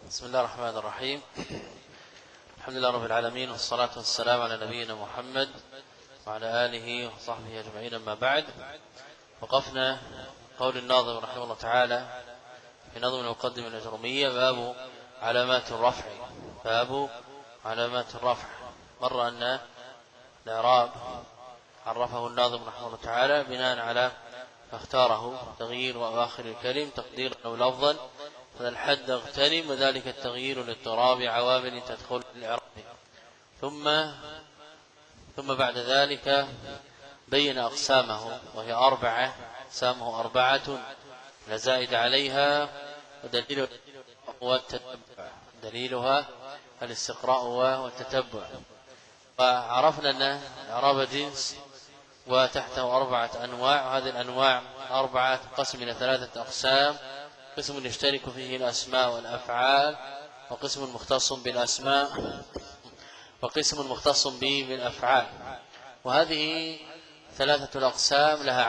بسم الله الرحمن الرحيم. الحمد لله رب العالمين، والصلاة والسلام على نبينا محمد وعلى آله وصحبه أجمعين. أما بعد، وقفنا قول الناظم رحمه الله تعالى في نظم المقدمة الأجرمية: باب علامات الرفع. باب علامات الرفع. مر أن الإعراب عرفه الناظم رحمه الله تعالى بناء على ما اختاره: تغيير وآخر الكلم تقديرا أو لفظا، فذا الحد اغتنم، وذلك التغيير لاضطراب عوامل تدخل في الإعراب. ثم بعد ذلك بين أقسامه، وهي أربعة. أقسامه أربعة لا زائد عليها، ودليلها والتتبع. دليلها الاستقراء والتتبع. وعرفنا أن إعراب جنس وتحته أربعة أنواع، وهذه الأنواع أربعة تنقسم إلى ثلاثة أقسام: قسم يشترك فيه الأسماء والأفعال، وقسم مختص بالأسماء، وقسم مختص به بالأفعال. وهذه ثلاثة الأقسام لها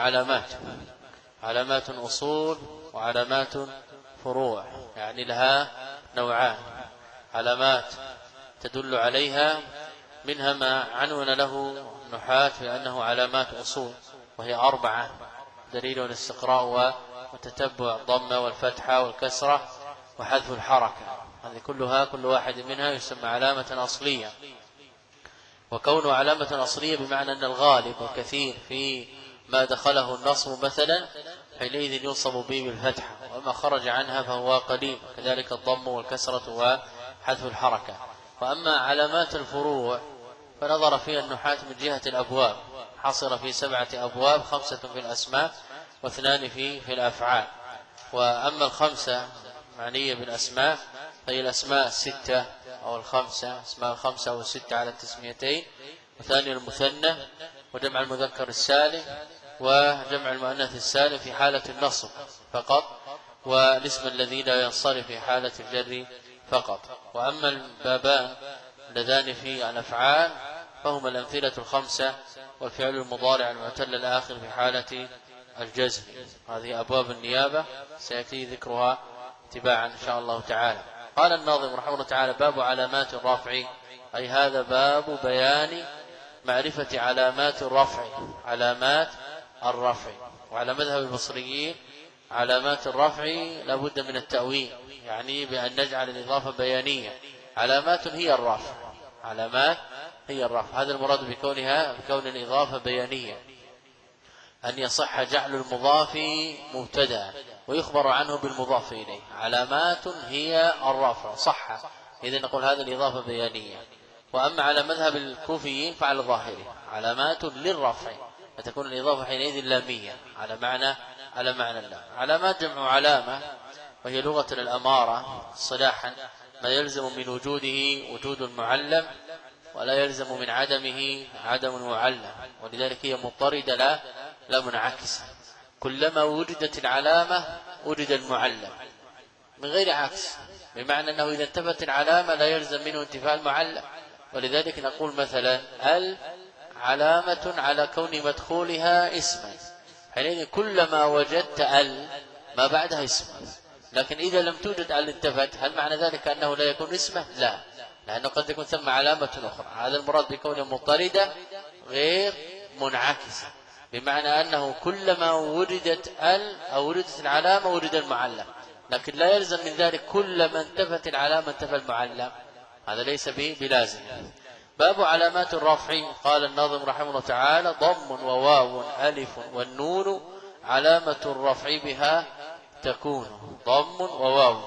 علامات أصول وعلامات فروع، يعني لها نوعان: علامات تدل عليها، منها ما عنون له نحاة بأنه علامات أصول، وهي أربعة: دليل الاستقراء وتتبع الضمة والفتحة والكسرة وحذف الحركة. هذه كل واحد منها يسمى علامة أصلية. وكونه علامة أصلية بمعنى أن الغالب والكثير في ما دخله النصب مثلا حينئذ ينصب به بالفتحة، وما خرج عنها فهو قليل، كذلك الضم والكسرة وحذف الحركة. وأما علامات الفروع فنظر فيها النحاة من جهة الأبواب، حصر في 7 أبواب: 5 في الأسماء و2 في الأفعال. وأما الخمسة معنية بالأسماء فهي الأسماء 6 أو 5، أسماء 5 و6 على التسميتين، وثاني المثنى، وجمع المذكر السالم، وجمع المؤنث السالم في حالة النصب فقط، والاسم الذي لا ينصرف في حالة الجر فقط. وأما البابان اللذان في الأفعال فهما الأمثلة 5 والفعل المضارع المعتل الآخر في حالة الجزم. هذه أبواب النيابة سيأتي ذكرها اتباعا إن شاء الله تعالى. قال الناظم رحمه الله تعالى: باب علامات الرفع، أي هذا باب بيان معرفة علامات الرفع. علامات الرفع. وعلى مذهب البصريين علامات الرفع لابد من التأويل، يعني بأن نجعل الإضافة بيانية. علامات هي الرفع، علامات هي الرفع. هذا المراد بكون الإضافة بيانية، أن يصح جعل المضاف مبتدا ويخبر عنه بالمضاف إليه. علامات هي الرفع صح، إذا نقول هذا الإضافة بيانية. وأما على مذهب الكوفيين فعلى ظاهره علامات للرفع، فتكون الإضافة حينئذ لامية على معنى اللام. علامات جمع علامة، وهي لغة الأمارة صلاحا ما يلزم من وجوده وجود المعلم، ولا يلزم من عدمه عدم المعلم، ولذلك هي مضطردة لا منعكسة. كلما وجدت العلامة وجد المعلم من غير عكس، بمعنى أنه إذا انتفت العلامة لا يلزم منه انتفاء المعلم. ولذلك نقول مثلا ال علامة على كون مدخولها اسما، حينئذ كلما وجدت ال ما بعدها اسما. لكن إذا لم توجد ال انتفت، هل معنى ذلك أنه لا يكون اسمه؟ لا، لأنه قد يكون ثم علامة أخرى. هذا المراد بكونه مضطردة غير منعكسة، بمعنى أنه كلما وجدت ال أو وجدت العلامة وجد المعلم، لكن لا يلزم من ذلك كلما انتفت العلامة انتفى المعلم، هذا ليس بلازم. باب علامات الرفع. قال الناظم رحمه الله تعالى: ضم وواو ألف والنون علامة الرفع بها تكون. ضم وواو.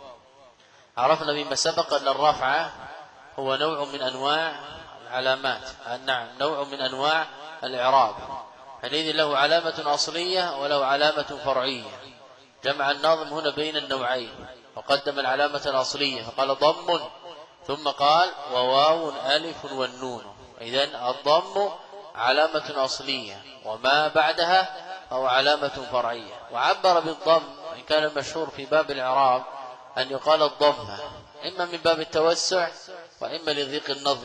عرفنا بما سبق أن الرفع هو نوع من أنواع العلامات، نعم نوع من أنواع الإعراب، حينئذ له علامة أصلية وله علامة فرعية. جمع الناظم هنا بين النوعين، وقدم العلامة الأصلية فقال ضم، ثم قال وواو ألف والنون. إذن الضم علامة أصلية، وما بعدها أو علامة فرعية. وعبر بالضم، إن كان المشهور في باب الإعراب أن يقال الضمة إما من باب التوسع وإما لضيق النظم.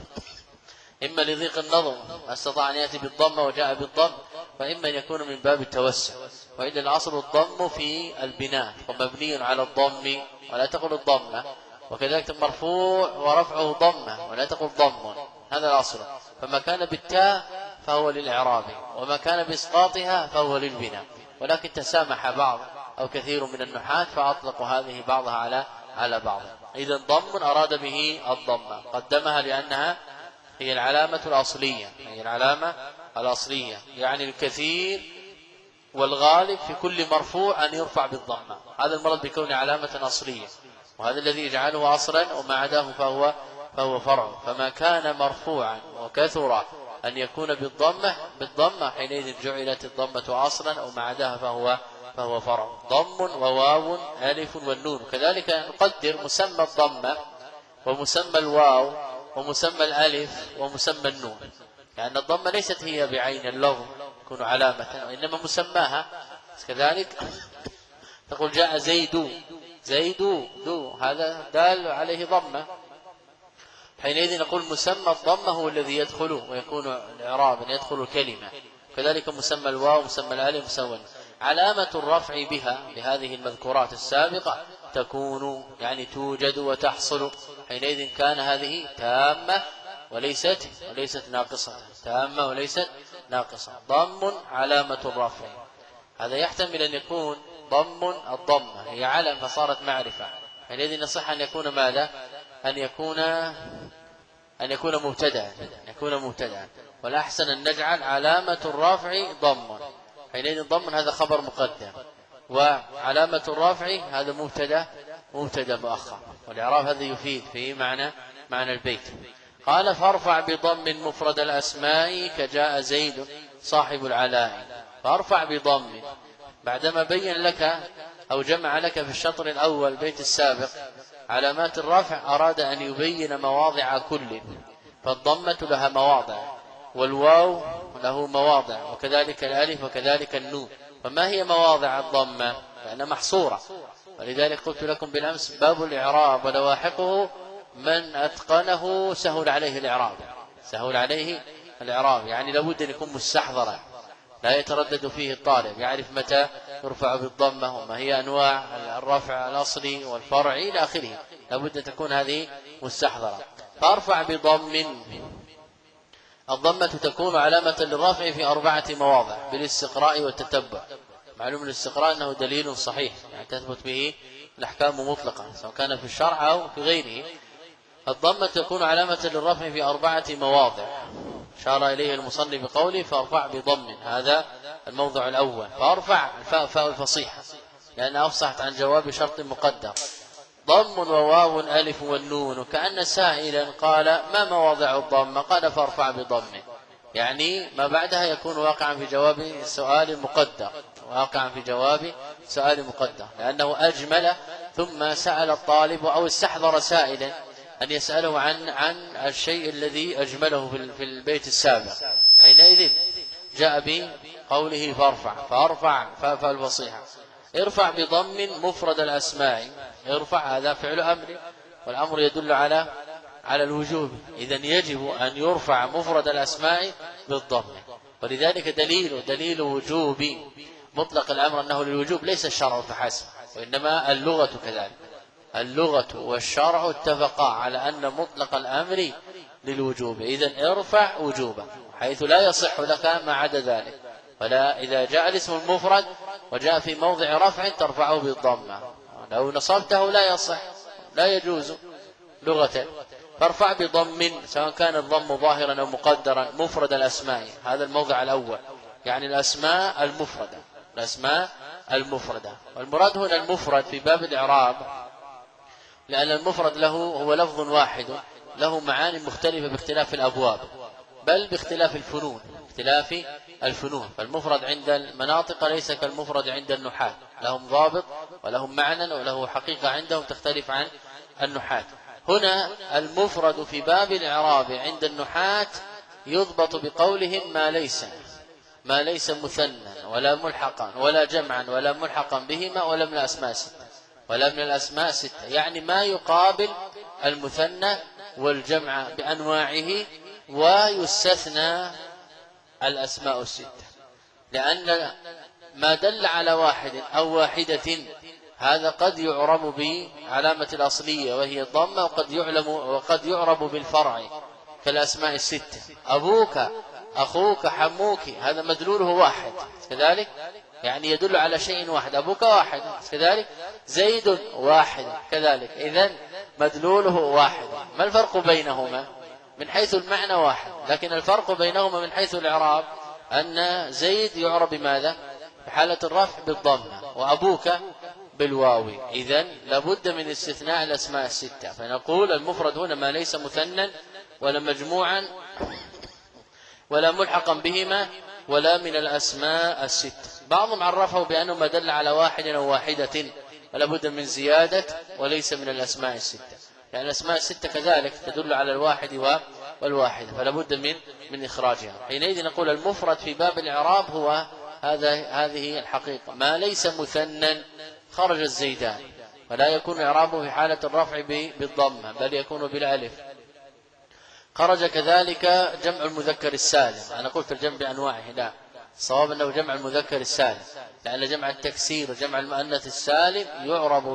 إما لضيق النظم استطاع أن يأتي بالضمة وجاء بالضم، وإما أن يكون من باب التوسع. وإذا الأصل الضم في البناء ومبني على الضم ولا تقل الضمة، وكذلك مرفوع ورفعه ضمة ولا تقل ضم، هذا الأصل. فما كان بالتاء فهو للإعراب، وما كان بإسقاطها فهو للبناء، ولكن تسامح بعض أو كثير من النحاة فأطلقوا هذه بعضها على بعض. إذا ضم أراد به الضمة، قدمها لأنها هي العلامة الأصلية، هي العلامة الأصلية، يعني الكثير والغالب في كل مرفوع أن يرفع بالضمة، هذا المرض بكون علامة أصلية، وهذا الذي يجعله أصلا، وما عداه فهو فرع. فما كان مرفوعا وكثر أن يكون بالضمة حينئذ جعلت الضمة أصلا، وما عداها فهو فرع. ضم وواو ألف والنون. كذلك نقدر مسمى الضمة ومسمى الواو ومسمى الألف ومسمى النون، لأن الضمة ليست هي بعين اللفظ تكون علامة، وإنما مسماها. كذلك تقول جاء زيد دو، هذا دال عليه ضمة، حينئذ نقول مسمى الضمة هو الذي يدخل ويكون الإعراب يدخل الكلمة. كذلك مسمى الواو مسمى الألف مسمى. علامة الرفع بها بهذه المذكورات السابقة تكون يعني توجد وتحصل، حينئذ كان هذه تامة وليست ناقصة، تامة وليست ناقصة. ضم علامة الرفع، هذا يحتمل أن يكون ضم الضمة هي علم فصارت معرفة، حينئذ نصح أن يكون ماذا؟ أن يكون مبتدأ، والأحسن أن نجعل علامة الرفع ضم، حينئذ ضم هذا خبر مقدم، وعلامة الرفع هذا مبتدأ مؤخر، والإعراب هذا يفيد في معنى البيت. قال فارفع بضم مفرد الأسماء كجاء زيد صاحب العلاء. فارفع بضم بعدما بين لك أو جمع لك في الشطر الأول بيت السابق علامات الرفع، أراد أن يبين مواضع كل، فالضمة لها مواضع، والواو له مواضع، وكذلك الألف وكذلك النون. فما هي مواضع الضمة؟ لأنها محصورة، ولذلك قلت لكم بالأمس باب الإعراب ولواحقه من أتقنه سهل عليه الإعراب، يعني لابد أن يكون مستحضرا لا يتردد فيه الطالب، يعرف متى يرفع بالضمة وما هي أنواع الرفع الأصلي والفرعي إلى آخره، لابد أن تكون هذه مستحضرة. فارفع بضم، الضمة تكون علامة للرفع في 4 مواضع بالاستقراء والتتبع. معلوم الاستقراء أنه دليل صحيح، يعني تثبت به الأحكام مطلقة سواء كان في الشرع أو في غيره. الضمة تكون علامة للرفع في 4 مواضع أشار إليه المصنف بقوله فارفع بضم، هذا الموضع الأول. فارفع فاء الفصيحة لأنها أفصحت عن جواب شرط مقدر. ضم وواو ألف والنون، وكأن سائلا قال ما مواضع الضم؟ قال فارفع بضم، يعني ما بعدها يكون واقعا في جواب سؤال مقدر، لأنه أجمل ثم سأل الطالب أو استحضر سائلا أن يسأله عن الشيء الذي أجمله في البيت السابق، حينئذ جاء بقوله فارفع فاء الفصيحة. ارفع بضم مفرد الأسماء، ارفع هذا فعل أمر، والأمر يدل على الوجوب، إذن يجب أن يرفع مفرد الأسماء بالضم. ولذلك دليل وجوب مطلق الأمر أنه للوجوب ليس الشرع فحسب، وإنما اللغة كذلك، اللغة والشرع اتفقا على أن مطلق الأمر للوجوب، إذن ارفع وجوبا حيث لا يصح لك ما عدا ذلك. فلا إذا جاء الاسم المفرد وجاء في موضع رفع ترفعه بالضمة، لو نصبته لا يصح، لا يجوز لغة. فارفع بضم سواء كان الضم ظاهرا أو مقدرا مفرد الأسماء، هذا الموضع الأول، يعني الأسماء المفردة. والمراد هنا المفرد في باب الإعراب، لأن المفرد له هو لفظ واحد له معاني مختلفة باختلاف الأبواب، بل باختلاف الفنون. فالمفرد عند المناطق ليس كالمفرد عند النحاة، لهم ضابط ولهم معنى وله حقيقة عندهم تختلف عن النحاة. هنا المفرد في باب الإعراب عند النحاة يضبط بقولهم ما ليس مثنى ولا ملحقا ولا جمعا ولا ملحقا بهما ولا من الأسماء 6، يعني ما يقابل المثنى والجمع بأنواعه، ويستثنى الأسماء 6، لأن ما دل على واحد أو واحدة هذا قد يعرب بعلامة الأصلية وهي الضمة، وقد يعرب بالفرع كالأسماء الستة. أبوك، أخوك، حموك، هذا مدلوله واحد كذلك، يعني يدل على شيء واحد. أبوك واحد كذلك، زيد واحد كذلك، إذن مدلوله واحد. ما الفرق بينهما؟ من حيث المعنى واحد، لكن الفرق بينهما من حيث الإعراب أن زيد يعرب بماذا؟ في حالة الرفع بالضمة، وأبوك بالواو. إذن لابد من استثناء الأسماء الستة، فنقول المفرد هنا ما ليس مثنى ولا مجموعا ولا ملحقا بهما ولا من الأسماء الستة. بعضهم عرفه بأنه ما دل على واحد أو واحدة ولا بد من زيادة وليس من الأسماء الستة، يعني الأسماء الستة كذلك تدل على الواحد والواحدة، فلا بد من إخراجها. حينئذ نقول المفرد في باب الإعراب هو هذه الحقيقة، ما ليس مثنى خرج الزيدان، ولا يكون إعرابه في حالة الرفع بالضمة بل يكون بالألف. خرج كذلك جمع المذكر السالم. أنا قلت الجمع بأنواعه، لا، الصواب أنه جمع المذكر السالم، لأن جمع التكسير وجمع المؤنث السالم يعرب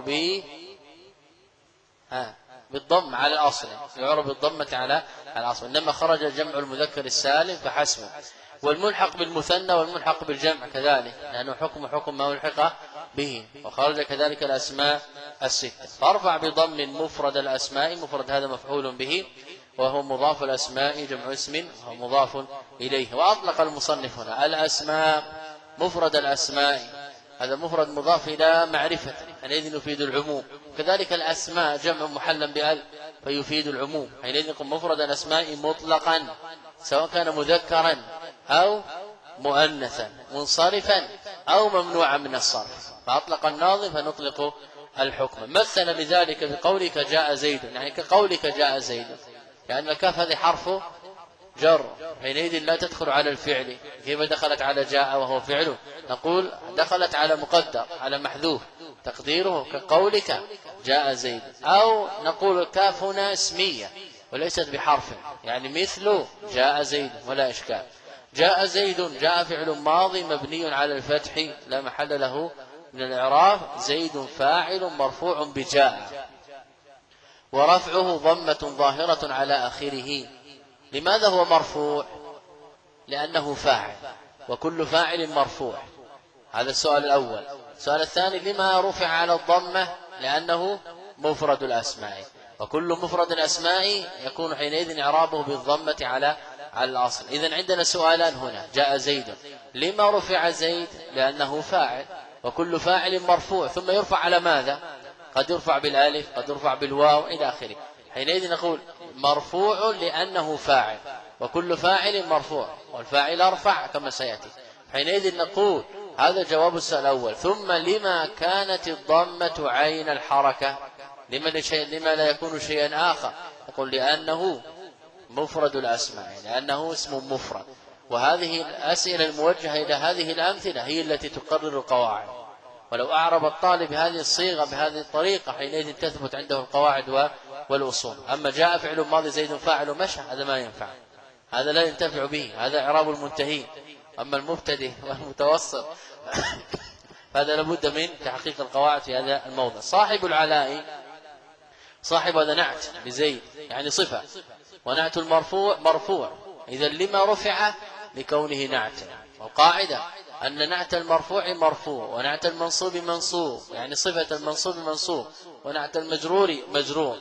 بالضم على الأصل، يعرب بالضمة على الأصل، إنما خرج جمع المذكر السالم فحسبه. والملحق بالمثنى والملحق بالجمع كذلك، لأنه حكم ما ملحق به. وخرج كذلك الأسماء الستة. فارفع بضم مفرد الأسماء، مفرد هذا مفعول به وهو مضاف الأسماء جمع اسم وهو مضاف إليه. وأطلق المصنف هنا الأسماء مفرد الأسماء، هذا مفرد مضاف إلى معرفة حينئذ يفيد العموم. كذلك الأسماء جمع محلا بأل فيفيد العموم، حينئذ يكون مفرد الأسماء مطلقا سواء كان مذكرا أو مؤنثا منصرفا أو ممنوعا من الصرف. فأطلق الناظم فنطلق الحكم. مثل بذلك بقولك جاء زيد، يعني كقولك جاء زيد، لأن الكاف هذه حرف جر، حينئذ لا تدخل على الفعل. كيف دخلت على جاء وهو فعله؟ نقول دخلت على مقدر، على محذوف، تقديره كقولك جاء زيد. أو نقول الكاف هنا اسمية وليست بحرف، يعني مثل جاء زيد ولا إشكال. جاء زيد، جاء فعل ماضي مبني على الفتح لا محل له من الإعراب، زيد فاعل مرفوع بجاء، ورفعه ضمة ظاهرة على آخره. لماذا هو مرفوع؟ لأنه فاعل، وكل فاعل مرفوع. هذا السؤال الأول. السؤال الثاني، لما رفع على الضمة؟ لأنه مفرد الأسماء، وكل مفرد الأسماء يكون حينئذ إعرابه بالضمة على الأصل. إذن عندنا سؤالان هنا. جاء زيد، لما رفع زيد؟ لأنه فاعل، وكل فاعل مرفوع، ثم يرفع على ماذا؟ قد يرفع بالالف، قد يرفع بالواو إلى آخره. حينئذ نقول مرفوع لأنه فاعل، وكل فاعل مرفوع، والفاعل أرفع كما سيأتي. حينئذ نقول هذا جواب السؤال الأول. ثم لما كانت الضمة عين الحركة؟ لما لا يكون شيئا آخر؟ نقول لأنه مفرد الأسماء، لأنه اسم مفرد. وهذه الأسئلة الموجهة إلى هذه الأمثلة هي التي تقرر القواعد، ولو أعرب الطالب هذه الصيغة بهذه الطريقة حينئذ تثبت عنده القواعد والأصول. أما جاء فعل ماضي زيد فاعل مشى، هذا ما ينفع، هذا لا ينتفع به، هذا إعراب المنتهين. أما المبتدئ والمتوسط هذا لابد من تحقيق القواعد في هذا الموضع. صاحب العلاء، صاحب هذا نعت بزيد يعني صفة، ونعت المرفوع مرفوع. إذا لما رفع؟ لكونه نعت. والقاعدة أن نعت المرفوع مرفوع، ونعت المنصوب منصوب، يعني صفة المنصوب منصوب، ونعت المجرور مجرور.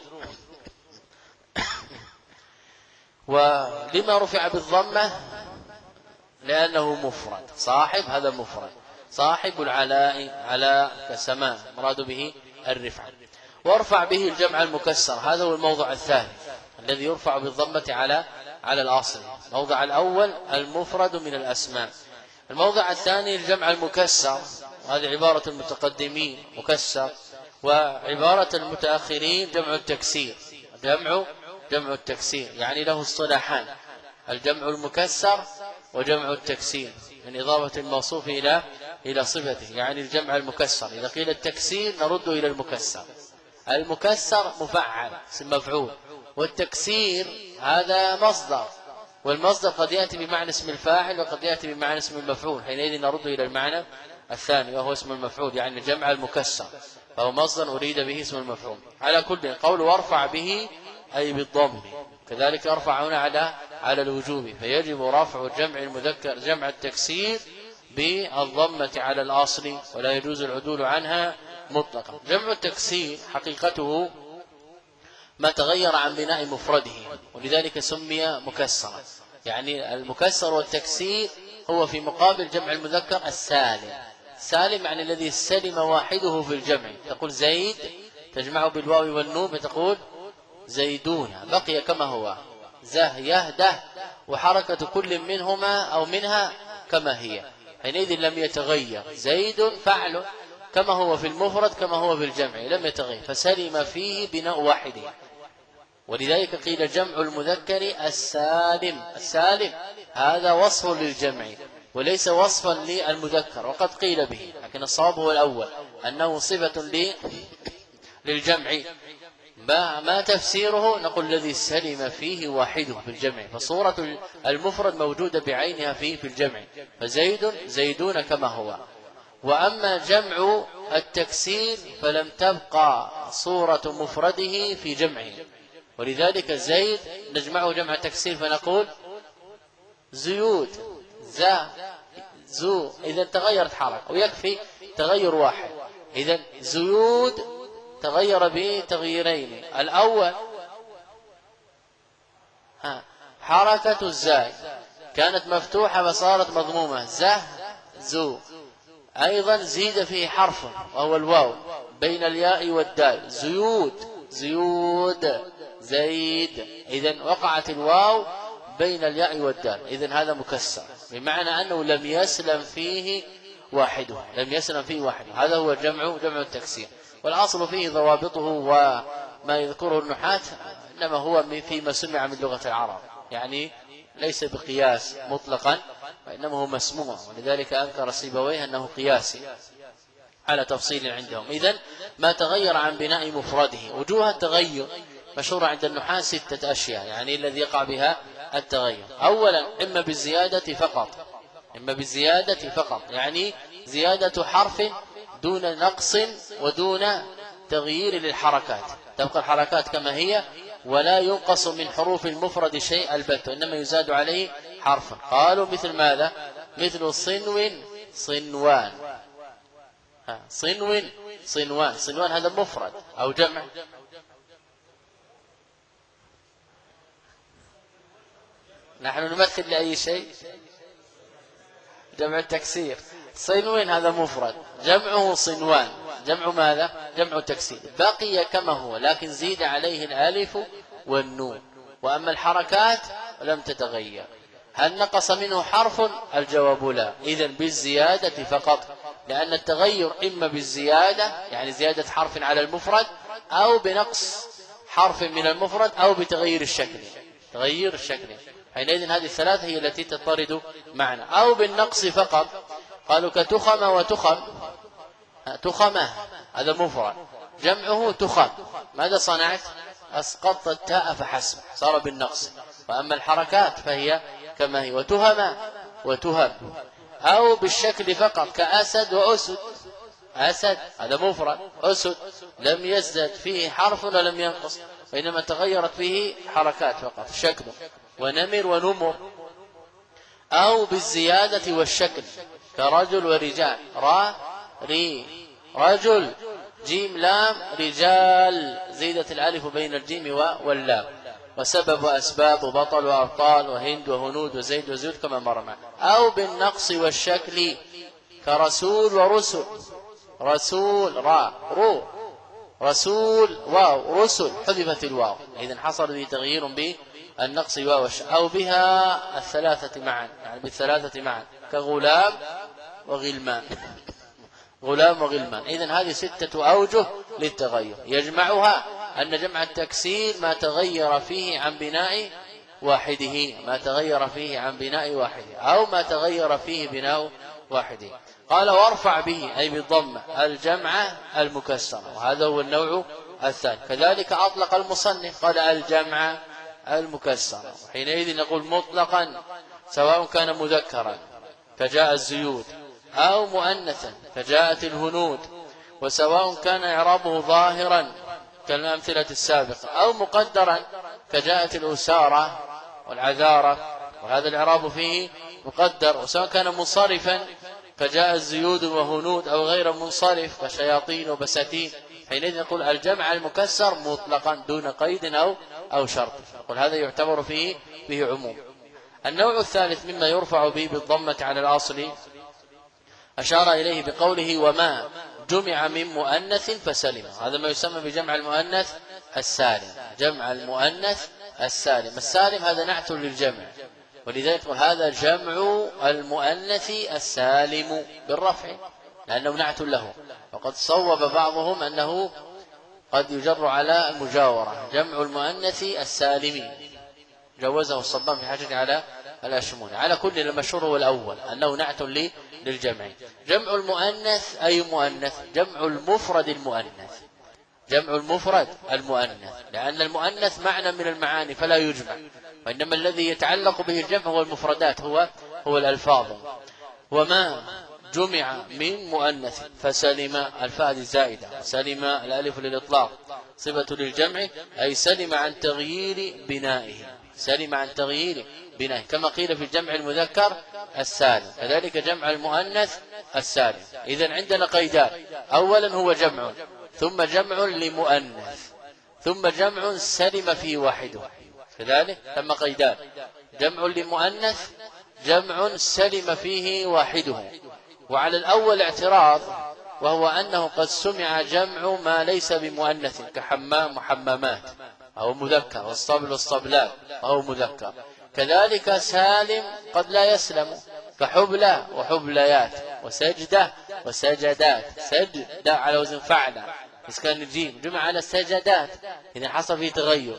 ولما رفع بالضمة؟ لأنه مفرد. صاحب هذا مفرد. صاحب العلاء، علاء كسماء، مراد به الرفع. وارفع به الجمع المكسر، هذا هو الموضع الثاني الذي يرفع بالضمة على الأصل. الموضع الأول المفرد من الأسماء، الموضع الثاني الجمع المكسر، وهذه عبارة المتقدمين مكسر، وعبارة المتأخرين جمع التكسير. جمع التكسير يعني له اصطلاحان، الجمع المكسر وجمع التكسير، من إضافة الموصوف إلى صفته. يعني الجمع المكسر إذا قيل التكسير نرد إلى المكسر. المكسر مفعل اسم مفعول، والتكسير هذا مصدر، والمصدر قد يأتي بمعنى اسم الفاعل وقد يأتي بمعنى اسم المفعول، حينئذ نرد إلى المعنى الثاني وهو اسم المفعول، يعني جمع المكسر، فهو مصدر أريد به اسم المفعول. على كل قول وارفع به أي بالضم، كذلك ارفع هنا على الوجوب، فيجب رفع جمع المذكر جمع التكسير بالضمة على الأصل، ولا يجوز العدول عنها مطلقا. جمع التكسير حقيقته ما تغير عن بناء مفرده، ولذلك سمي مكسرا. يعني المكسر والتكسير هو في مقابل جمع المذكر السالم. سالم يعني الذي سلم واحده في الجمع، تقول زيد تجمعه بالواو والنون فتقول زيدون، بقي كما هو زه يهده، وحركة كل منهما أو منها كما هي، حينئذ لم يتغير. زيد فعل كما هو في المفرد كما هو في الجمع، لم يتغير، فسلم فيه بناء واحد. ولذلك قيل جمع المذكر السالم. السالم هذا وصف للجمع وليس وصفا للمذكر، وقد قيل به، لكن الصواب هو الأول أنه صفة للجمع. ما تفسيره؟ نقول الذي سلم فيه واحده في الجمع، فصورة المفرد موجودة بعينها فيه في الجمع، فزيد زيدون كما هو. وأما جمع التكسير فلم تبقى صورة مفرده في جمعه، ولذلك زيد نجمعه جمع تكسير فنقول زيود زا زو، إذا تغيرت حركة، ويكفي تغير واحد. إذا زيود تغير بتغييرين، الأول حركة الزاي كانت مفتوحة فصارت مضمومة زه زو، أيضا زيد فيه حرف وهو الواو بين الياء والدال، زيود زيود زيد، إذن وقعت الواو بين الياء والدال، إذن هذا مكسر، بمعنى أنه لم يسلم فيه واحده، لم يسلم فيه واحده. هذا هو جمع التكسير، والأصل فيه ضوابطه وما يذكره النحاة، إنما هو فيما سمع من لغة العرب، يعني ليس بقياس مطلقا، وإنما هو مسموع، ولذلك أنكر سيبويه أنه قياسي على تفصيل عندهم. إذن ما تغير عن بناء مفرده. وجوه التغير مشهورة عند النحاة 6 أشياء، يعني الذي يقع بها التغير. أولا إما بالزيادة فقط، إما بالزيادة فقط، يعني زيادة حرف دون نقص ودون تغيير للحركات، تبقى الحركات كما هي ولا ينقص من حروف المفرد شيء البتة، إنما يزاد عليه حرفا. قالوا مثل ماذا؟ مثل صنو صنوان، صنو صنوان، صنوان هذا مفرد أو جمع؟ نحن نمثل لأي شيء جمع التكسير. صنوين هذا مفرد، جمعه صنوان، جمع ماذا؟ جمع التكسير، بقي كما هو لكن زيد عليه الالف والنون، وأما الحركات لم تتغير. هل نقص منه حرف؟ الجواب لا، إذن بالزيادة فقط، لأن التغير إما بالزيادة يعني زيادة حرف على المفرد، أو بنقص حرف من المفرد، أو بتغيير الشكل، تغيير الشكل. حينئذ هذه الثلاثة هي التي تطرد معنا. أو بالنقص فقط، قالوا كتخم وتخم، تخمه هذا مفرد، جمعه تخم، ماذا صنعت؟ أسقطت التاء فحسب، صار بالنقص. وأما الحركات فهي كما هي، وتهم وتهم. أو بالشكل فقط كأسد وأسد، أسد هذا مفرد، أسد لم يزدد فيه حرف ولم ينقص، وإنما تغيرت فيه حركات فقط شكله، ونمر ونمر. أو بالزيادة والشكل كرجل ورجال، را ري رجل، جيم لام رجال، زيدت الألف بين الجيم واللام. وسبب وأسباب وبطل وأبطال وهند وهنود وزيد وزيد كما مر معنا. أو بالنقص والشكل كرسول ورسل، رسول را رو، رسول واو رسل حذفت الواو، إذن حصل به تغيير بالنقص واو. أو بها الثلاثة معا، يعني بالثلاثة معا كغلام وغلمان، غلام وغلمان. إذن هذه 6 أوجه للتغير، يجمعها أن جمع التكسير ما تغير فيه عن بناء واحده، ما تغير فيه عن بناء واحده، أو ما تغير فيه بناء واحده. قال وارفع به أي بالضم الجمع المكسر، وهذا هو النوع الثاني. كذلك أطلق المصنف قال الجمع المكسر، وحينئذ نقول مطلقا سواء كان مذكرا فجاء الزيود، أو مؤنثا فجاءت الهنود، وسواء كان إعرابه ظاهرا كالأمثلة السابقة أو مقدرا كجاءت الأسارة والعذارة، وهذا الإعراب فيه مقدر، وسواء كان منصرفا فجاء الزيود وهنود، أو غير منصرف كشياطين وبساتين، حينئذ نقول الجمع المكسر مطلقا دون قيد أو شرط، نقول هذا يعتبر فيه به عموم. النوع الثالث مما يرفع به بالضمة على الأصل أشار إليه بقوله وما جمع من مؤنث فسلم، هذا ما يسمى بجمع المؤنث السالم. جمع المؤنث السالم، السالم هذا نعت للجمع، ولذلك هذا جمع المؤنث السالم بالرفع لأنه نعت له، وقد صوب بعضهم أنه قد يجر على المجاورة. جمع المؤنث السالم جوزه الصبان في حاجة على الأشمون. على كل المشهور هو الأول أنه نعت للجمع. جمع المؤنث أي مؤنث؟ جمع المفرد المؤنث، جمع المفرد المؤنث، لأن المؤنث معنى من المعاني فلا يجمع، وإنما الذي يتعلق به الجمع هو المفردات، هو الألفاظ. وما جمع من مؤنث فسلم، الفاء الزائدة، سلم الألف للإطلاق صفة للجمع، أي سلم عن تغيير بنائه، سلم عن تغيير بنائه، كما قيل في الجمع المذكر السالم، كذلك جمع المؤنث السالم. إذن عندنا قيدان، أولا هو جمع، ثم جمع لمؤنث، ثم جمع سلم فيه واحده، كذلك ثم قيدان، جمع لمؤنث، جمع سلم فيه واحده. وعلى الأول اعتراض، وهو أنه قد سمع جمع ما ليس بمؤنث كحمام وحمامات أو مذكر، والصبل والصبلات أو مذكر، كذلك سالم قد لا يسلم كحبلى وحبليات وسجدة وسجدات، سجدة على وزن فعلة إسكان الجيم جمع على السجدات، إذا حصل فيه تغير،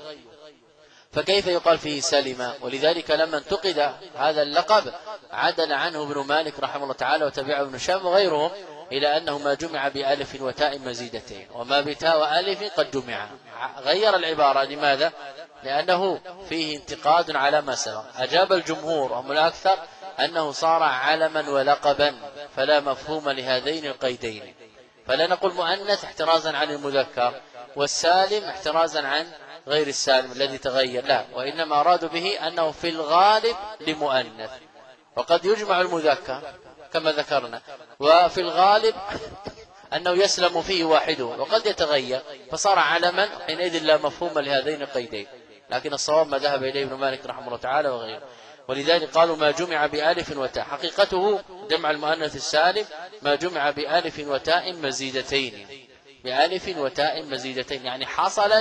فكيف يقال فيه سلم؟ ولذلك لما انتقد هذا اللقب عدل عنه ابن مالك رحمه الله تعالى وتبعه ابن شام وغيرهم إلى أنه ما جمع بألف وتاء مزيدتين، وما بتاء وألف قد جمع، غير العبارة. لماذا؟ لأنه فيه انتقاد على ما سبق. أجاب الجمهور وهم الأكثر أنه صار علما ولقبا، فلا مفهوم لهذين القيدين، فلا نقول مؤنث احترازا عن المذكر، والسالم احترازا عن غير السالم الذي تغير، لا، وإنما أرادوا به أنه في الغالب لمؤنث، وقد يجمع المذكر كما ذكرنا، وفي الغالب أنه يسلم فيه واحده وقد يتغير، فصار علما، حينئذ لا مفهوم لهذين القيدين. لكن الصواب ما ذهب إليه ابن مالك رحمه الله تعالى وغيره، ولذلك قالوا ما جمع بألف وتاء، حقيقته جمع المؤنث السالم ما جمع بألف وتاء مزيدتين، بألف وتاء مزيدتين، يعني حصلت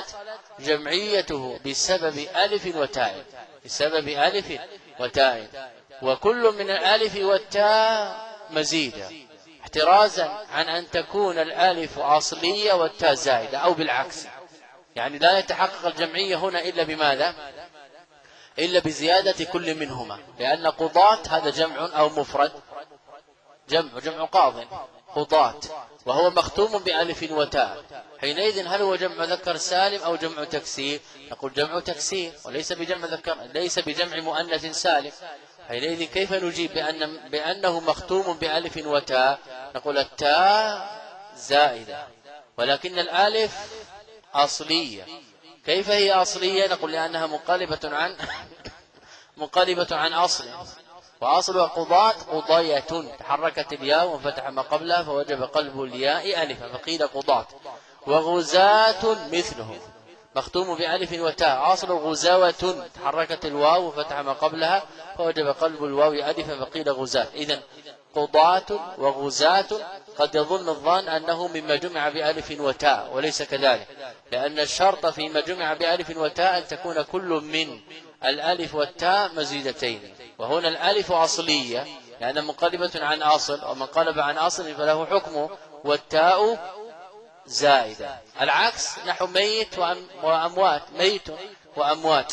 جمعيته بسبب ألف وتاء، بسبب ألف وتاء، وكل من الألف والتاء مزيدة، احترازا عن أن تكون الألف أصلية والتاء زائدة، أو بالعكس، يعني لا يتحقق الجمعية هنا إلا بماذا؟ إلا بزيادة كل منهما، لأن قضاة هذا جمع أو مفرد، جمع قاض قضاة، وهو مختوم بألف وتاء، حينئذ هل هو جمع مذكر سالم أو جمع تكسير؟ نقول جمع تكسير، وليس بجمع ذكر، ليس بجمع مؤنث سالم. حينئذ كيف نجيب بأنه مختوم بألف وتاء؟ نقول التاء زائدة، ولكن الألف أصلية. كيف هي أصلية؟ نقول لأنها منقلبة عن أصل، وأصلها قضاة قضية، تحركت الياء وانفتح ما قبلها فوجب قلب الياء ألفا فقيل قضاة. وغزاة مثله مختوم بألف وتاء، أصل غزاوة، تحركت الواو وفتح ما قبلها فوجب قلب الواو ألفا فقيل غزاة. إذن قضاة وغزاة قد يظن الظان أنه مما جمع بألف وتاء، وليس كذلك، لأن الشرط فيما جمع بألف وتاء أن تكون كل من الألف والتاء مزيدتين، وهنا الألف أصلية لأنها منقلبة عن أصل، ومن قلب عن أصل فله حكمه، والتاء زائدة. العكس نحو ميت وأموات، ميت وأموات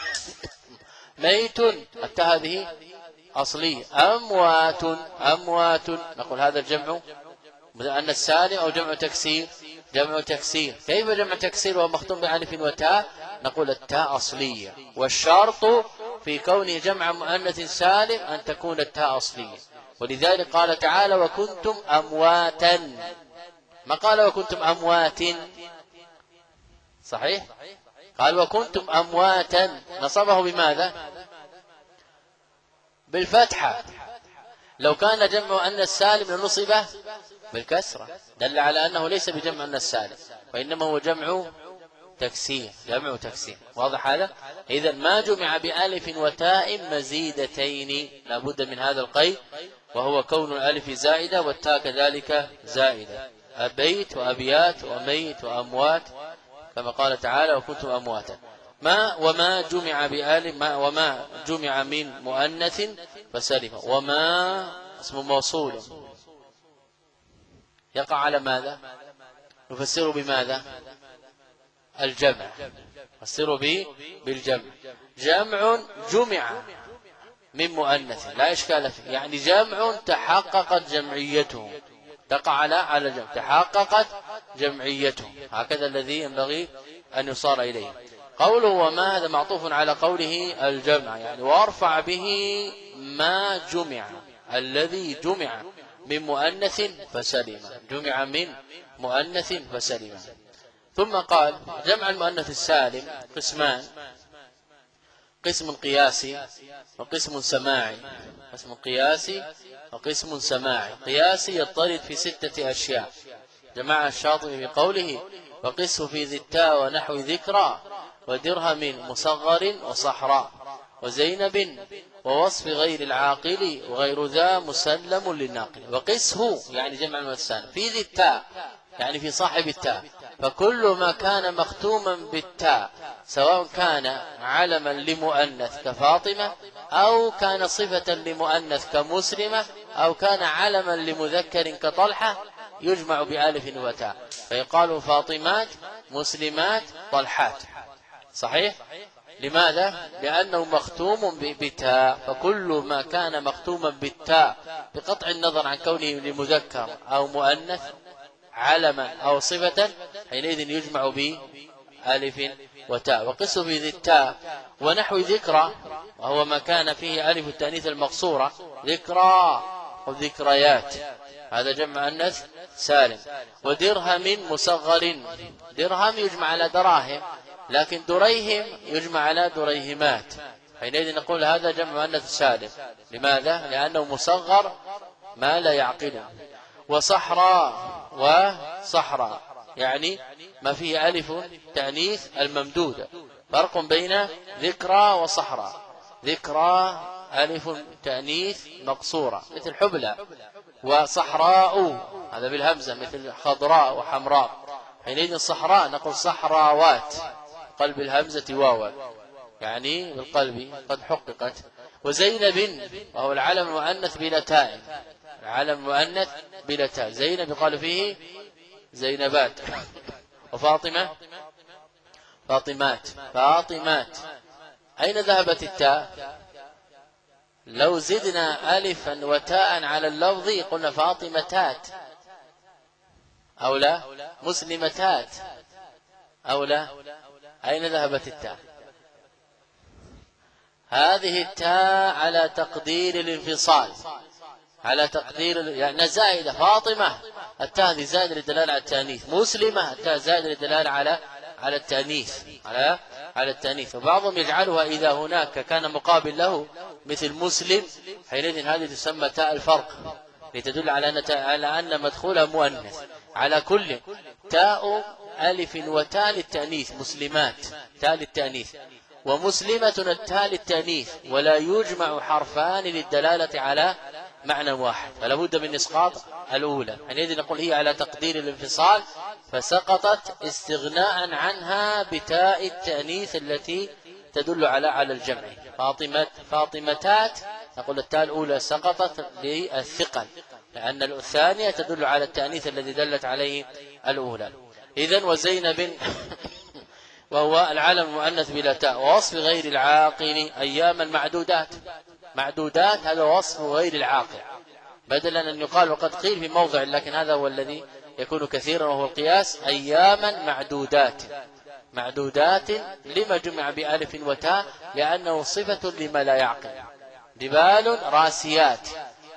ميت التاء هذه أصلية، أموات نقول هذا الجمع أن السالم أو جمع تكسير، جمع تكسير. كيف جمع تكسير وهو مختوم بألف وتاء؟ نقول التاء أصلية، والشرط في كونه جمع مؤنث سالم أن تكون التاء أصلية، ولذلك قال تعالى وكنتم أمواتا، ما قال وكنتم أموات، صحيح؟ قال وكنتم أمواتا، نصبه بماذا؟ بالفتحة. لو كان جمع مؤنث سالم لنصب بالكسرة، دل على أنه ليس بجمع مؤنث سالم، وإنما هو جمع تكسير، جمع تكسير. واضح هذا؟ إذا ما جمع بألف وتاء مزيدتين لابد من هذا القيد، وهو كون الألف زائدة والتاء كذلك زائدة. أبيت وأبيات وأميت وأموات، كما قال تعالى وكنتم أمواتا. وما جمع بآل وما جمع من مؤنث فسلم، وما اسم موصول يقع على ماذا؟ نفسره بماذا؟ الجمع، نفسره بالجمع. جمع جمع من مؤنث لا إشكال فيه، يعني جمع تحققت جمعيته، تقع على الجمع، تحققت جمعيته، هكذا الذي ينبغي أن يصار إليه. قوله وما هذا معطوف على قوله الجمع، يعني وارفع به ما جمع، الذي جمع من مؤنث فسلم، جمع من مؤنث فسلم. ثم قال جمع المؤنث السالم قسمان، قسم قياسي وقسم سماعي. قسم قياسي وقسم سماعي. قياسي يضطرد في 6 أشياء، جمع الشاطبي بقوله وقسه في ذي التاء ونحو ذكرى ودرهم مصغر وصحراء وزينب ووصف غير العاقل وغير ذا مسلم للناقل. وقسه يعني جمع المؤنث في ذي التاء، يعني في صاحب التاء، فكل ما كان مختوما بالتاء سواء كان علما لمؤنث كفاطمة، أو كان صفة لمؤنث كمسلمة، أو كان علما لمذكر كطلحة، يجمع بألف وتاء، فيقال فاطمات مسلمات طلحات. صحيح؟ لماذا؟ لأنه مختوم بتاء، فكل ما كان مختوما بالتاء بقطع النظر عن كونه لمذكر أو مؤنث علما أو صفة حينئذ يجمع بألف وتاء. وقسم في ذي التاء ونحو ذكرى، وهو ما كان فيه ألف التأنيث المقصورة، ذكرى أو ذكريات، هذا جمع مؤنث سالم. ودرهم مصغر، درهم يجمع على دراهم، لكن دريهم يجمع على دريهمات، حينئذ نقول هذا جمع مؤنث سالم. لماذا؟ لأنه مصغر ما لا يعقله. وصحراء، وصحراء يعني ما فيه ألف تأنيث الممدودة، فرق بين ذكرى وصحراء. ذكرى ألف تأنيث مقصورة مثل حبلى، وصحراء هذا بالهمزة مثل خضراء وحمراء، حينئذ الصحراء نقول صحراوات، قلب الهمزة واوا، يعني بالقلب قد حققت. وزينب وهو العلم المؤنث بلا تاء، العلم المؤنث بلا تاء، زينب يقال فيه زينبات. وفاطمة فاطمات، فاطمات. أين ذهبت التاء؟ لو زدنا ألفا وتاء على اللفظ قلنا فاطمتات أو لا، مسلمتات أو لا. أين ذهبت التاء؟ هذه التاء على تقدير الانفصال، على تقدير يعني زائدة. فاطمة التاء هذه زائدة للدلالة على التأنيث، مسلمة التاء زائدة للدلالة على التأنيث، على التأنيث. وبعضهم يجعلها إذا هناك كان مقابل له مثل مسلم، حينئذ هذه تسمى تاء الفرق، لتدل على أن مدخولها مؤنث. على كل تاء ألف وتاء للتأنيث، مسلمات تاء للتأنيث، ومسلمة التاء للتأنيث، ولا يجمع حرفان للدلالة على معنى واحد، فلا بد من إسقاط الأولى، حينئذ نقول هي على تقدير الانفصال، فسقطت استغناء عنها بتاء التأنيث التي تدل على الجمع. فاطمتات نقول التاء الأولى سقطت للثقل، لأن الثانية تدل على التأنيث الذي دلت عليه الأولى. إذن وزينب وهو العلم المؤنث بلا تاء. ووصف غير العاقل أياما معدودات، معدودات هذا وصف غير العاقل، بدلا أن يقال وقد قيل في موضع، لكن هذا هو الذي يكون كثيرا وهو القياس. أياما معدودات، معدودات لما جمع بألف وتاء؟ لأنه صفة لما لا يعقل. جبال راسيات،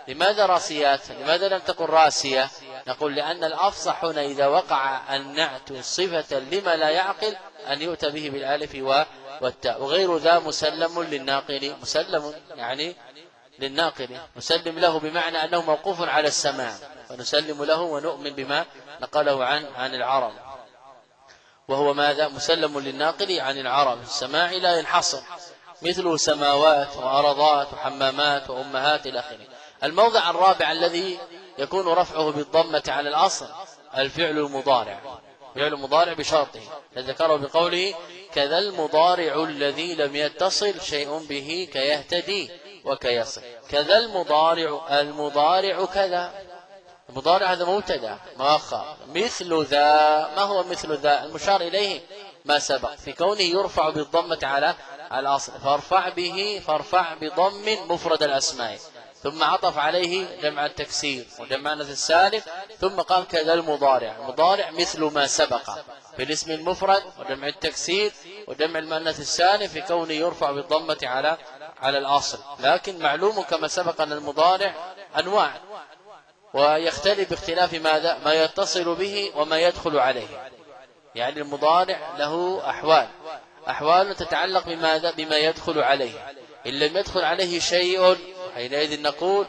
لماذا راسيات؟ لماذا لم تكن راسية؟ نقول لأن الأفصح هنا إذا وقع النعت صفة لما لا يعقل أن يؤتى به بالالف والتاء، وغير ذا مسلم للناقل، مسلم يعني للناقل، نسلم له بمعنى أنه موقوف على السماع، فنسلم له ونؤمن بما نقله عن العرب، وهو ماذا؟ مسلم للناقل عن العرب، السماع لا ينحصر، مثل سماوات وأرضات وحمامات وأمهات إلى آخره. الموضع الرابع الذي يكون رفعه بالضمة على الأصل الفعل المضارع، فعل المضارع بشرطه ذكره بقوله كذا المضارع الذي لم يتصل شيء به كيهتدي وكيصل. كذا المضارع، المضارع كذا، المضارع هذا مبتدا مؤخر، مثل ذا، ما هو مثل ذا؟ المشار إليه ما سبق في كونه يرفع بالضمة على الأصل، فارفع بضم مفرد الأسماء، ثم عطف عليه جمع التكسير وجمع النث السالم، ثم قال كذا المضارع، المضارع مثل ما سبق في الاسم المفرد وجمع التكسير وجمع المؤنث السالم في كونه يرفع بالضمة على الأصل. لكن معلوم كما سبق أن المضارع أنواع، ويختلف باختلاف ماذا؟ ما يتصل به وما يدخل عليه. يعني المضارع له أحوال تتعلق بماذا؟ بما يدخل عليه. إن لم يدخل عليه شيء حينئذ نقول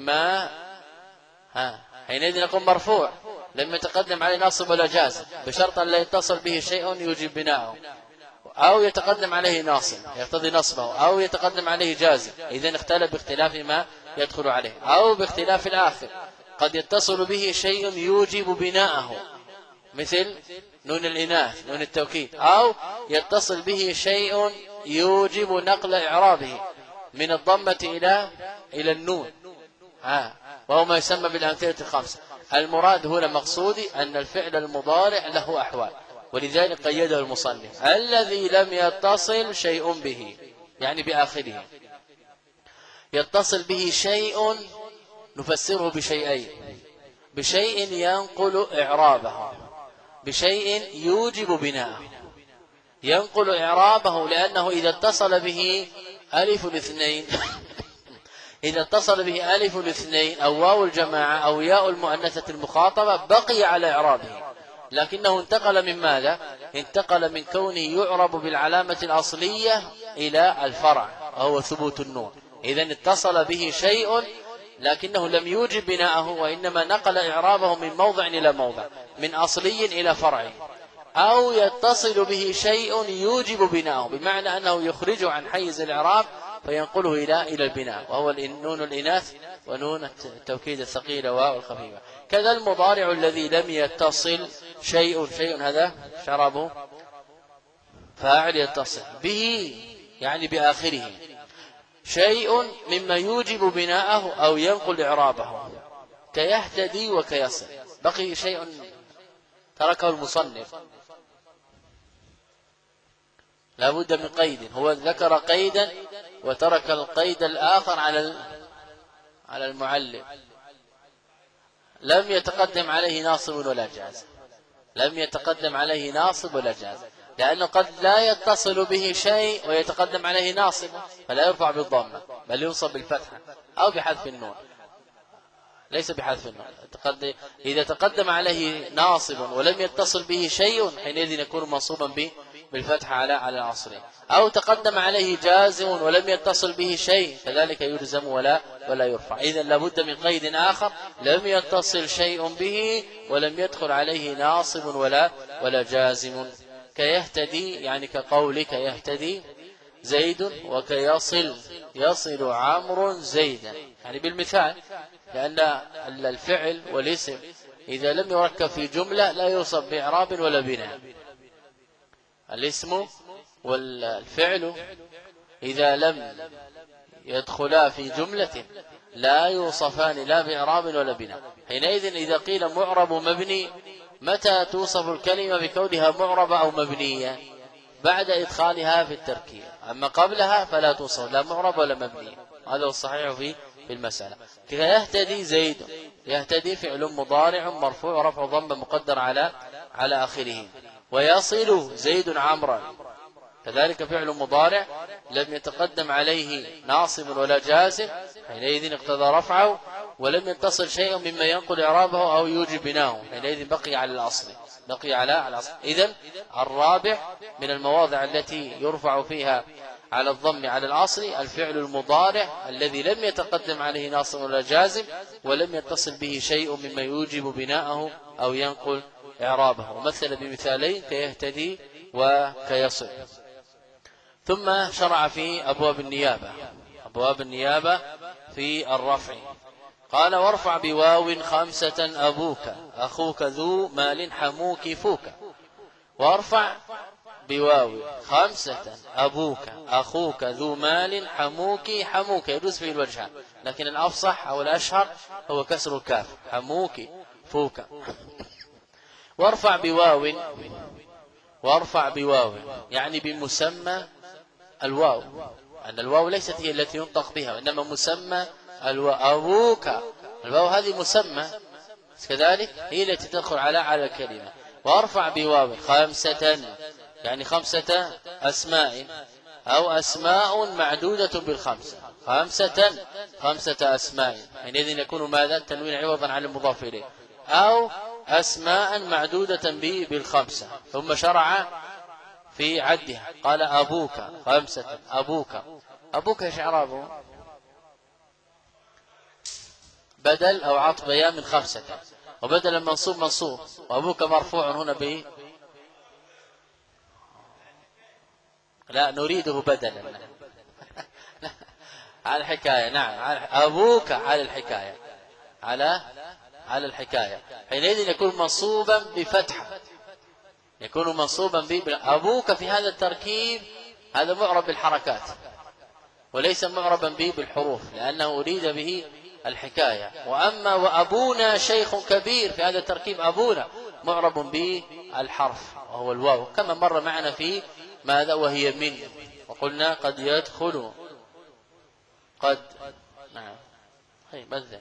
حينئذ نقول مرفوع، لم يتقدم عليه ناصب ولا جازم، بشرط أن لا يتصل به شيء يوجب بناءه، أو يتقدم عليه ناصب يقتضي نصبه، أو يتقدم عليه جازم، إذن اختلف باختلاف ما يدخل عليه، أو باختلاف الآخر، قد يتصل به شيء يوجب بناءه مثل نون الإناث نون التوكيد، أو يتصل به شيء يوجب نقل إعرابه من الضمة إلى النون، وهو ما يسمى بالأمثلة الخمسة. المراد هنا مقصودي أن الفعل المضارع له أحوال، ولذلك قيده المصنف الذي لم يتصل شيء به، يعني بآخره. يتصل به شيء نفسره بشيئين، بشيء ينقل إعرابه، بشيء يوجب بناءه. ينقل إعرابه لأنه إذا اتصل به ألف الاثنين إذا اتصل به ألف الاثنين أو واو الجماعة أو ياء المؤنثة المخاطبة بقي على إعرابه، لكنه انتقل من ماذا؟ انتقل من كونه يعرب بالعلامة الأصلية إلى الفرع وهو ثبوت النون. إذن اتصل به شيء لكنه لم يوجب بناءه، وإنما نقل إعرابه من موضع إلى موضع، من أصلي إلى فرعي. أو يتصل به شيء يوجب بناءه، بمعنى أنه يخرجه عن حيز الإعراب فينقله إلى البناء، وهو نون الإناث ونون التوكيد الثقيلة واو الخفيفة. كذا المضارع الذي لم يتصل شيء هذا شربه فاعل يتصل به يعني بآخره شيء مما يوجب بناءه أو ينقل إعرابه كيهتدي وكيصل. بقي شيء تركه المصنف لا بد من قيد، هو ذكر قيدا وترك القيد الآخر على المعلم. لم يتقدم عليه ناصب ولا جاز، لم يتقدم عليه ناصب ولا جاز، لأنه قد لا يتصل به شيء ويتقدم عليه ناصب فلا يرفع بالضمة بل ينصب بالفتحة أو بحذف النون، ليس بحذف النون. إذا تقدم عليه ناصب ولم يتصل به شيء حينئذ يكون منصوبا بالفتحة على الأصل، أو تقدم عليه جازم ولم يتصل به شيء كذلك يلزم ولا يرفع. إذن لابد من قيد آخر، لم يتصل شيء به ولم يدخل عليه ناصب ولا جازم. كيهتدي يعني كقولك يهتدي زيد، يصل عمرو زيدا، يعني بالمثال، لأن الفعل والاسم إذا لم يركب في جملة لا يوصف بإعراب ولا بناء. الاسم والفعل إذا لم يدخلا في جملة لا يوصفان لا بإعراب ولا بناء. حينئذ إذا قيل معرب مبني، متى توصف الكلمة بكونها معربة أو مبنية؟ بعد إدخالها في التركيب، أما قبلها فلا توصف لا معرب ولا مبني. هذا هو الصحيح في المسألة. يهتدي زيد، يهتدي فعل مضارع مرفوع رفع ضمة مقدر على آخره. ويصل زيد عمرا كذلك فعل مضارع لم يتقدم عليه ناصب ولا جازم حينئذ اقتضى رفعه، ولم يتصل شيء مما ينقل إعرابه أو يوجب بناؤه، حينئذ بقي على الأصل، بقي على الأصل. إذن الرابع من المواضع التي يرفع فيها على الضم على الأصل الفعل المضارع الذي لم يتقدم عليه ناصب ولا جازم ولم يتصل به شيء مما يوجب بناءه أو ينقل إعرابه، ومثل بمثالين كيهتدي وكيصل. ثم شرع في أبواب النيابة، أبواب النيابة في الرفع. قال وارفع بواو 5 أبوك أخوك ذو مال حموك فوك. وارفع بواو 5 أبوك أخوك ذو مال حموك، حموك يجوز فيه الوجهان، لكن الأفصح أو الأشهر هو كسر الكاف، حموك فوك. وارفع بواو، وارفع بواو يعني بمسمى الواو، أن الواو ليست هي التي ينطق بها، إنما مسمى الواو. أبوك الواو هذه مسمى كذلك هي التي تدخل على الكلمة. وارفع بواو 5 يعني 5 أسماء أو أسماء معدودة بالخمسة، 5 أسماء، حينئذ يكون ماذا؟ التنوين عوضا عن المضاف إليه، أو أسماء معدودة بالخمسة. ثم شرع في عدها قال أبوك 5 أبوك. أبوك ايش إعرابه؟ بدل أو عطف بيان من 5، وبدل المنصوب منصوب، وأبوك مرفوع هنا ب لا نريده بدلا على الحكاية. نعم أبوك على الحكاية، على الحكاية، حينئذ يكون منصوبا بفتحة، يكون منصوبا أبوك في هذا التركيب هذا معرب بالحركات وليس معربا به بالحروف، لأنه أريد به الحكاية. وأما وأبونا شيخ كبير في هذا التركيب أبونا معرب به الحرف وهو الواو، كما مر معنا في ماذا وهي من، وقلنا قد يدخل قد نعم بذل.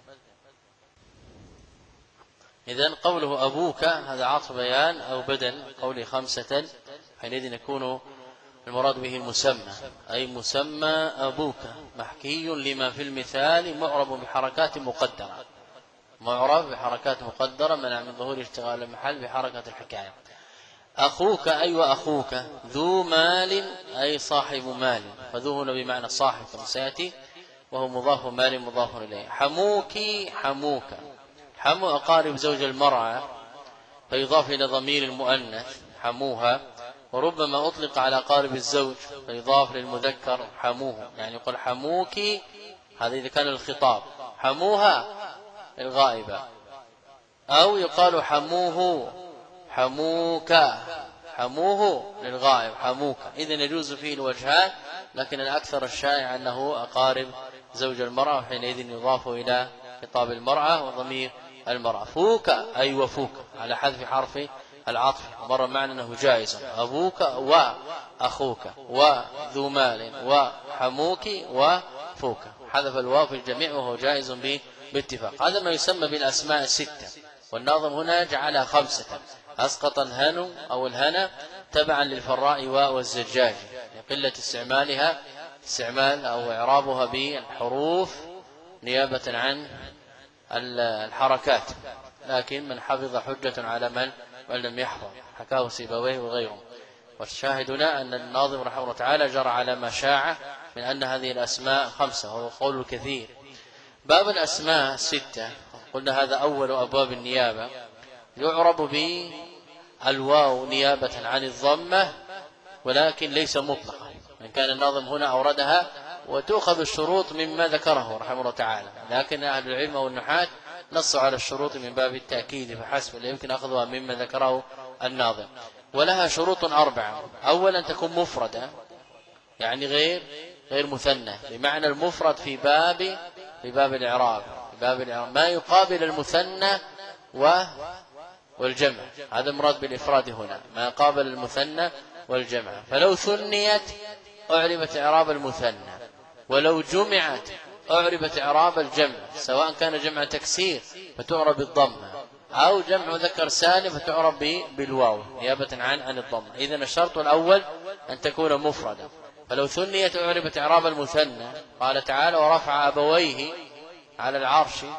إذن قوله أبوك هذا عطف بيان أو بدل قوله 5، حينئذ يكون المراد به المسمى، أي مسمى أبوك محكي لما في المثال معرب بحركات مقدرة، معرب بحركات مقدرة منع من ظهور اشتغال المحل بحركة الحكاية. أخوك أي وأخوك ذو مال أي صاحب مال، فذو هنا بمعنى صاحب كما سيأتي، وهو مضاف مال مضاف إليه. حموك حموك، حمو أقارب زوج المرأة فيضاف إلى ضمير المؤنث حموها، وربما أطلق على أقارب الزوج فيضاف للمذكر حموه، يعني يقول حموك هذا إذا كان الخطاب، حموها الغائبة، أو يقال حموه حموك، حموه للغائب حموك. إذن يجوز فيه الوجهان، لكن الأكثر الشائع أنه أقارب زوج المرأة، وحينئذ يضاف إلى خطاب المرأة وضمير المرأة. فوك أي وفوك على حذف حرف العطف، مر معنا أنه جائز، أبوك وأخوك وذو مال وحموك وفوك، حذف الواو في الجميع وهو جائز باتفاق. هذا ما يسمى بالأسماء الستة، والناظم هنا جعلها 5، أسقط الهن أو الهنا تبعا للفراء والزجاج لقلة استعمالها، استعمال أو إعرابها بالحروف نيابة عن الحركات، لكن من حفظ حجة على من لم يحفظ، حكاه سيبويه وغيره. والشاهدنا أن الناظم رحمه الله تعالى جرى على ما شاع من أن هذه الأسماء 5، وهو قول الكثير. باب الأسماء 6، قلنا هذا أول أبواب النيابة، يعرب بالواو نيابة عن الضمة، ولكن ليس مطلقا، إن كان الناظم هنا أوردها وتؤخذ الشروط مما ذكره رحمه الله تعالى، لكن أهل العلم والنحاة نصوا على الشروط من باب التأكيد فحسب، لا يمكن أخذها مما ذكره الناظم. ولها شروط 4، أولا تكون مفردة، يعني غير مثنى، بمعنى المفرد في باب الإعراب، ما يقابل المثنى والجمع، هذا مراد بالإفراد هنا، ما يقابل المثنى والجمع. فلو ثنيت أعربت إعراب المثنى، ولو جمعت أعربت إعراب الجمع، سواء كان جمع تكسير فتعرب بالضمة، أو جمع مذكر سالم فتعرب بالواو نيابة عن الضمة. إذن الشرط الأول أن تكون مفردة. فلو ثنيت أعربت إعراب المثنى، قال تعالى ورفع أبويه على العرش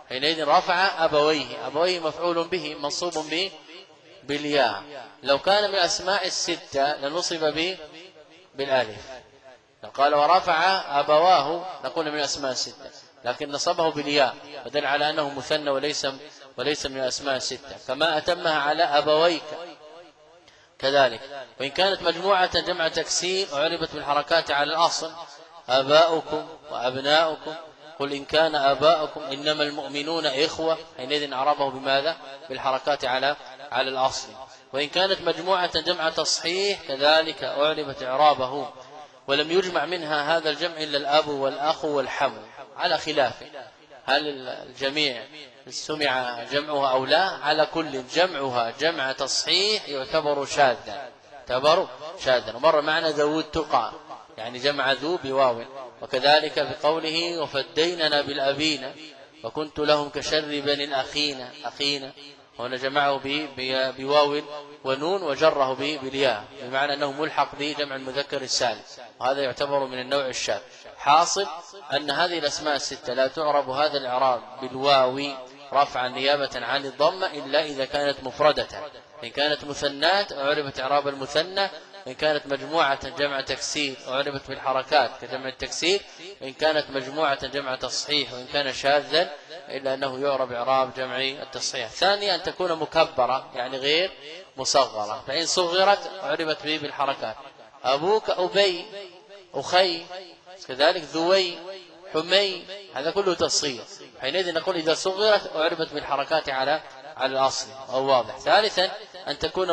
حينئذ رفع أبويه، أبويه مفعول به منصوب به بالياء. لو كان من أسماء الستة لنصب بالالف. لو قال ورفع أبواه نقول من أسماء الستة، لكن نصبه بالياء فدل على أنه مثنى وليس من أسماء الستة. كما أتمها على أبويك كذلك. وإن كانت مجموعة جمع تكسير وعربت بالحركات على الأصل، آباؤكم وأبناؤكم، قل إن كان آباؤكم إنما المؤمنون إخوة، حينئذ أعربه بماذا؟ بالحركات على الأصل. وإن كانت مجموعة جمع تصحيح كذلك أعربت إعرابه، ولم يجمع منها هذا الجمع إلا الأب والأخ والحم، على خلافه هل الجميع سمع جمعها أو لا. على كل جمعها جمع تصحيح يعتبر شاذا، ومر معنا ذو التقى يعني جمع ذو بواو. وكذلك بقوله وفديننا بالأبين وكنت لهم كشر بني الأخين، هنا جمعه بواو ونون وجره بالياء، بمعنى أنه ملحق بجمع المذكر السالم، وهذا يعتبر من النوع الشاذ. حاصل أن هذه الأسماء الستة لا تعرب هذا الإعراب بالواو رفعا نيابة عن الضمة إلا إذا كانت مفردة. إن كانت مثنات أعربت إعراب المثنى، إن كانت مجموعة جمع تكسير أعربت بالحركات كجمع التكسير، إن كانت مجموعة جمع تصحيح، وإن كان شاذا إلا أنه يعرب إعراب جمع التصحيح. ثانيا أن تكون مكبرة يعني غير مصغرة، فإن صغرت أعربت به بالحركات. أبوك أبي، أخي، كذلك ذوي، حمي، هذا كله تصغير، حينئذ نقول إذا صغرت أعربت بالحركات على الأصل أو واضح. ثالثا أن تكون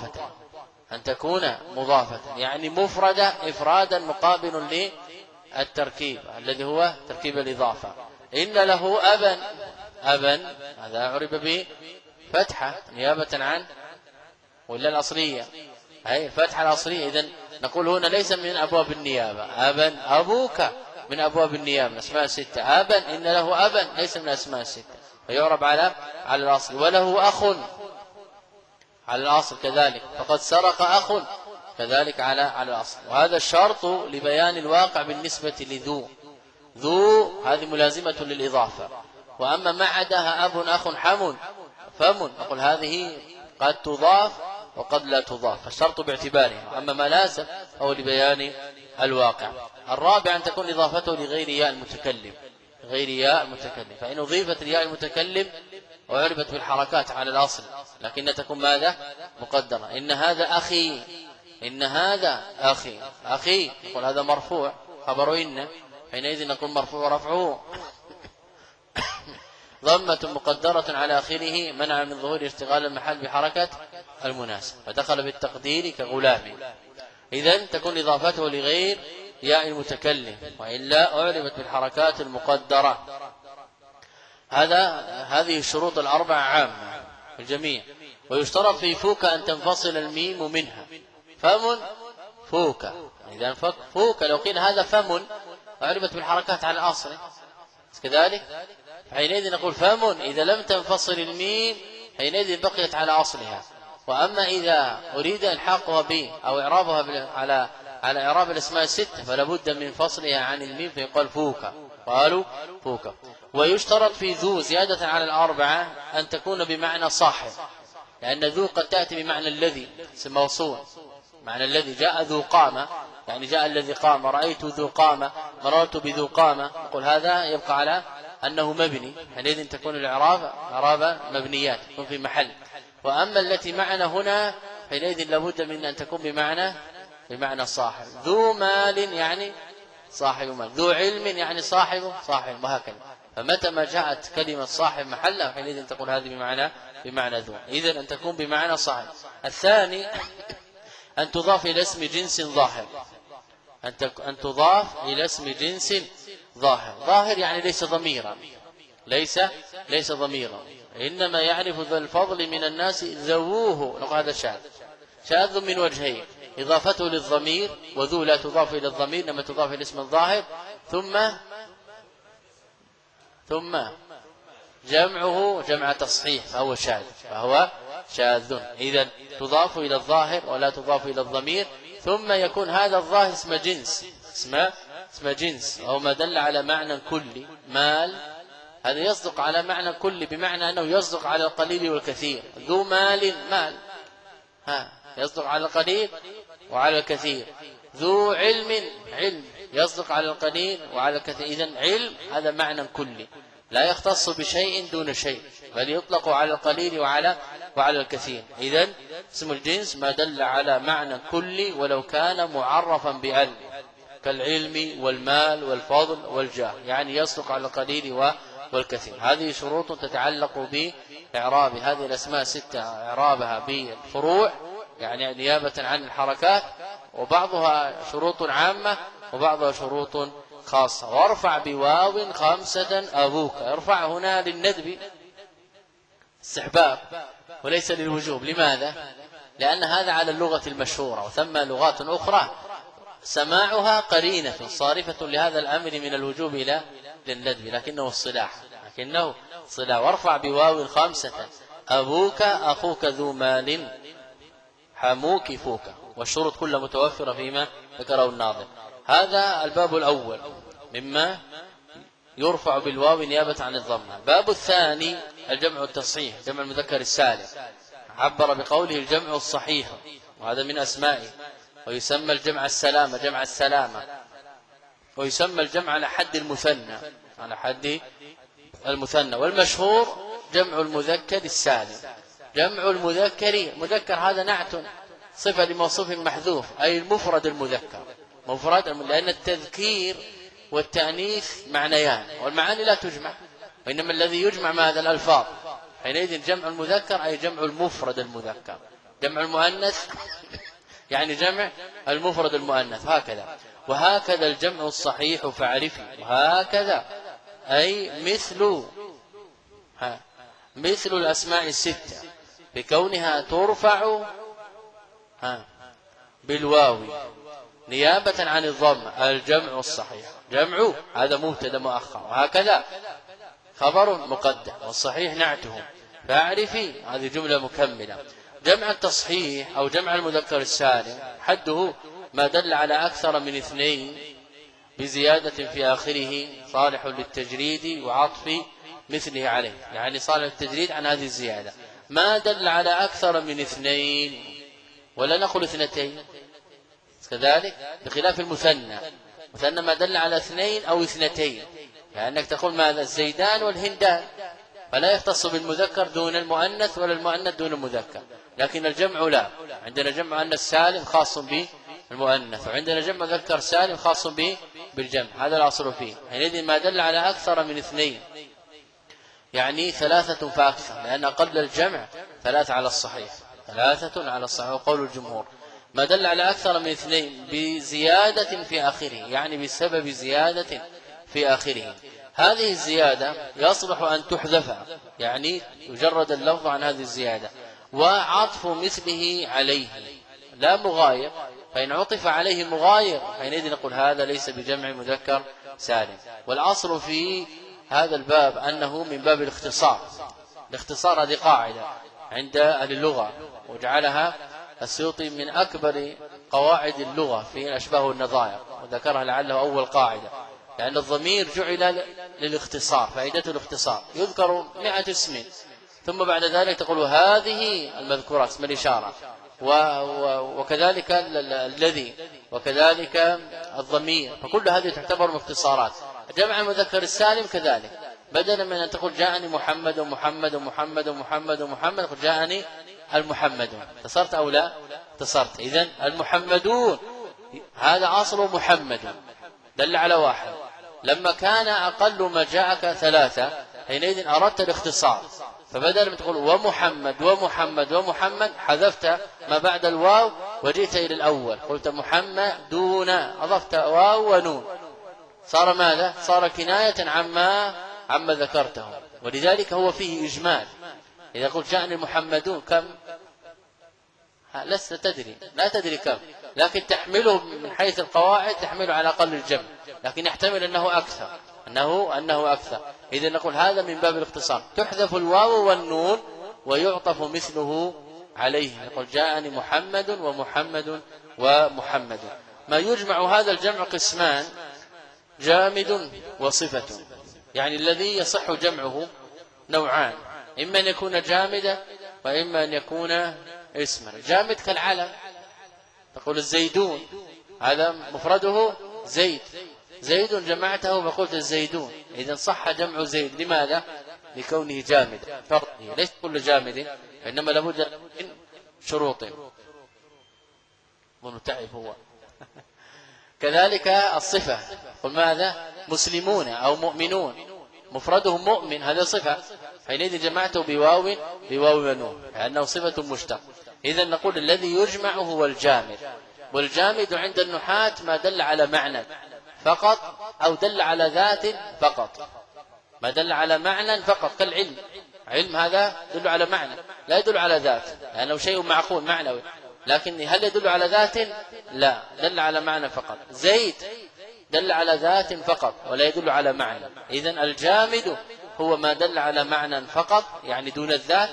مضافة، يعني مفردة إفرادا مقابل للتركيب الذي هو تركيب الإضافة. إن له أبا هذا أعرب بفتحة نيابة عن ولا الأصلية، هي الفتحة الأصلية. إذن نقول هنا ليس من أبواب النيابة. أبا، أبوك من أبواب النيابة أسماء الستة. أبا إن له أبا ليس من أسماء الستة، فيعرب على الأصل. وله أخ على الأصل كذلك، فقد سرق أخ كذلك على الأصل. وهذا الشرط لبيان الواقع بالنسبة ذو هذه ملازمة للإضافة. وأما ما عداها أب، أخ، حم، فم، نقول هذه قد تضاف وقد لا تضاف، فالشرط باعتباره. أما ما لازم أو لبيان الواقع. الرابع أن تكون إضافته لغير ياء المتكلم، فإن أضيفت لياء المتكلم وعربت بالحركات على الأصل لكن تكون ماذا؟ مقدرة. إن هذا أخي نقول هذا مرفوع خبر إن، حينئذ نقول مرفوع رفعه ضمة مقدرة على آخره منع من ظهور اشتغال المحل بحركة المناسب، فدخل بالتقدير كغلام. إذن تكون إضافته لغير ياء المتكلم، وإلا أعربت بالحركات المقدرة. هذه الشروط الأربع عامة الجميع. ويشترط في فوك أن تنفصل الميم منها. فم فوك، إذا فوك لو قيل هذا فم أعربت بالحركات على الأصل كذلك، حينئذ نقول فم إذا لم تنفصل الميم حينئذ بقيت على أصلها. وأما إذا أريد الحاقها به أو إعرابها على إعراب الأسماء الستة فلا بد من فصلها عن الميم، فيقال قالوا فوك. ويشترط في ذو زيادة على الأربعة أن تكون بمعنى صاحب، لأن ذو قد تأتي بمعنى الذي، اسم موصول، معنى الذي. جاء ذو قامة يعني جاء الذي قام، رأيت ذو قامة، مررت بذو قامة، نقول هذا يبقى على أنه مبني، حينئذ تكون الإعراب مبنيات، تكون في محل. وأما التي معنا هنا حينئذ لابد من أن تكون بمعنى صاحب. ذو مال يعني صاحب مال، ذو علم يعني صاحب، وهكذا. فمتى ما جاءت كلمة صاحب محلها حينئذ تقول هذه بمعنى ذو. إذن أن تكون بمعنى صاحب. الثاني أن تضاف إلى اسم جنس ظاهر، أن تضاف إلى اسم جنس ظاهر يعني ليس ضميرا، إنما يعرف ذا الفضل من الناس ذووه. نقول هذا شاذ من وجهين: إضافته للضمير، وذو لا تضاف إلى الضمير إنما تضاف إلى اسم الظاهر، ثم جمعه جمع تصحيح فهو شاذ. إذن تضاف إلى الظاهر ولا تضاف إلى الضمير، ثم يكون هذا الظاهر اسم جنس أو ما دل على معنى كلي. مال هذا يصدق على معنى كل، بمعنى أنه يصدق على القليل والكثير. ذو مال مال، يصدق على القليل وعلى الكثير. ذو علم علم، يصدق على القليل وعلى الكثير. إذن علم هذا معنى كلي لا يختص بشيء دون شيء، بل يطلق على القليل وعلى الكثير. إذن اسم الجنس ما دل على معنى كلي ولو كان معرفا بأل، كالعلم والمال والفضل والجاه، يعني يصدق على القليل والكثير. هذه شروط تتعلق بإعراب هذه الأسماء 6، إعرابها بالفروع يعني نيابة عن الحركات، وبعضها شروط عامة وبعضها شروط خاصة. وارفع بواو 5 أبوك، ارفع هنا للندب استحباب وليس للوجوب. لماذا؟ لأن هذا على اللغة المشهورة، وثم لغات أخرى سماعها قرينة صارفة لهذا الأمر من الوجوب إلى للندب، لكنه الصلاح، وارفع بواو 5 أبوك أخوك ذو مال حموك فوك، والشروط كلها متوفرة فيما ذكره الناظم. هذا الباب الأول مما يرفع بالواو نيابة عن الضمة. الباب الثاني الجمع التصحيح، جمع المذكر السالم، عبر بقوله الجمع الصحيح، وهذا من أسمائه. ويسمى الجمع السلامة جمع السلامة، ويسمى الجمع على حد المثنى، على حد المثنى. والمشهور جمع المذكر السالم. جمع المذكر هذا نعت صفة لموصوف محذوف، أي المفرد المذكر، لأن التذكير والتأنيث معنيان، والمعاني لا تجمع، وإنما الذي يجمع ماذا؟ الألفاظ. حينئذ جمع المذكر أي جمع المفرد المذكر، جمع المؤنث يعني جمع المفرد المؤنث. هكذا وهكذا الجمع الصحيح فاعرفي، وهكذا أي مثل الأسماء 6 بكونها ترفع بالواو نيابة عن الضم. الجمع الصحيح، جمع هذا مبتدا مؤخر، وهكذا خبر مقدم، والصحيح نعته، فاعرفي هذه جملة مكملة. جمع التصحيح أو جمع المذكر السالم حده ما دل على أكثر من 2 بزيادة في آخره صالح للتجريد وعطف مثله عليه، يعني صالح للتجريد عن هذه الزيادة. ما دل على أكثر من 2 ولا نقول 2 كذلك، بخلاف المثنى ما دل على 2 أو 2، لأنك تقول ماذا؟ الزيدان والهندان، فلا يختص بالمذكر دون المؤنث ولا المؤنث دون المذكر. لكن الجمع لا، عندنا جمع مؤنث سالم خاص بالمؤنث، وعندنا جمع مذكر سالم خاص بالجمع، هذا الأصل فيه. حينئذ ما دل على أكثر من 2 يعني 3 فأكثر، لأن قبل الجمع 3 على الصحيح، 3 على الصحيح وقول الجمهور. ما دل على أكثر من 2 بزيادة في آخره، يعني بسبب زيادة في آخره. هذه الزيادة يصلح أن تحذف، يعني يجرد اللفظ عن هذه الزيادة، وعطف مثله عليه لا مغاير، فإن عطف عليه مغاير حينئذ نقول هذا ليس بجمع مذكر سالم. والأصل في هذا الباب أنه من باب الاختصار هذه قاعدة عند أهل اللغة، وجعلها السيوطي من أكبر قواعد اللغة في الأشباه والنظائر، وذكرها لعله أول قاعدة، لأن الضمير جعل للاختصار، فائدته الاختصار. يذكر 100 اسم، ثم بعد ذلك تقول هذه المذكورات اسم الإشارة، وكذلك الذي، وكذلك الضمير، فكل هذه تعتبر مختصارات. جمع المذكر السالم كذلك، بدلا من أن تقول جاءني محمد ومحمد ومحمد ومحمد ومحمد، تقول جاءني المحمدون. اتصرت أو لا؟ اتصرت. إذن المحمدون هذا أصل محمد دل على 1، لما كان أقل ما جاءك 3 حينئذ أردت الاختصار، فبدل من تقول ومحمد ومحمد ومحمد حذفت ما بعد الواو وجئت إلى الأول، قلت محمدون، أضفت واو ونون، صار ماذا؟ صار كناية عما ذكرته. ولذلك هو فيه إجمال. إذا قلت جاءني المحمدون كم؟ لست تدري، لا تدري كم، لكن تحمله من حيث القواعد تحمله على أقل الجمع، لكن يحتمل أنه أكثر، أنه أكثر. إذا نقول هذا من باب الاختصار، تحذف الواو والنون ويعطف مثله عليه، نقول جاءني محمد ومحمد ومحمد. ما يجمع هذا الجمع قسمان: جامد وصفة. يعني الذي يصح جمعه نوعان، إما أن يكون جامدا وإما أن يكون اسما. جامد كالعلم، تقول الزيدون، هذا مفرده زيد، زيد جمعته فقلت الزيدون، إذا صح جمع زيد. لماذا؟ لكونه جامد فرضه، ليس كل جامد، إنما لابد من شروط. منتعب هو. كذلك الصفة، قل ماذا؟ مسلمون أو مؤمنون، مفردهم مؤمن، هذا صفة، حينئذ جمعته بواو ونون لأنه صفة مشتق. إذن نقول الذي يجمع هو الجامد، والجامد عند النحاة ما دل على معنى فقط أو دل على ذات فقط، ما دل على معنى فقط، كالعلم، علم هذا يدل على معنى لا يدل على ذات، لأنه شيء معقول معنوي، لكن هل يدل على ذات؟ لا، دل على معنى فقط. زيد دل على ذات فقط ولا يدل على معنى. إذن الجامد هو ما دل على معنى فقط، يعني دون الذات،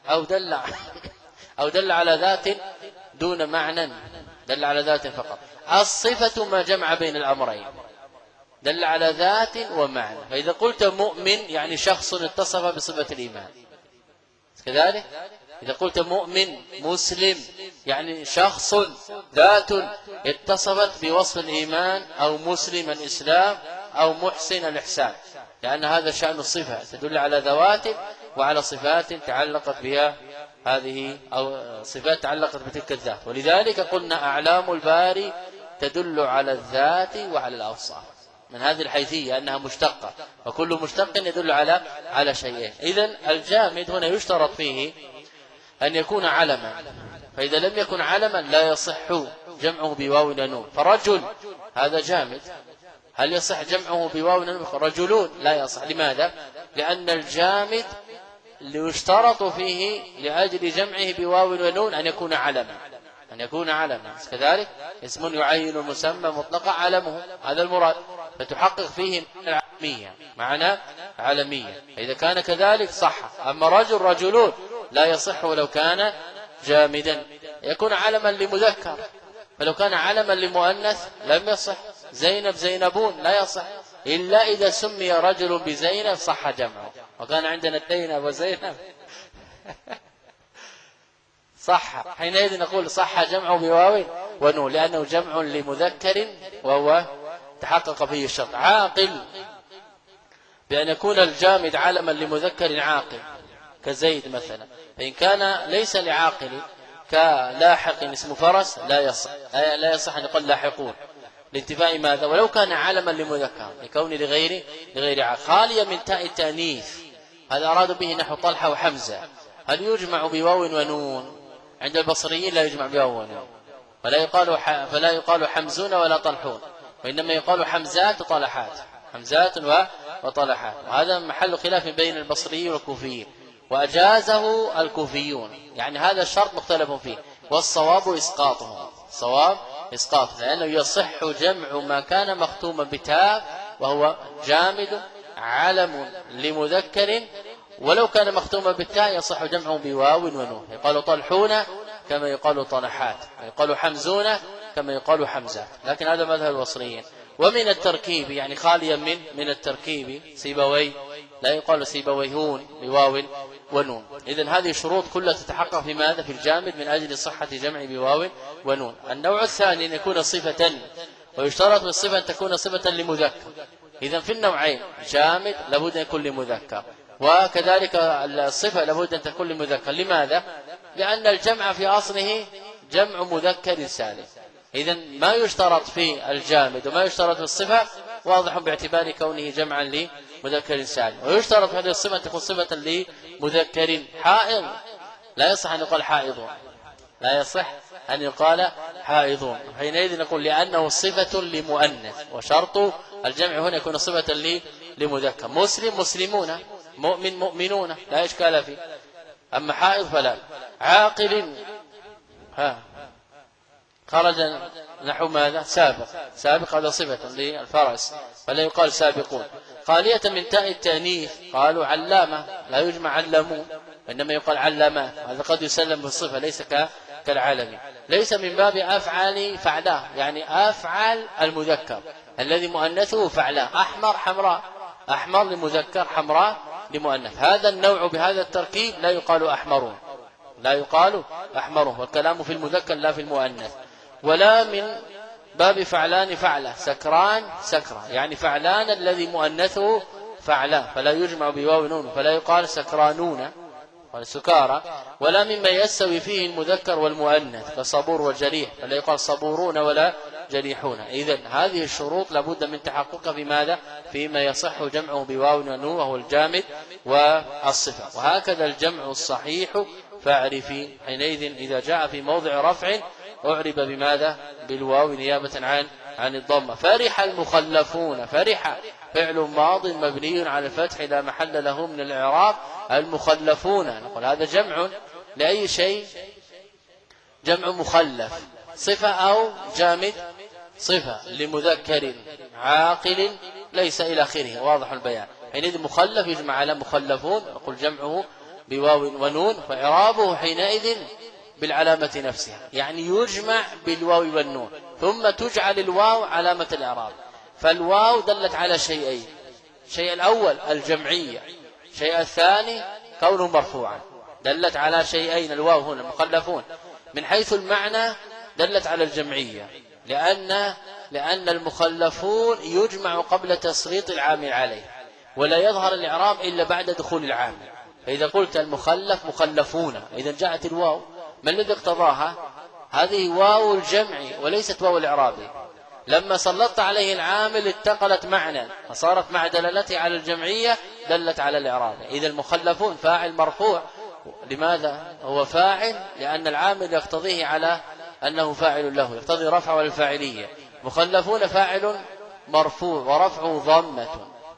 أو دل على ذات دون معنى، دل على ذات فقط. الصفة ما جمع بين الأمرين، دل على ذات ومعنى. فإذا قلت مؤمن يعني شخص اتصف بصفة الإيمان، كذلك إذا قلت مؤمن مسلم يعني شخص ذات اتصفت بوصف الإيمان، أو مسلم الإسلام، أو محسن الإحسان، لأن هذا شأن الصفة، تدل على ذوات وعلى صفات تعلقت بها هذه، أو صفات تعلقت بتلك الذات. ولذلك قلنا أعلام الباري تدل على الذات وعلى الأوصاف، من هذه الحيثية أنها مشتقة، وكل مشتق يدل على شيئين. إذن الجامد هنا يشترط فيه أن يكون علما، فإذا لم يكن علما لا يصح جمعه بواو ونون. فرجل هذا جامد، هل يصح جمعه بواو ونون؟ رجلون لا يصح. لماذا؟ لأن الجامد يشترط فيه لأجل جمعه بواو ونون أن يكون علما، أن يكون علما. كذلك اسم يعين المسمى مطلقا علمه، هذا المراد، فتحقق فيه العالمية، معنى عالمية. فإذا كان كذلك صح. أما رجلون لا يصح ولو كان جامدا، يكون علما لمذكر، فلو كان علما لمؤنث لم يصح. زينب زينبون لا يصح، إلا إذا سمي رجل بزينب صح جمعه، وكان عندنا زينب وزينب صح، حينئذ نقول صح جمعه بواو ونون، لأنه جمع لمذكر وهو تحقق فيه الشرط. عاقل بأن يكون الجامد علما لمذكر عاقل كزيد مثلا، فإن كان ليس لعاقل كلاحق اسم فرس لا يصح أن يقول لاحقون، لانتفاء ماذا؟ ولو كان علما لمذكر لكون لغير عاقل. خالية من تاء التانيث، هذا أراد به نحو طلحة وحمزة، هل يجمع بواو ونون؟ عند البصريين لا يجمع بواو ونون، فلا يقال حمزون ولا طلحون، وإنما يقال حمزات وطلحات، حمزات وطلحات. وهذا محل خلاف بين البصريين والكوفيين، وأجازه الكوفيون، يعني هذا الشرط مختلف فيه، والصواب إسقاطه، صواب إسقاط، لأنه يصح جمع ما كان مختوما بتاء وهو جامد علم لمذكر، ولو كان مختوما بالتاء يصح جمعه بواو ونون. يقال طلحون كما يقال طلحات، يقال حمزون كما يقال حمزات، لكن هذا مذهب البصريين. ومن التركيب يعني خاليا من التركيب سيبوي، لا يقال سيبويهون بواو ونون. إذن هذه الشروط كلها تتحقق في ماذا؟ في الجامد، من أجل صحة جمع بواو ونون. النوع الثاني أن يكون صفة، ويشترط في الصفة أن تكون صفة لمذكر. إذن في النوعين جامد لابد أن يكون لمذكر، وكذلك الصفة لابد أن تكون لمذكر. لماذا؟ لأن الجمع في أصله جمع مذكر سالم. إذن ما يشترط في الجامد وما يشترط في الصفة واضح باعتبار كونه جمعا لمذكر سالم. ويشترط في هذه الصفة أن تكون صفة لمذكر. حائض لا يصح أن يقال حائضون، لا يصح أن يقال حائضون، حينئذ نقول لأنه صفة لمؤنث، وشرط الجمع هنا يكون صفة لمذكر. مسلم مسلمون، مؤمن مؤمنون، لا إشكال فيه. أما حائض فلا. عاقل خرج نحو ماذا؟ سابق هذا صفة للفرس فلا يقال سابقون. خالية من تاء التانيث قالوا علامة، لا يجمع علمون، وإنما يقال علامات، هذا قد يسلم بالصفة ليس كالعالمي. ليس من باب أفعال فعلاه، يعني أفعل المذكر الذي مؤنثه فعلاه، أحمر حمراء، أحمر لمذكر، حمراء لمؤنث. هذا النوع بهذا التركيب لا يقال أحمرون، لا يقال أحمرون، والكلام في المذكر لا في المؤنث. ولا من باب فعلان فعلة، سكران سكرة، يعني فعلان الذي مؤنثه فعلان، فلا يجمع بواو نون، فلا يقال سكرانون والسكارى. ولا مما يستوي فيه المذكر والمؤنث كصبور والجريح، فلا يقال صبورون ولا جريحون. إذن هذه الشروط لابد من تحققها في ماذا؟ فيما يصح جمعه بواو ونون وهو الجامد والصفة. وهكذا الجمع الصحيح فاعرفي حينئذ إذا جاء في موضع رفع أعرب بماذا؟ بالواو نيابة عن الضمة. فرح المخلفون، فرح فعل ماض مبني على الفتح لا محل له من الإعراب. المخلفون نقول هذا جمع لأي شيء؟ جمع مخلف، صفة أو جامد؟ صفة لمذكر عاقل ليس إلى آخره، واضح البيان. حينئذ مخلف يجمع على مخلفون، نقول جمعه بواو ونون، فإعرابه حينئذ بالعلامة نفسها، يعني يجمع بالواو والنون، ثم تجعل الواو علامة الإعراب. فالواو دلت على شيئين: الشيء الأول الجمعية، الشيء الثاني كونه مرفوعا. دلت على شيئين الواو هنا المخلفون. من حيث المعنى دلت على الجمعية، لأن المخلفون يجمع قبل تسليط العامل عليه، ولا يظهر الإعراب إلا بعد دخول العامل. فإذا قلت المخلف مخلفون، إذا جاءت الواو ما الذي اقتضاها؟ هذه واو الجمع وليست واو الإعراب. لما سلطت عليه العامل اتقلت معنى، فصارت مع دلالته على الجمعية دلت على الإعراب. إذا المخلفون فاعل مرفوع. لماذا هو فاعل؟ لأن العامل يقتضيه على أنه فاعل له، يقتضي رفعه الفاعلية. مخلفون فاعل مرفوع ورفعه ضمة،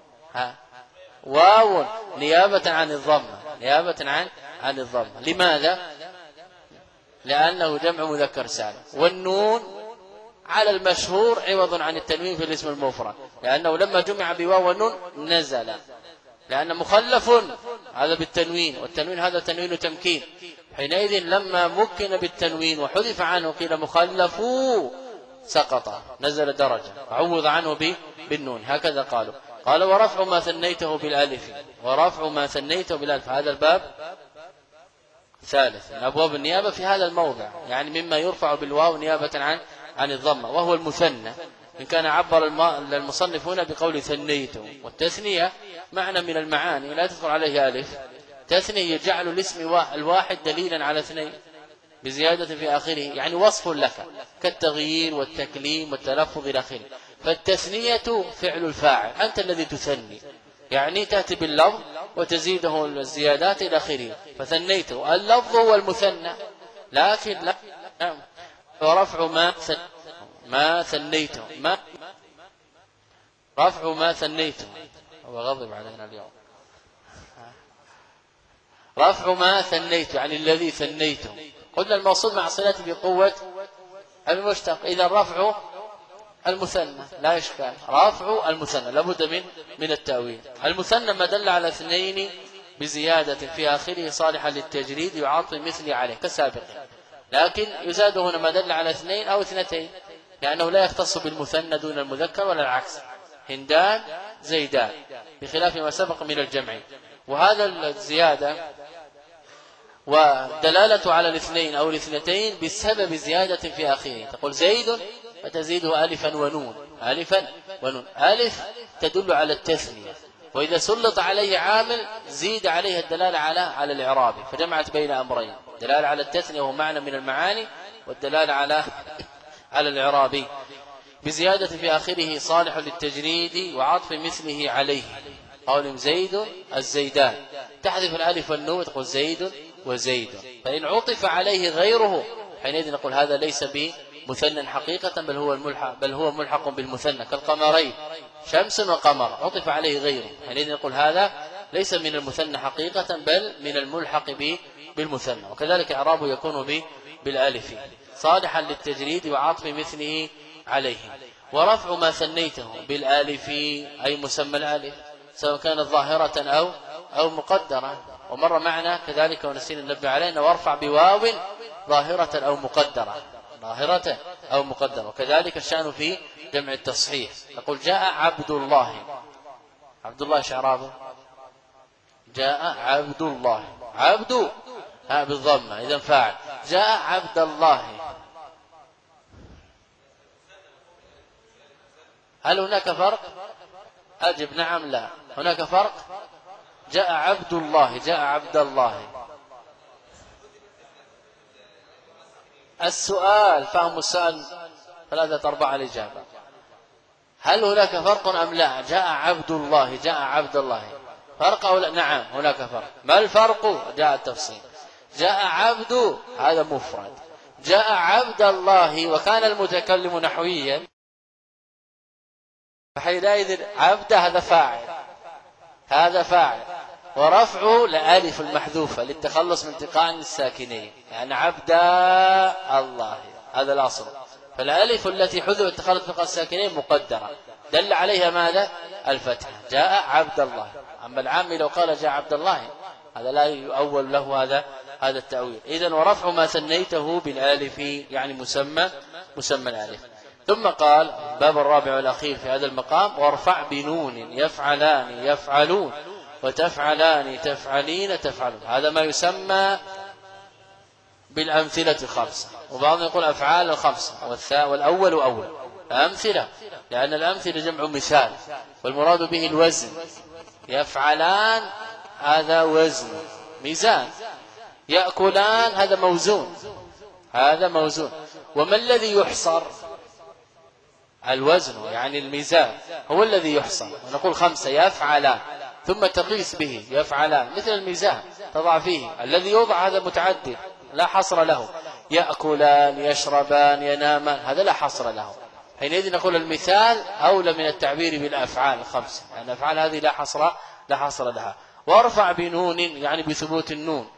واو نيابة عن الضمة، نيابة عن الضمة. لماذا؟ لأنه جمع مذكر سالم. والنون على المشهور عوض عن التنوين في الاسم المفرد، لأنه لما جمع بواو ونون نزل، لأن مخلف هذا بالتنوين، والتنوين هذا تنوين تمكين. حينئذ لما مكن بالتنوين وحذف عنه قيل مخلفو سقط، نزل درجة، عوض عنه بالنون. هكذا قال ورفع ما ثنيته بالالف، ورفع ما ثنيته بالالف. هذا الباب ثالث من أبواب النيابة في هذا الموضع، يعني مما يرفع بالواو نيابة عن الضمة، وهو المثنى. إن كان عبر المصنف هنا بقول ثنيته، والتثنية معنى من المعاني لا تدخل عليه ألف. تثنية يجعل الاسم الواحد دليلا على اثنين بزيادة في آخره، يعني وصف لك كالتغيير والتكليم والتلفظ إلى آخره. فالتثنية فعل الفاعل، أنت الذي تثني، يعني تأتي باللفظ وتزيده الزيادات إلى آخره. فثنيته اللفظ هو المثنى، لكن لا ورفع ما ثنيته، رفع ما ثنيته. هو غضب علينا اليوم. رفع ما ثنيته يعني الذي ثنيته. قلنا الموصول مع صلته بقوة المشتق، إذا رفع المثنى لا إشكال، رفع المثنى لابد من التأويل. المثنى ما دل على اثنين بزيادة في آخره صالحا للتجريد يعاطف مثلي عليه كسابق، لكن يزاد هنا ما دل على اثنين أو اثنتين، لأنه لا يختص بالمثنى دون المذكر ولا العكس. هندان زيدان بخلاف ما سبق من الجمع. وهذا الزيادة ودلالة على الاثنين أو الاثنتين بسبب زيادة في آخره. تقول زيد فتزيده ألفا ونون، ألفا ونون. ألف تدل على التثنية، وإذا سلط عليه عامل زيد عليه الدلالة على الإعراب، فجمعت بين أمرين: دلالة على التثنية وهو معنى من المعاني، والدلالة على الإعراب بزيادة في آخره صالح للتجريد وعطف مثله عليه. قول زيد الزيدان، تحذف الألف والنون تقول زيد وزيد. فإن عطف عليه غيره حينئذ نقول هذا ليس بمثنى حقيقة، بل هو ملحق بالمثنى، كالقمرين شمس وقمر عطف عليه غيره، حينئذ نقول هذا ليس من المثنى حقيقة بل من الملحق بالمثنى. وكذلك إعرابه يكون بالالف صالحا للتجريد وعطف مثله عليه. ورفع ما ثنيته بالالف أي مسمى الالف سواء كانت ظاهرة أو مقدرة. ومر معنا كذلك ونسينا ننبه عليه وارفع بواو ظاهرة أو مقدرة، ظاهرة أو مقدرة. وكذلك الشأن في جمع التصحيح، تقول جاء عبد الله عبد الله شعرابه جاء عبد الله، عبد بالضمة إذا فاعل. جاء عبد الله، هل هناك فرق؟ أجب نعم لا. هناك فرق. جاء عبد الله، جاء عبد الله. السؤال فهم السؤال 3/4 الإجابة. هل هناك فرق أم لا؟ جاء عبد الله، جاء عبد الله، فرق أو لا؟ نعم هناك فرق. ما الفرق؟ جاء التفصيل. جاء عبد هذا مفرد، جاء عبد الله وكان المتكلم نحويا، فحينئذ عبد هذا فاعل، هذا فاعل، ورفعه لألف المحذوفة للتخلص من التقاء الساكنين، يعني عبد الله هذا الأصل. فالألف التي حذفت للتخلص من التقاء الساكنين مقدرة، دل عليها ماذا؟ الفتحة. جاء عبد الله. أما العامي لو قال جاء عبد الله هذا لا يؤول له هذا التأويل. إذن ورفع ما ثنيته بالالف يعني مسمى الالف. ثم قال باب الرابع والأخير في هذا المقام: وارفع بنون يفعلان يفعلون وتفعلان تفعلين تفعلون. هذا ما يسمى بالأمثلة الخمسة، وبعضهم يقول أفعال الخمسة، والأول أول أمثلة، لأن الأمثلة جمع مثال، والمراد به الوزن. يفعلان هذا وزن ميزان، يأكلان هذا موزون، هذا موزون. وما الذي يحصر؟ الوزن، يعني الميزان هو الذي يحصر. ونقول خمسة يفعلان ثم تقيس به يفعلان، مثل الميزان تضع فيه، الذي يوضع هذا متعدد لا حصر له. يأكلان يشربان ينامان هذا لا حصر له. حينئذ نقول المثال أولى من التعبير بالأفعال الخمسة، لأن يعني الأفعال هذه لا حصر لها. وارفع بنون يعني بثبوت النون.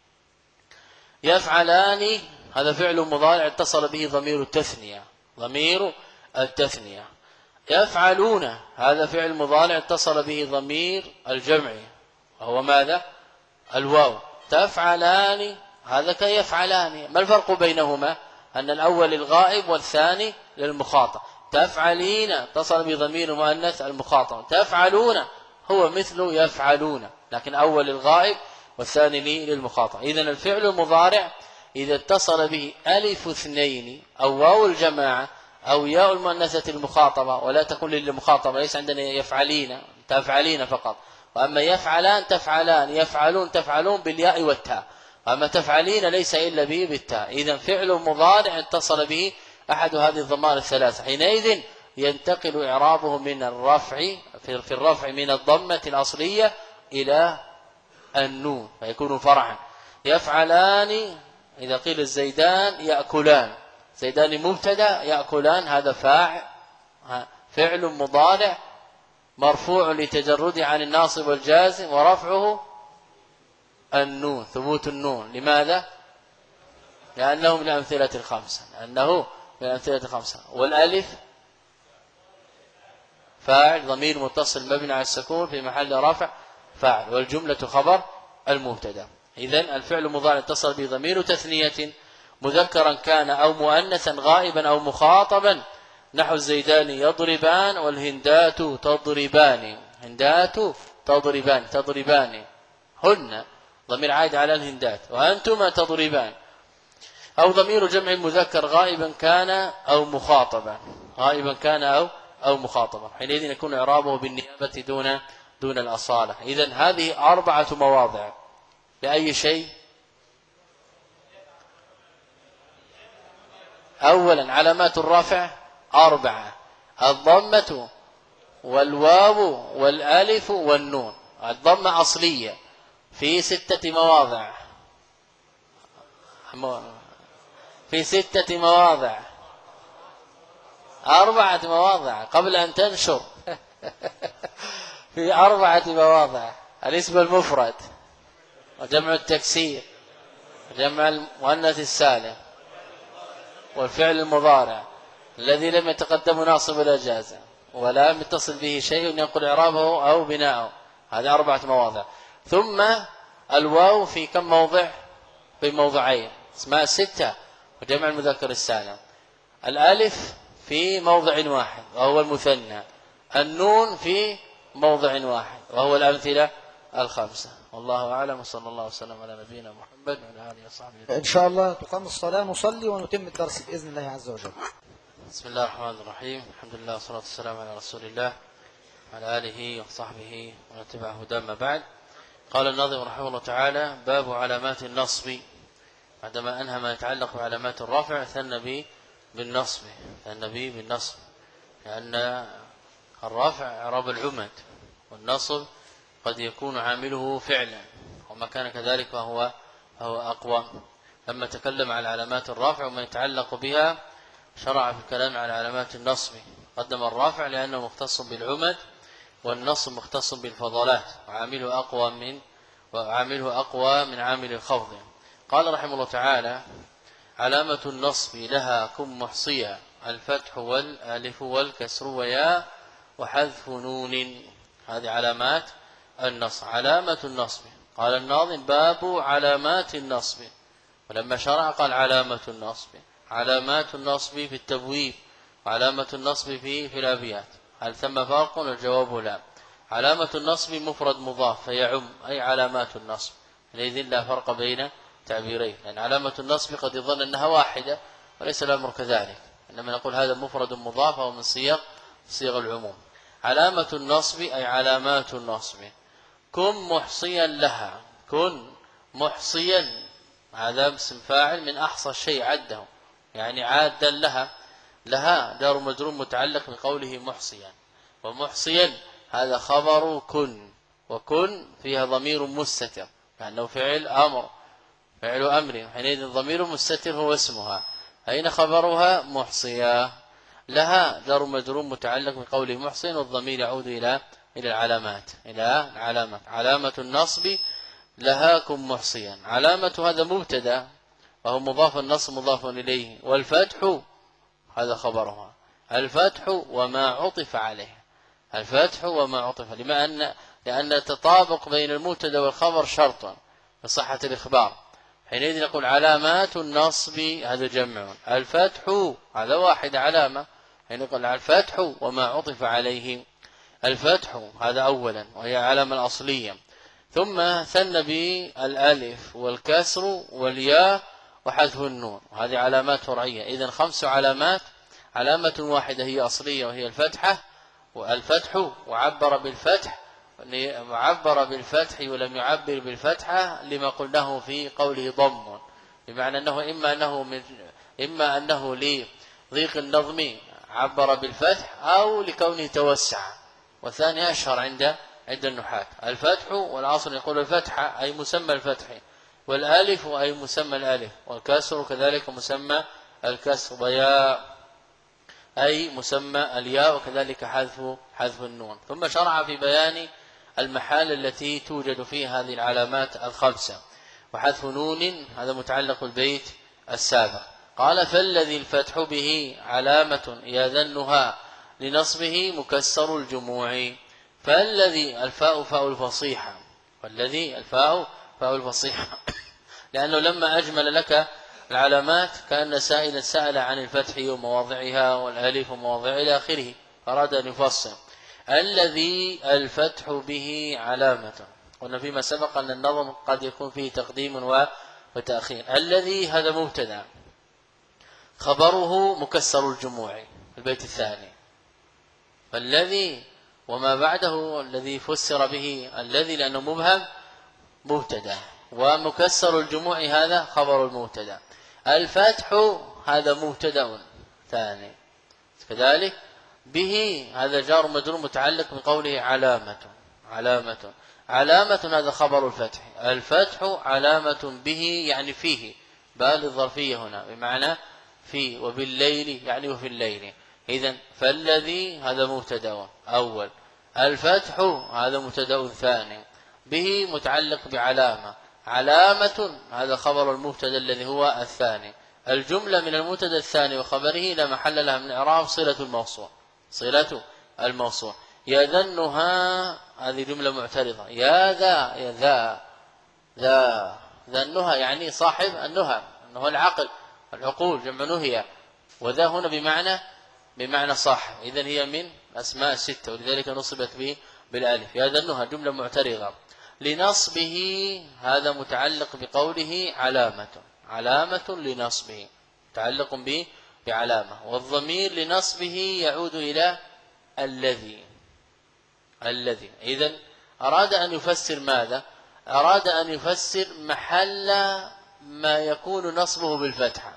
يفعلان هذا فعل مضارع اتصل به ضمير التثنية، ضمير التثنية. يفعلون هذا فعل مضارع اتصل به ضمير الجمع وهو ماذا؟ الواو. تفعلان هذا كيفعلان. ما الفرق بينهما؟ أن الأول للغائب والثاني للمخاطب. تفعلين اتصل بضمير مؤنث المخاطب. تفعلون هو مثل يفعلون، لكن أول للغائب والثاني للمخاطب. إذن الفعل المضارع إذا اتصل به ألف اثنين أو واو الجماعة أو ياء المؤنثة المخاطبة، ولا تكون للمخاطبة، ليس عندنا يفعلين تفعلين فقط. وأما يفعلان تفعلان، يفعلون تفعلون بالياء والتاء، وأما تفعلين ليس إلا به بالتاء. إذن فعل مضارع اتصل به أحد هذه الضمائر الثلاثة، حينئذ ينتقل إعرابه من الرفع في الرفع من الضمة الأصلية إلى النون فيكون فرعا. يفعلان إذا قيل الزيدان يأكلان، زيدان مبتدا، يأكلان هذا فعل مضارع مرفوع لتجرد عن الناصب والجازم، ورفعه النون، ثبوت النون. لماذا؟ لأنه من الأمثلة الخمسة، والألف فاعل ضمير متصل مبني على السكون في محل رفع فاعل، والجملة خبر المبتدا. إذن الفعل المضارع اتصل بضمير تثنية مذكرا كان أو مؤنثا غائبا أو مخاطبا، نحو الزيدان يضربان والهندات تضربان. هندات تضربان هن ضمير عائد على الهندات، وأنتما تضربان. أو ضمير جمع مذكر غائبا كان أو مخاطبا، أو مخاطبا، حينئذ يكون إعرابه بالنيابة دون الأصالة. إذن هذه 4 مواضع بأي شيء؟ أولا علامات الرفع 4، الضمة والواو والالف والنون. الضمة أصلية في 6 مواضع، في 6 مواضع، 4 مواضع قبل أن تنشر في 4 مواضع: الاسم المفرد، وجمع التكسير، وجمع المؤنث السالم، والفعل المضارع الذي لم يتقدم ناصب ولا جازم ولا يتصل به شيء ينقل إعرابه أو بناءه. هذه 4 مواضع. ثم الواو في كم موضع؟ في موضعين، اسماء 6 وجمع المذكر السالم. الالف في موضع واحد وهو المثنى. النون في موضع واحد، وهو الأمثلة الخمسة. والله أعلم، وصلى الله وسلم على نبينا محمد وعلى آله وصحبه. إن شاء الله تقام الصلاة نصلي ونتم الدرس بإذن الله عز وجل. بسم الله الرحمن الرحيم، الحمد لله والصلاة والسلام على رسول الله وعلى آله وصحبه ومن تبع هداه ما بعد. قال الناظم رحمه الله تعالى: باب علامات النصب. بعدما أنهى ما يتعلق بعلامات الرفع ثنى بالنصب، لأن الرفع إعراب العمد، والنصب قد يكون عامله فعلا، وما كان كذلك فهو أقوى. لما تكلم على علامات الرفع وما يتعلق بها شرع في الكلام على علامات النصب. قدم الرفع لأنه مختص بالعمد، والنصب مختص بالفضلات، وعامله أقوى من عامل الخفض. قال رحمه الله تعالى: علامة النصب لها كن محصيا، الفتح والالف والكسر وياء وحذف نون. هذه علامات النصب. علامة النصب. قال الناظم: باب علامات النصب. ولما شرع قال علامة النصب. علامات النصب في التبويب، وعلامة النصب في الأبيات. هل ثم فرق؟ الجواب لا. علامة النصب مفرد مضاف فيعم، أي علامات النصب، لذلك لا فرق بين تعبيرين، لأن علامة النصب قد يظن أنها واحدة وليس الأمر كذلك، إنما نقول هذا مفرد مضاف ومن صيغ العموم. علامة النصب أي علامات النصب. كن محصيا لها، كن محصيا، هذا اسم فاعل من أحصى الشيء عده، يعني عادا لها دار مجرور متعلق بقوله محصيا، ومحصيا هذا خبر كن، وكن فيها ضمير مستتر لأنه فعل أمر، حينئذ ضمير مستتر هو اسمها. أين خبرها؟ محصيا. لها جار مجرور متعلق بقوله محصن، والضمير يعود إلى العلامات. علامة النصب لها كن محصيا. علامة هذا مبتدا وهو مضاف، النصب مضاف إليه، والفتح هذا خبرها. الفتح وما عطف عليه، الفتح وما عطف، لأن التطابق بين المبتدا والخبر شرط لصحة الإخبار. حينئذ نقول علامات النصب هذا جمع، الفتح هذا واحد علامة، حين نقول الفتح وما عطف عليه. الفتح هذا أولا وهي علامة الأصلية، ثم ثنى بالالف والكسر والياء وحذف النون، وهذه علامات فرعية. إذن 5 علامات، علامة واحدة هي أصلية وهي الفتحة، والفتح وعبر بالفتح ولم يعبر بالفتحة لما قلناه في قوله ضم، بمعنى أنه إما أنه لضيق النظم عبر بالفتح، أو لكونه توسع، والثاني أشهر عند النحاة. الفتح والعصر يقول الفتحة أي مسمى الفتح، والالف أي مسمى الالف، والكسر كذلك مسمى الكسر، وياء أي مسمى الياء، وكذلك حذف النون. ثم شرع في بيان المحال التي توجد فيها هذه العلامات 5، وحذف نون هذا متعلق بالبيت السابق. قال: فالذي الفتح به علامة يذنها لنصبه مكسر الجموع. فالذي الفاء فاء الفصيحة، والذي الفاء فاء الفصيحة لأنه لما أجمل لك العلامات كأن سائلا سأل عن الفتح ومواضعها والالف ومواضع إلى آخره، أراد أن يفصل. الذي الفتح به علامة، قلنا فيما سبق أن النظم قد يكون فيه تقديم وتأخير. الذي هذا مبتدا، خبره مكسر الجموع في البيت الثاني، فالذي وما بعده الذي فسر به الذي لأنه مبهم مبتدا، ومكسر الجموع هذا خبر المبتدا. الفتح هذا مبتدا ثاني، كذلك به هذا جار مجرور متعلق بقوله علامة هذا خبر الفتح. الفتح علامة به يعني فيه، بال الظرفية هنا بمعنى في، وبالليل يعني وفي الليل. إذن فالذي هذا مبتدا أول، الفتح هذا مبتدا ثاني، به متعلق علامة هذا خبر المبتدا الذي هو الثاني. الجملة من المبتدا الثاني وخبره لا محل لها من إعراب، صلة الموصول. يذنها هذه جملة معترضة، يا ذا ذنها يعني صاحب النهى العقول جمع نهي، وذا هنا بمعنى صاحب. إذن هي من أسماء 6، ولذلك نصبت به بالالف يظنها جملة معترضة. لنصبه هذا متعلق بقوله علامة لنصبه، متعلق به بعلامة، والضمير لنصبه يعود إلى الذي. إذن أراد أن يفسر ماذا؟ أراد أن يفسر محل ما يكون نصبه بالفتحة،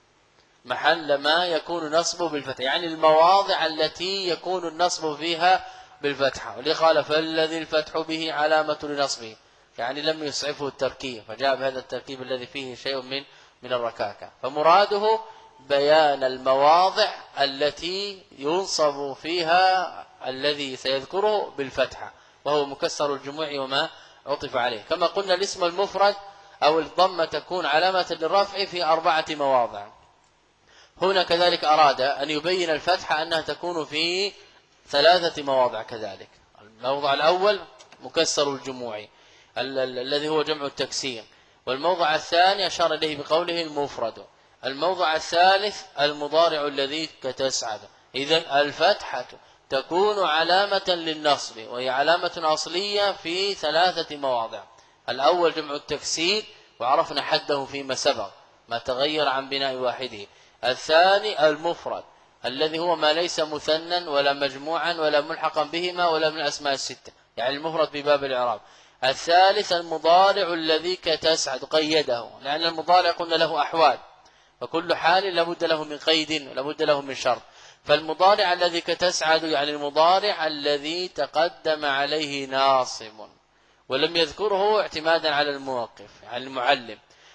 محل ما يكون نصبه بالفتحة، يعني المواضع التي يكون النصب فيها بالفتحة. ولقال فالذي الفتح به علامة لنصبه، يعني لم يسعفه التركيب، فجاء بهذا التركيب الذي فيه شيء من الركاكة. فمراده بيان المواضع التي ينصب فيها الذي سيذكره بالفتحة، وهو مكسر الجموع وما عطف عليه. كما قلنا الاسم المفرد أو الضمة تكون علامة للرفع في 4 مواضع. هنا كذلك أراد أن يبين الفتحة أنها تكون في 3 مواضع كذلك. الموضع الأول مكسر الجموع الذي هو جمع التكسير، والموضع الثاني أشار إليه بقوله المفرد، الموضع الثالث المضارع الذي كتسعد. إذن الفتحة تكون علامة للنصب، وهي علامة أصلية في 3 مواضع. الأول جمع التكسير، وعرفنا حده فيما سبق ما تغير عن بناء واحده. الثاني المفرد الذي هو ما ليس مثنى ولا مجموعا ولا ملحقا بهما ولا من الأسماء 6، يعني المفرد بباب الإعراب. الثالث المضارع الذي كتسعد، قيده، لأن المضارع قلنا له أحوال، وكل حال لابد له من قيد ولابد له من شرط. فالمضارع الذي كتسعد يعني المضارع الذي تقدم عليه ناصب ولم يذكره اعتمادا على الموقف، يعني المعلم.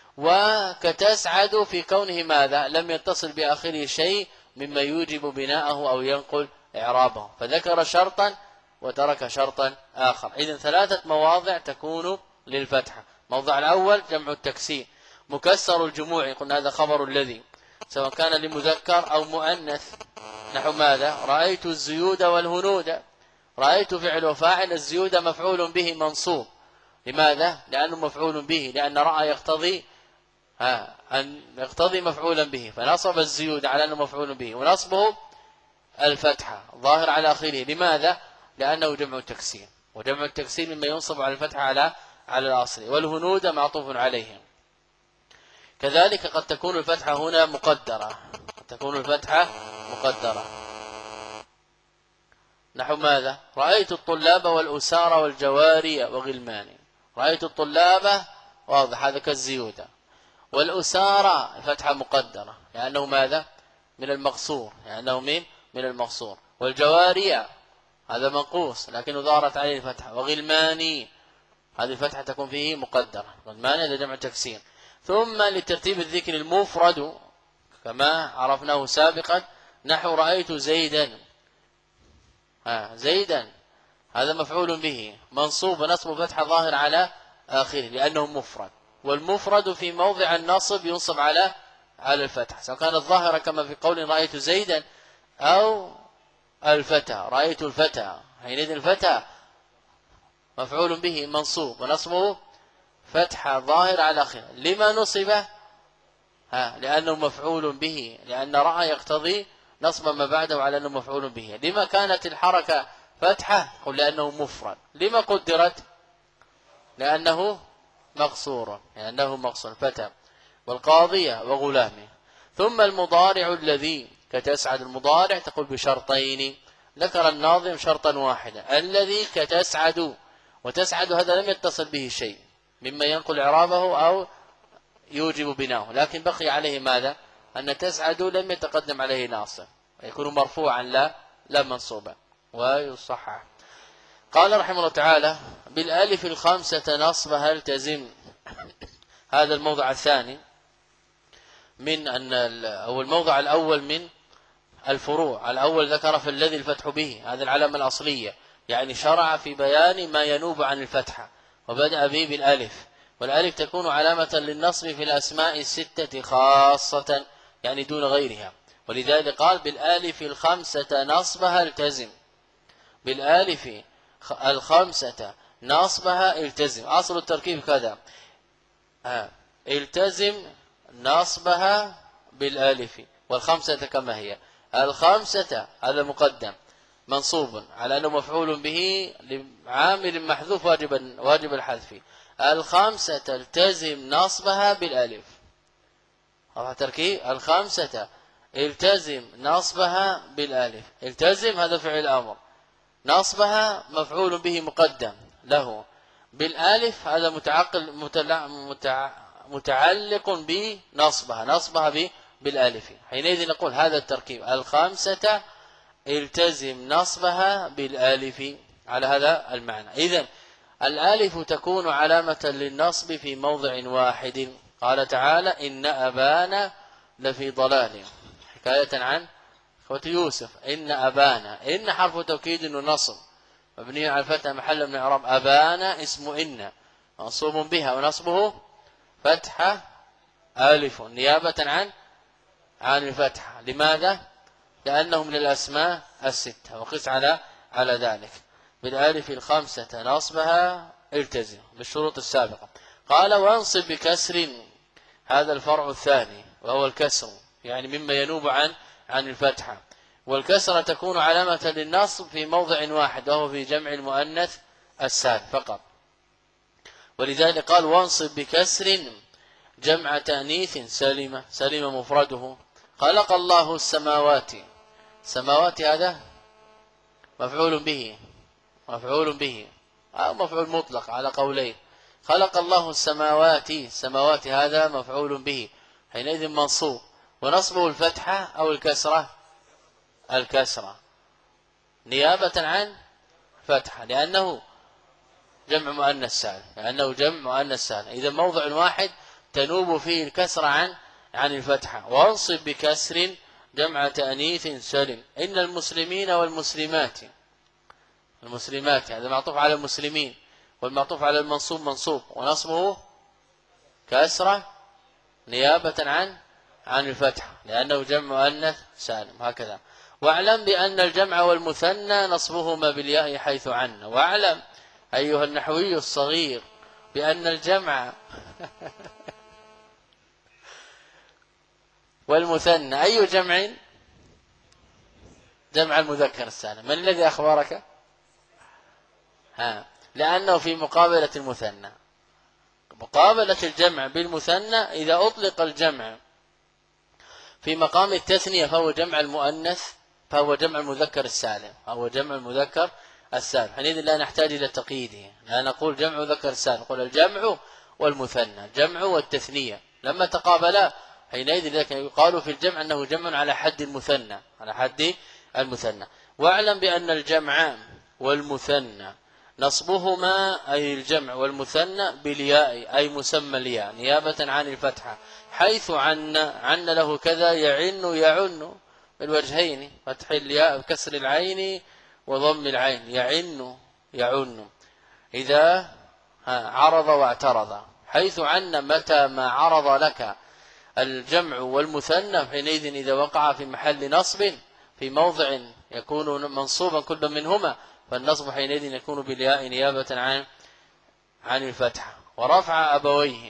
وكتسعد في كونه ماذا؟ لم يتصل بآخره شيء مما يوجب بناءه أو ينقل إعرابه، فذكر شرطا وترك شرطا آخر. إذن 3 مواضع تكون للفتحة. موضع الأول جمع التكسير، مكسر الجموع، قلنا هذا خبر الذي سواء كان لمذكر أو مؤنث. نحو ماذا؟ رأيت الزيود والهنود. رأيت فعل وفاعل، الزيود مفعول به منصوب. لماذا؟ لأنه مفعول به، لأن رأى يقتضي أن يقتضي مفعولا به، فنصب الزيود على أنه مفعول به، ونصبه الفتحة ظاهر على آخره. لماذا؟ لأنه جمع التكسير، وجمع التكسير مما ينصب على الفتحة على الأصل. والهنود معطوف عليهم. كذلك قد تكون الفتحة هنا مقدرة، تكون الفتحة مقدرة. نحو ماذا؟ رأيت الطلاب والأسار والجواري وغلمان. رأيت الطلاب واضح هذا كالزيودة، والأسارة الفتحة مقدرة لأنه ماذا؟ من المقصور، لأنه من المقصور. والجواري هذا منقوص لكنه ظهرت عليه الفتحة. وغلماني هذه الفتحة تكون فيه مقدرة. غلمان هذا جمع تكسير. ثم لترتيب الذكر المفرد كما عرفناه سابقا، نحو رأيت زيدا. زيدا هذا مفعول به منصوب نصب فتحة ظاهر على آخره لأنه مفرد، والمفرد في موضع النصب ينصب على الفتح، سواء كانت ظاهرة كما في قول رأيت زيدا أو الفتى رأيت الفتى. حينئذ الفتى مفعول به منصوب ونصبه فتحة ظاهر على آخره. لما نصب؟ لأنه مفعول به، لأن رأى يقتضي نصب ما بعده على أنه مفعول به. لما كانت الحركة فتحة؟ قل لأنه مفرد. لما قدرت؟ لأنه مقصور، فتى والقاضية وغلامه. ثم المضارع الذي كتسعد، المضارع تقول بشرطين، ذكر الناظم شرطا واحدا الذي كتسعد، وتسعد هذا لم يتصل به شيء مما ينقل إعرابه أو يوجب بناؤه، لكن بقي عليه ماذا؟ أن تسعد لم يتقدم عليه ناصب، يكون مرفوعا لا منصوبا ويصحح. قال رحمه الله تعالى بالالف الخمسة نصبها التزم. هذا الموضع الثاني من أو الموضع الأول من الفروع. الأول ذكر في الذي الفتح به، هذا العلامة الأصلية، يعني شرع في بيان ما ينوب عن الفتحة وبدأ به بالالف. والالف تكون علامة للنصب في الأسماء 6 خاصة، يعني دون غيرها. ولذلك قال بالالف الخمسة نصبها التزم. بالالف الخمسة نصبها التزم. أصل التركيب كذا، التزم نصبها بالالف، والخمسة كما هي. الخمسة هذا مقدم، منصوب على أنه مفعول به لعامل محذوف واجب الحذف. الخامسة تلتزم نصبها بالالف. تركيب الخامسة التزم نصبها بالالف. التزم هذا فعل امر، نصبها مفعول به مقدم له بالالف، هذا متعلق بنصبها بالالف. حينئذ نقول هذا التركيب الخامسة التزم نصبها بالالف على هذا المعنى. إذن الالف تكون علامة للنصب في موضع واحد. قال تعالى إن أبانا لفي ضلال، حكاية عن اخوة يوسف. إن أبانا، إن حرف توكيد ونصب مبني على الفتح محل من اعراب. أبانا اسم إن منصوب بها ونصبه فتحة ألف نيابة عن الفتحة. لماذا؟ لأنه من الأسماء الستة، وقس على ذلك بالالف الخمسة نصبها التزم بالشروط السابقة. قال وانصب بكسر، هذا الفرع الثاني وهو الكسر، يعني مما ينوب عن الفتحة. والكسرة تكون علامة للنصب في موضع واحد وهو في جمع المؤنث السالم فقط. ولذلك قال وانصب بكسر جمع تأنيث سلم مفرده. خلق الله السماوات، السماوات هذا مفعول به أو مفعول مطلق على قولين. خلق الله السماوات، السماوات هذا مفعول به، حينئذ منصوب ونصبه الفتحة أو الكسرة نيابة عن فتحة، لأنه جمع مؤنث سالم. إذا موضع واحد تنوب فيه الكسرة عن الفتحة. وانصب بكسر جمع تأنيث سلم. إن المسلمين والمسلمات، المسلمات هذا معطوف على المسلمين، والمعطوف على المنصوب منصوب ونصبه كسرة نيابة عن الفتحة، لأنه جمع مؤنث سالم. هكذا. واعلم بأن الجمع والمثنى نصبهما بالياء حيث عن. واعلم أيها النحوي الصغير بأن الجمع والمثنى أي جمع؟ جمع المذكر السالم. من الذي أخبرك؟ لأنه في مقابلة المثنى. مقابلة الجمع بالمثنى إذا أطلق الجمع في مقام التثنية فهو جمع المؤنث، فهو جمع المذكر السالم، هو جمع المذكر السالم. حينئذ لا نحتاج إلى تقييده، لا نقول جمع مذكر السالم، نقول الجمع والمثنى، الجمع والتثنية لما تقابلا حينئذ لكن يقال في الجمع أنه جمع على حد المثنى، على حد المثنى. واعلم بأن الجمع والمثنى نصبهما أي الجمع والمثنى بالياء أي مسمى الياء نيابة عن الفتحة. حيث عن له كذا يعن بالوجهين، فتح الياء بكسر العين وضم العين. يعن إذا عرض واعترض. حيث عن متى ما عرض لك الجمع والمثنى حينئذ إذا وقع في محل نصب في موضع يكون منصوبا كل منهما فالنصب حينئذ يكون بالياء نيابة عن الفتحة. ورفع أبويه،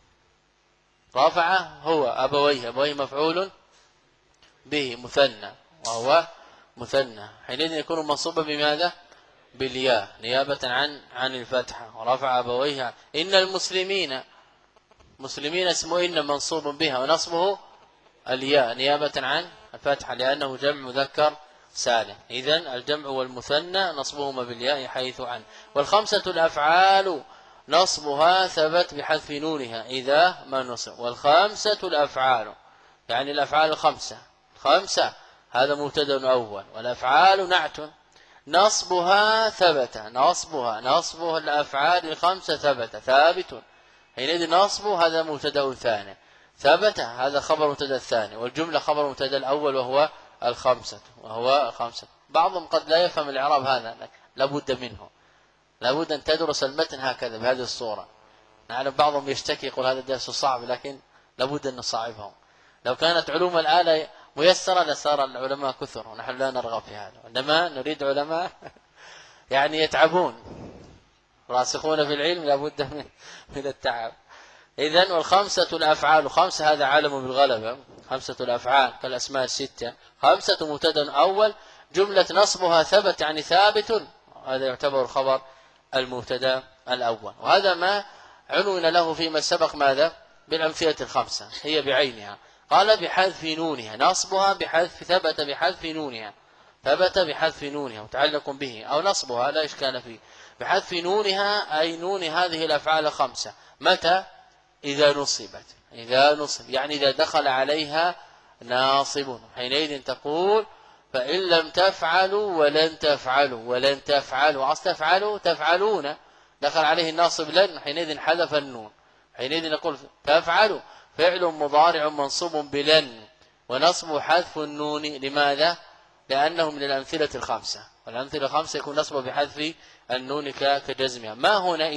رفع هو أبويه مفعول به مثنى وهو مثنى، حينئذ يكون منصوبا بماذا؟ بالياء نيابة عن الفتحة. ورفع أبويه. إن المسلمين، مسلمين اسمه إن منصوب بها ونصبه الياء نيابة عن الفتحة لأنه جمع مذكر سالم. إذن الجمع والمثنى نصبهما بالياء حيث عن. والخمسة الأفعال نصبها ثبت بحذف نونها إذا ما نصب. والخمسة الأفعال يعني الأفعال الخمسة، خمسة هذا مبتدا أول، والأفعال نعت نصبها ثبت، نصبها الأفعال الخمسة ثابت. حينئذ نصب هذا مبتدا ثاني، ثبت هذا خبر مبتدا الثاني، والجملة خبر مبتدا الأول وهو الخمسة. بعضهم قد لا يفهم الإعراب هذا، لابد منه، لابد أن تدرس المتن هكذا بهذه الصورة. نعلم بعضهم يشتكي يقول هذا الدرس صعب، لكن لابد أن نصعبهم. لو كانت علوم الآلة ميسرة لصار العلماء كثر، ونحن لا نرغب في هذا، إنما نريد علماء يعني يتعبون، راسخون في العلم لابد من التعب. إذن والخمسة الأفعال، خمسة هذا عالم بالغلبة، خمسة الأفعال كالأسماء الستة، خمسة مبتدا أول جملة نصبها ثبت يعني ثابت، هذا يعتبر الخبر المبتدا الأول. وهذا ما عنون له فيما سبق ماذا؟ بالأمثلة الخمسة هي بعينها. قال بحذف نونها، نصبها بحذف ثبت بحذف نونها، ثبت بحذف نونها متعلق به، أو نصبها لا إشكال فيه بحذف نونها، أي نون هذه الأفعال خمسة. متى؟ إذا نصبت، إذا نصب يعني إذا دخل عليها ناصب، حينئذ تقول فإن لم تفعلوا ولن تفعلوا، ولن تفعلوا أصل تفعلوا تفعلون، دخل عليه الناصب لن، حينئذ حذف النون، حينئذ نقول تفعلوا فعل مضارع منصوب بلن، ونصب حذف النون. لماذا؟ لأنه من الأمثلة الخمسة، والأمثلة الخمسة يكون نصب بحذف النون كجزمها. ما هنا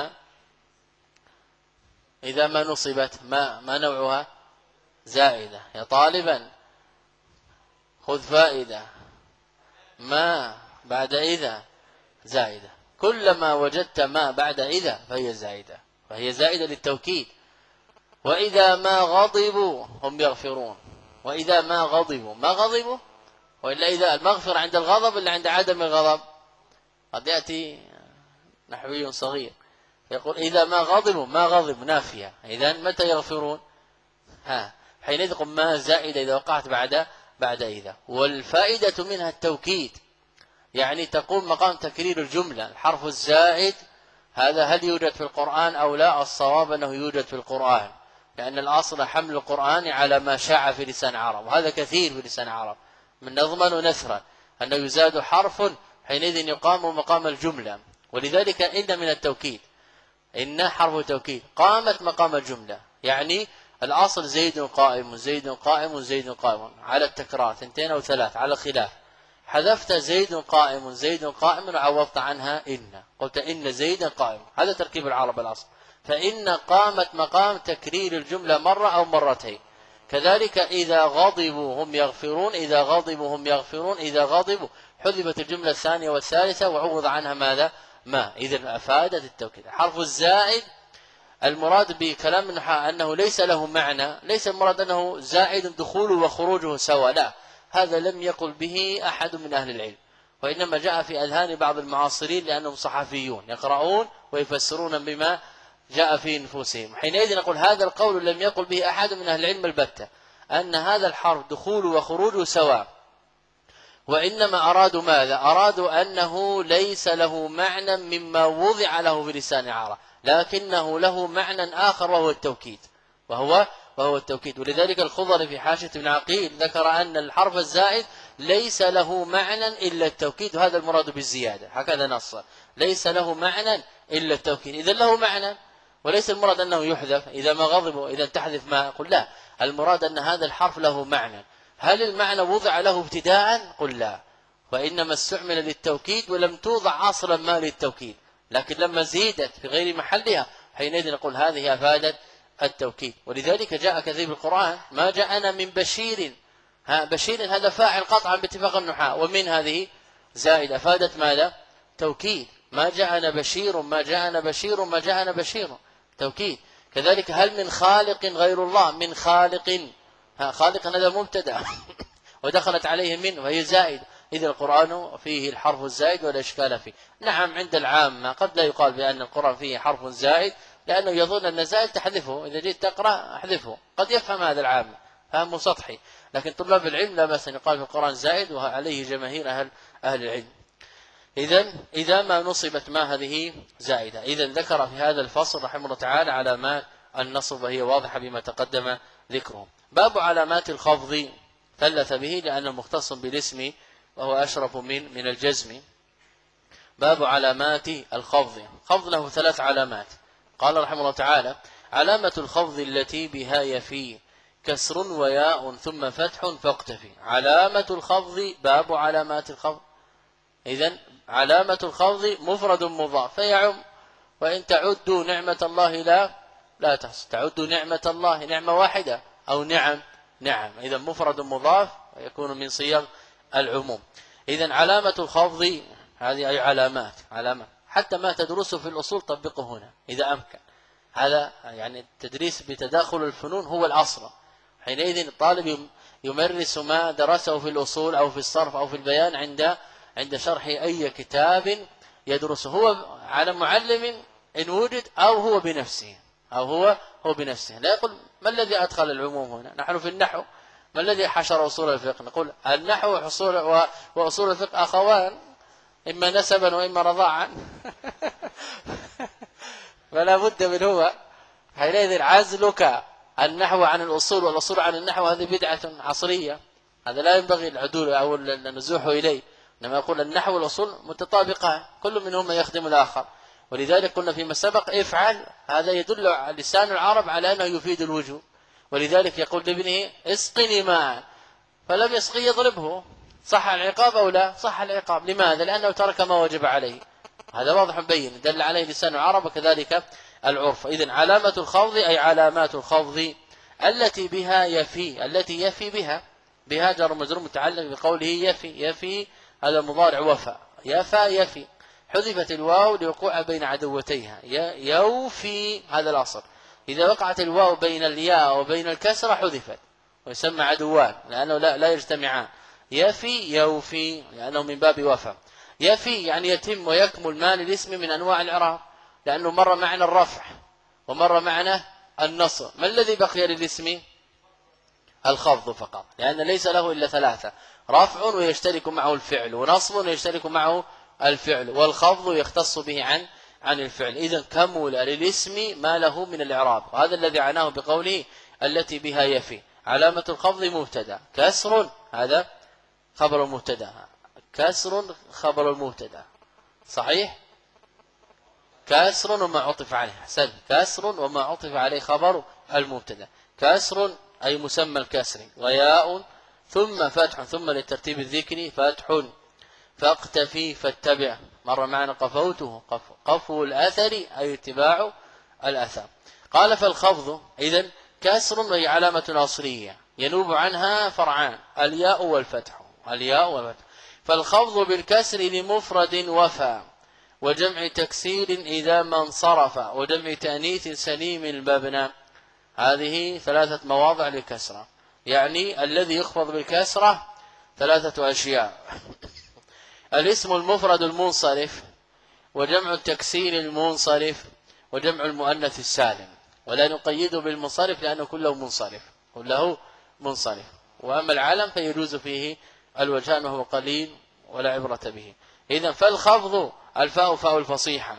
إذا ما نصبت ما نوعها؟ زائدة. يا طالبا خذ فائدة، ما بعد إذا زائدة، كلما وجدت ما بعد إذا فهي زائدة، فهي زائدة للتوكيد. وإذا ما غضبوا هم يغفرون، وإذا ما غضبوا وإلا إذا المغفرة عند الغضب إلا عند عدم الغضب. قد يأتي نحوي صغير يقول إذا ما غضبوا، ما غضب نافية، إذا متى يغفرون؟ حينئذ قم ما زائدة إذا وقعت بعد إذا. والفائدة منها التوكيد، يعني تقوم مقام تكرير الجملة. الحرف الزائد هذا هل يوجد في القرآن أو لا؟ الصواب أنه يوجد في القرآن، لأن الأصل حمل القرآن على ما شاع في لسان العرب، وهذا كثير في لسان العرب من نظما ونثرا، أنه يزاد حرف حينئذ يقام مقام الجملة. ولذلك إن من التوكيد، إن حرف توكيد قامت مقام الجملة، يعني الأصل زيد قائم زيد قائم زيد قائم على التكرار 2 أو 3 على الخلاف، حذفت زيد قائم زيد قائم وعوضت عنها إن، قلت إن زيدا قائم، هذا تركيب العرب الأصل. فإن قامت مقام تكرير الجملة مرة أو مرتين. كذلك إذا غضبوا هم يغفرون، إذا غضبوا هم يغفرون، إذا غضبوا حذفت الجملة الثانية والثالثة وعوض عنها ماذا؟ ما. إذن أفادت التوكيد. حرف الزائد المراد بكلام النحاة أنه ليس له معنى، ليس المراد أنه زائد دخوله وخروجه سواء، لا، هذا لم يقل به أحد من أهل العلم، وإنما جاء في أذهان بعض المعاصرين لأنهم صحفيون يقرؤون ويفسرون بما جاء في نفوسهم. حينئذ نقول هذا القول لم يقل به أحد من أهل العلم البتة، أن هذا الحرف دخوله وخروجه سواء، وإنما أرادوا ماذا؟ أرادوا أنه ليس له معنى مما وضع له في لسان العرب، لكنه له معنى آخر وهو التوكيد، وهو التوكيد. ولذلك الخضري في حاشية ابن عقيل ذكر أن الحرف الزائد ليس له معنى إلا التوكيد، وهذا المراد بالزيادة، هكذا نص، ليس له معنى إلا التوكيد، إذا له معنى، وليس المراد أنه يحذف إذا ما غضبوا إذا تحذف ما، قل لا، المراد أن هذا الحرف له معنى. هل المعنى وضع له ابتداء؟ قل لا، وإنما استعمل للتوكيد ولم توضع أصلا ما للتوكيد، لكن لما زيدت في غير محلها حينئذ نقول هذه أفادت التوكيد. ولذلك جاء كثير في القرآن ما جاءنا من بشير، بشير هذا فاعل قطعا باتفاق النحاة، ومن هذه زائد أفادت ماذا؟ توكيد. ما جاءنا بشير، ما جاءنا بشير، ما جاءنا بشير، توكيد. كذلك هل من خالق غير الله؟ من خالق، خالق هذا مبتدا ودخلت عليه من وهي زائد، إذا القرآن فيه الحرف الزائد ولا إشكال فيه. نعم عند العامة قد لا يقال بأن القرآن فيه حرف زائد، لأنه يظن أن زائد تحذفه، إذا جيت تقرأ احذفه، قد يفهم هذا العام فهم سطحي، لكن طلاب العلم لا بأس أن يقال في القرآن زائد، وعليه جماهير أهل العلم. إذا ما نصبت ما هذه زائدة. إذا ذكر في هذا الفصل رحمه الله تعالى علامات النصب، وهي واضحة بما تقدم ذكره. باب علامات الخفض ثلث به لأنه مختص بالاسم وهو أشرف من الجزم. باب علامات الخفض. خفض له 3 علامات. قال رحمه الله تعالى: علامة الخفض التي بها يفي كسر وياء ثم فتح فاقتفي. علامة الخفض، باب علامات الخفض. إذن علامة الخفض مفرد مضاف فيعم، وإن تعدوا نعمة الله لا تحصى. تعدوا نعمة الله نعمة واحدة أو نعم، إذا مفرد مضاف ويكون من صيغ العموم. إذن علامة الخفض هذه أي علامات حتى ما تدرسه في الأصول طبقه هنا إذا أمكن. هذا يعني التدريس بتداخل الفنون هو الأصل. حينئذ الطالب يمرس ما درسه في الأصول أو في الصرف أو في البيان عند شرح أي كتاب يدرسه، هو على معلم إن وجد أو هو بنفسه، هو بنفسه. لا يقول ما الذي أدخل العموم هنا؟ نحن في النحو ما الذي حشر أصول الفقه؟ نقول النحو وأصول الفقه أخوان، إما نسبا وإما رضاعا. فلا بد من هو. حينئذ عزلك النحو عن الأصول والأصول عن النحو هذه بدعة عصرية، هذا لا ينبغي العدول أو النزوح إليه، إنما يقول النحو والأصول متطابقة، كل منهما يخدم الآخر. ولذلك قلنا فيما سبق افعل، هذا يدل لسان العرب على أنه يفيد الوجوب. ولذلك يقول لابنه اسقني ماء، فلم يسقي يضربه، صح العقاب أو لا؟ صح العقاب. لماذا؟ لأنه ترك ما وجب عليه. هذا واضح بين، دل عليه لسان العرب وكذلك العرف. إذن علامة الخفض أي علامات الخفض التي بها يفي، التي يفي بها جر مجرور متعلق بقوله يفي هذا مضارع وفى، يفي حذفت الواو لوقوع بين عدوتيها، يوفي هذا الأصل. إذا وقعت الواو بين الياء وبين الكسرة حذفت ويسمى عدوان، لأنه لا يجتمعان. يوفي لأنه من باب وفى. يفي يعني يتم ويكمل ما للاسم من أنواع الإعراب، لأنه مر معنا الرفع ومر معنا النصب. ما الذي بقي للاسم؟ الخفض فقط، لأن ليس له إلا ثلاثة: رفع ويشترك معه الفعل، ونصب ويشترك معه الفعل، والخفض يختص به عن الفعل. إذن كمل للاسم ما له من الإعراب، وهذا الذي عناه بقوله التي بها يفي. علامة الخفض مبتدا، كسر هذا خبر المبتدا، كسر خبر المبتدا صحيح، كسر وما عطف عليه، حسن، كسر وما عطف عليه خبر المبتدا. كسر أي مسمى الكسر، وياء ثم فتح، ثم للترتيب الذكري فتح، فاقتفي فاتبع، مر معنا قفوته، قفو الأثر أي اتباع الأثر. قال فالخفض إذن كسر وهي علامة أصلية ينوب عنها فرعان: الياء والفتح. فالخفض بالكسر لمفرد وفى، وجمع تكسير إذا ما انصرف، وجمع تأنيث سليم المبنى. هذه ثلاثة مواضع للكسرة، يعني الذي يخفض بالكسرة ثلاثة أشياء: الاسم المفرد المنصرف، وجمع التكسير المنصرف، وجمع المؤنث السالم. ولا نقيده بالمنصرف لأنه كله منصرف. وأما العلم فيجوز فيه الوجهان وهو قليل ولا عبرة به. إذن فالخفض الفاء فاء الفصيحة،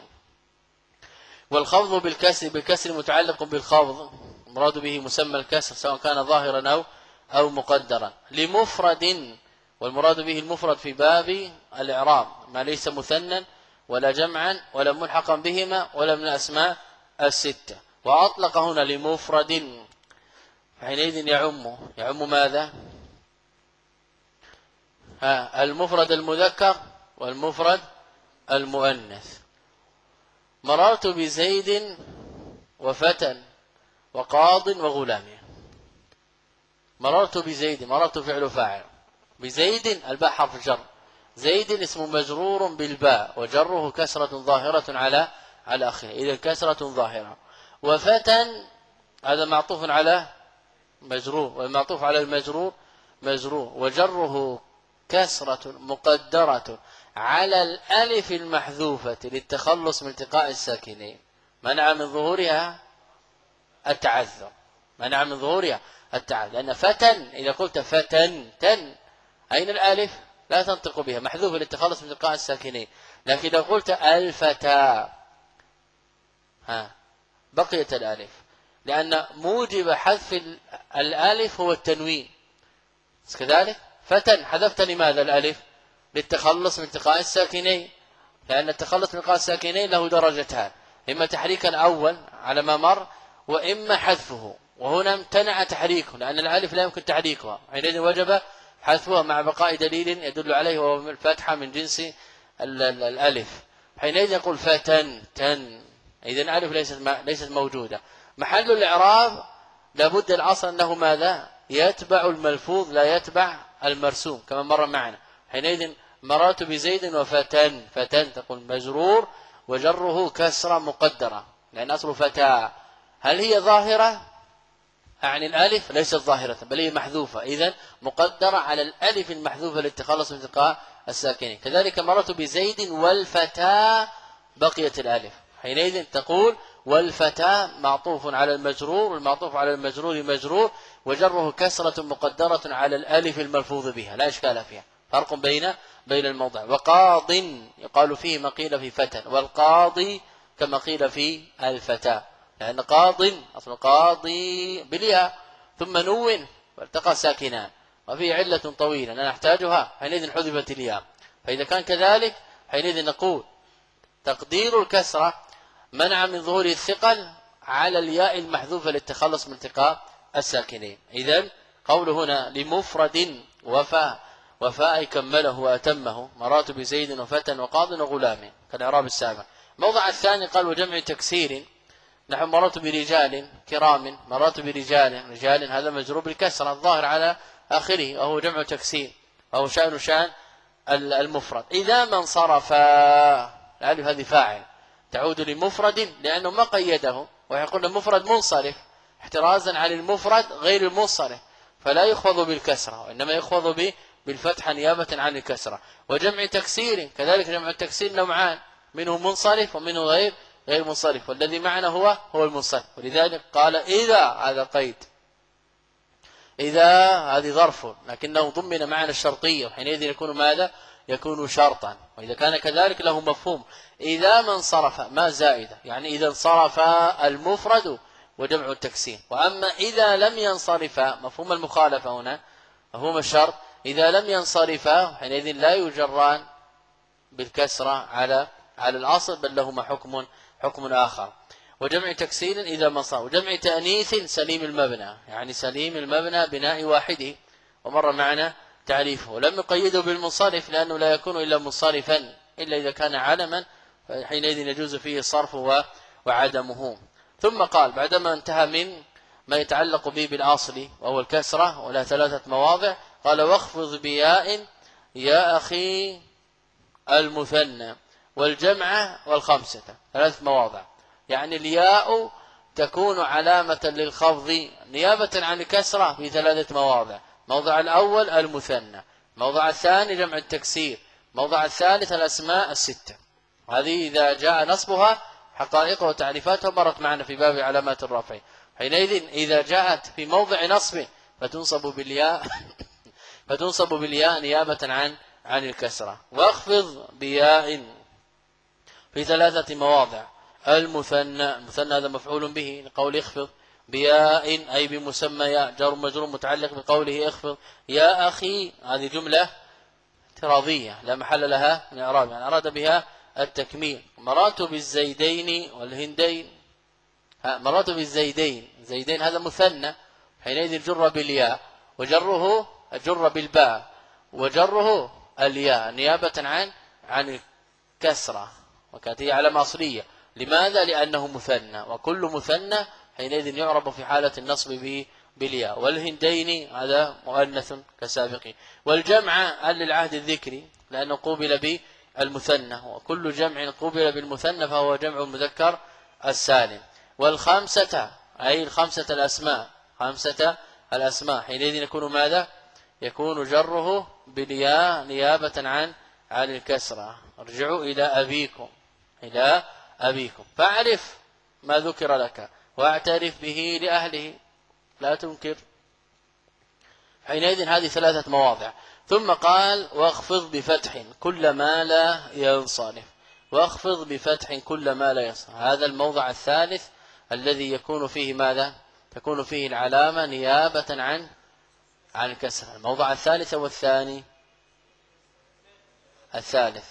والخفض بالكسر متعلق بالخفض، مراد به مسمى الكسر سواء كان ظاهرا أو مقدرا، لمفرد، والمراد به المفرد في باب الإعراب ما ليس مثنى ولا جمعا ولا ملحقا بهما ولا من الأسماء الستة. وأطلق هنا لمفرد، حينئذ يعم ماذا؟ المفرد المذكر والمفرد المؤنث. مررت بزيد وفتى وقاض وغلام. مررت بزيد، مررت فعل فاعل، بزيد الباء حرف جر، زيد اسم مجرور بالباء وجره كسرة ظاهرة على آخره، إذا كسرة ظاهرة. وفتى هذا معطوف على مجرور، والمعطوف على المجرور مجرور، وجره كسرة مقدرة على الألف المحذوفة للتخلص من التقاء الساكنين، منع من ظهورها التعذر، لأن فتن إذا قلت فتن أين الألف؟ لا تنطق بها، محذوفة للتخلص من التقاء الساكنين. لكن إذا قلت الفتى بقيت الألف، لأن موجب حذف الألف هو التنوين. كذلك فتن حذفت لماذا الألف؟ للتخلص من التقاء الساكنين، لأن التخلص من التقاء الساكنين له درجتان: إما تحريك الأول على ما مر، وإما حذفه، وهنا امتنع تحريكه لأن الألف لا يمكن تحريكها، حينئذ وجب حذفها مع بقاء دليل يدل عليه وهو الفتحة من جنس الألف. حينئذ يقول فتن إذن الألف ليست موجودة. محل الإعراب لابد الأصل أنه ماذا؟ يتبع الملفوظ لا يتبع المرسوم كما مر معنا. حينئذ مررت بزيد وفتن، تقول مجرور وجره كسرة مقدرة لأن أصل فتاة. هل هي ظاهرة يعني الألف ليست ظاهرة بل هي محذوفة، إذن مقدرة على الألف المحذوفة للتخلص من التقاء الساكنين. كذلك مررت بزيد والفتى بقيت الألف، حينئذ تقول والفتى معطوف على المجرور، والمعطوف على المجرور مجرور، وجره كسرة مقدرة على الألف الملفوظ بها لا إشكال فيها. فرق بين الموضع. وقاض يقال فيه ما قيل في فتى، والقاضي كما قيل في الفتى، لأن قاض أصل قاضي بالياء ثم نون والتقى ساكنان وفيه علة طويلة لا نحتاجها، حينئذ حذفت الياء. فإذا كان كذلك حينئذ نقول تقدير الكسرة منع من ظهور الثقل على الياء المحذوفة للتخلص من التقاء الساكنين. إذن قول هنا لمفرد وفاء كمله وأتمه، مرات بزيد وفتى وقاض وغلام كالإعراب السابق. موضع الثاني قال وجمع تكسير، نحن مرات برجال كرام، مرات رجال هذا مجرور بالكسرة الظاهر على آخره وهو جمع تكسير وهو شأن المفرد. إذا ما انصرف الألف هذه فاعل تعود لمفرد لأنه ما قيده، ويقول مفرد منصرف احترازا عن المفرد غير المنصرف، فلا يخفض بالكسرة وإنما يخفض بالفتحة نيابة عن الكسرة. وجمع تكسير كذلك جمع التكسير نوعان، منه منصرف ومنه غير منصرف، والذي معنا هو المنصرف. ولذلك قال إذا، هذا قيد، إذا هذه ظرف لكنه ضمن معنى الشرطية، وحينئذ يكون ماذا؟ يكون شرطا. وإذا كان كذلك له مفهوم إذا ما انصرف ما زائدة، يعني إذا انصرف المفرد وجمع التكسير. وأما إذا لم ينصرف مفهوم المخالفة هنا مفهوم الشرط، إذا لم ينصرف حينئذ لا يجران بالكسرة على الأصل بل لهما حكم آخر. وجمع تكسير إذا ما صار. وجمع تأنيث سليم المبنى، يعني سليم المبنى بناء واحده، ومر معنا تعريفه. ولم يقيده بالمنصرف لأنه لا يكون إلا منصرفا إلا إذا كان علما، حينئذ يجوز فيه الصرف وعدمه. ثم قال بعدما انتهى من ما يتعلق به بالأصل وهو الكسرة ولا 3 مواضع، قال واخفض بياء يا أخي المثنى والجمع والخمسة، 3 مواضع. يعني الياء تكون علامة للخفض نيابة عن الكسرة في 3 مواضع. موضع الأول المثنى، موضع الثاني جمع التكسير، موضع الثالث الأسماء 6. هذه إذا جاء نصبها حقائقها وتعريفاتها مرت معنا في باب علامات الرفع. حينئذ إذا جاءت في موضع نصب فتنصب بالياء نيابة عن الكسرة. واخفض بياء في 3 مواضع. المثنى هذا مفعول به لقول اخفض، بياء أي بمسمى ياء جار مجرور متعلق بقوله اخفض. يا أخي هذه جملة اعتراضية لا محل لها من إعراب، يعني أراد بها التكميل. مراتب الزيدين والهندين، مراتب زيدين هذا مثنى، حينئذ جر بالياء وجره جر بالباء وجره الياء نيابة عن الكسرة، وكانت هي علامة أصلية. لماذا؟ لأنه مثنى، وكل مثنى حينئذ يعرب في حالة النصب به بالياء. والهندين هذا مؤنث كسابق. والجمع للعهد الذكري لأنه قوبل بالمثنى، وكل جمع قوبل بالمثنى فهو جمع المذكر السالم. والخمسة أي 5 الأسماء، 5 الأسماء، حينئذ يكون ماذا؟ يكون جره بالياء نيابة عن الكسرة. ارجعوا إلى أبيكم فاعرف ما ذكر لك واعترف به لأهله لا تنكر. حينئذ هذه 3 مواضع. ثم قال واخفض بفتح كل ما لا ينصرف، واخفض بفتح كل ما لا ينصرف. هذا الموضع الثالث الذي يكون فيه ماذا؟ تكون فيه العلامة نيابة عن الكسر. الموضع الثالث والثاني الثالث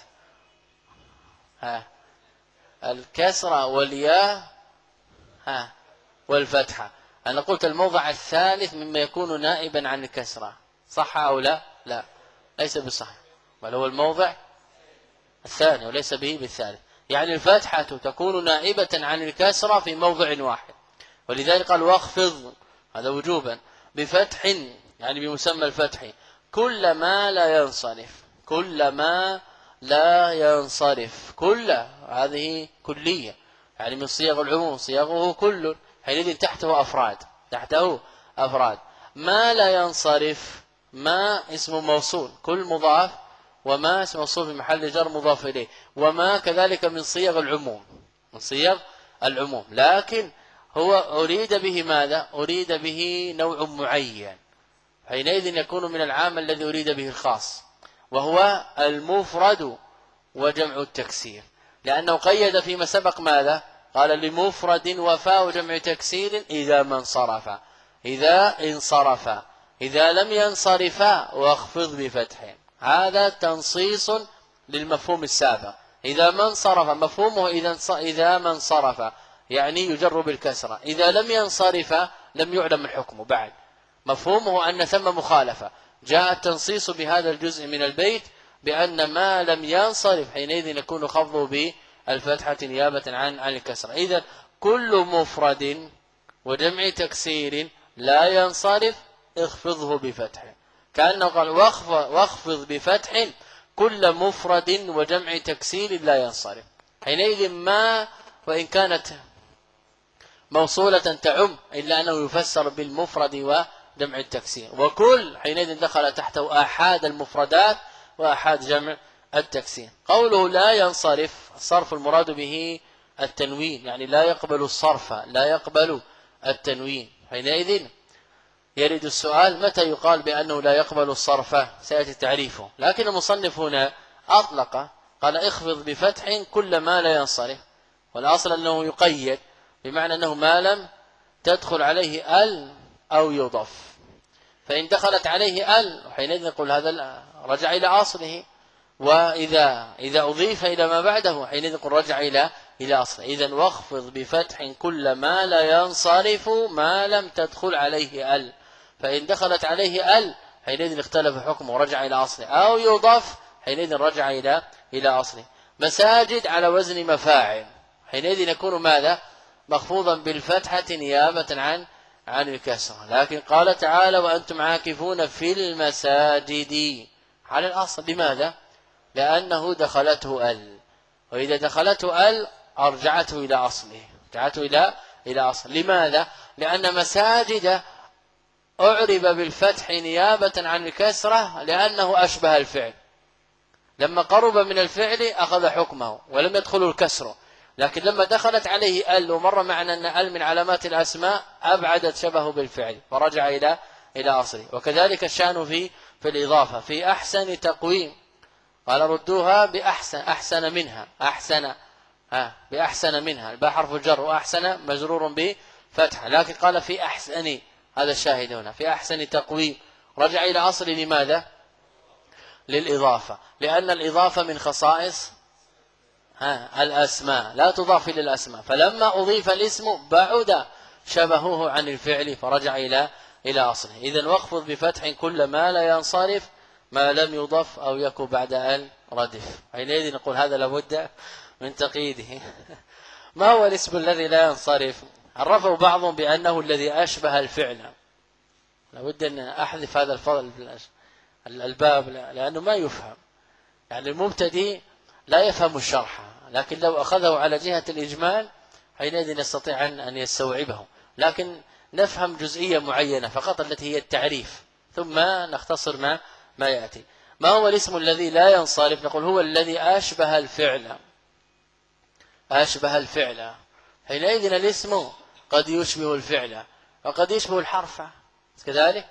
الكسرة والياء والفتحة. أنا قلت الموضع الثالث مما يكون نائبا عن الكسرة، صح أو لا؟ لا ليس بصح، بل هو الموضع الثاني وليس به بالثالث. يعني الفتحة تكون نائبة عن الكسرة في موضع واحد، ولذلك قال واخفض هذا وجوبا بفتح يعني بمسمى الفتح كل ما لا ينصرف. كل ما لا ينصرف، كل هذه كلية يعني من صيغ العموم، صيغه كل، حينئذ تحته أفراد. ما لا ينصرف، ما اسم موصول كل مضاف، وما اسم موصول في محل جر مضاف إليه، وما كذلك من صيغ العموم، من صيغ العموم، لكن هو أريد به ماذا؟ أريد به نوع معين، حينئذ يكون من العام الذي أريد به الخاص، وهو المفرد وجمع التكسير، لأنه قيد فيما سبق ماذا؟ قال لمفرد وفاء جمع تكسير إذا ما انصرف، إذا انصرف، إذا لم ينصرفا واخفض بفتح. هذا تنصيص للمفهوم السابق. إذا ما انصرف مفهومه إذا ما انصرف يعني يجر بالكسرة، إذا لم ينصرف لم يعلم الحكم بعد، مفهومه أن ثم مخالفة. جاء التنصيص بهذا الجزء من البيت بأن ما لم ينصرف حينئذ يكون خفضه بالفتحة نيابة عن الكسرة. إذا كل مفرد وجمع تكسير لا ينصرف اخفضه بفتح، كأنه قال واخفض بفتح كل مفرد وجمع تكسير لا ينصرف. حينئذ ما وإن كانت موصولة تعم إلا أنه يفسر بالمفرد وجمع التكسير، وكل حينئذ دخل تحته آحاد المفردات وآحاد جمع التكسير. قوله لا ينصرف، الصرف المراد به التنوين، يعني لا يقبل الصرف، لا يقبل التنوين. حينئذ يرد السؤال متى يقال بأنه لا يقبل الصرف؟ سيأتي تعريفه، لكن المصنف هنا أطلق، قال اخفض بفتح كل ما لا ينصرف، والأصل أنه يقيد، بمعنى أنه ما لم تدخل عليه ال أو يضاف، فإن دخلت عليه ال حينئذ نقول هذا رجع إلى أصله، وإذا أضيف إلى ما بعده حينئذ نقول رجع إلى أصله. إذن واخفض بفتح كل ما لا ينصرف ما لم تدخل عليه ال، فإن دخلت عليه ال حينئذ اختلف حكمه ورجع إلى أصله، أو يضاف حينئذ رجع إلى أصله. مساجد على وزن مفاعل، حينئذ يكون ماذا؟ مخفوضا بالفتحة نيابة عن الكسرة. لكن قال تعالى وأنتم عاكفون في المساجد على الأصل، لماذا؟ لأنه دخلته ال، وإذا دخلته ال أرجعته إلى أصله، رجعته إلى أصل. لماذا؟ لأن مساجد أعرب بالفتح نيابة عن الكسرة لأنه أشبه الفعل، لما قرب من الفعل أخذ حكمه ولم يدخل الكسر، لكن لما دخلت عليه ال، ومر معنا أن ال من علامات الأسماء، أبعدت شبهه بالفعل فرجع إلى أصله. وكذلك الشأن في الإضافة، في أحسن تقويم قال ردوها بأحسن، أحسن منها، أحسن بأحسن منها، الباء حرف الجر، وأحسن مجرور بفتح، لكن قال في أحسن، هذا الشاهد هنا في أحسن تقويم، رجع إلى أصل. لماذا؟ للإضافة، لأن الإضافة من خصائص الأسماء، لا تضاف إلى الأسماء، فلما أضيف الاسم بعد شبهه عن الفعل فرجع إلى أصله. إذن واخفض بفتح كل ما لا ينصرف ما لم يضف أو يكن بعد ال ردف. حينئذ نقول هذا لابد من تقييده. ما هو الاسم الذي لا ينصرف؟ عرفه بعضهم بأنه الذي أشبه الفعل. لابد أن أحذف هذا الفضل الباب لأنه ما يفهم، يعني المبتدئ لا يفهم الشرح، لكن لو أخذه على جهة الإجمال حينئذ يستطيع أن يستوعبه، لكن نفهم جزئية معينة فقط التي هي التعريف، ثم نختصر ما يأتي. ما هو الاسم الذي لا ينصرف؟ نقول هو الذي أشبه الفعل، أشبه الفعل. حينئذ الاسم قد يشبه الفعل وقد يشبه الحرف كذلك.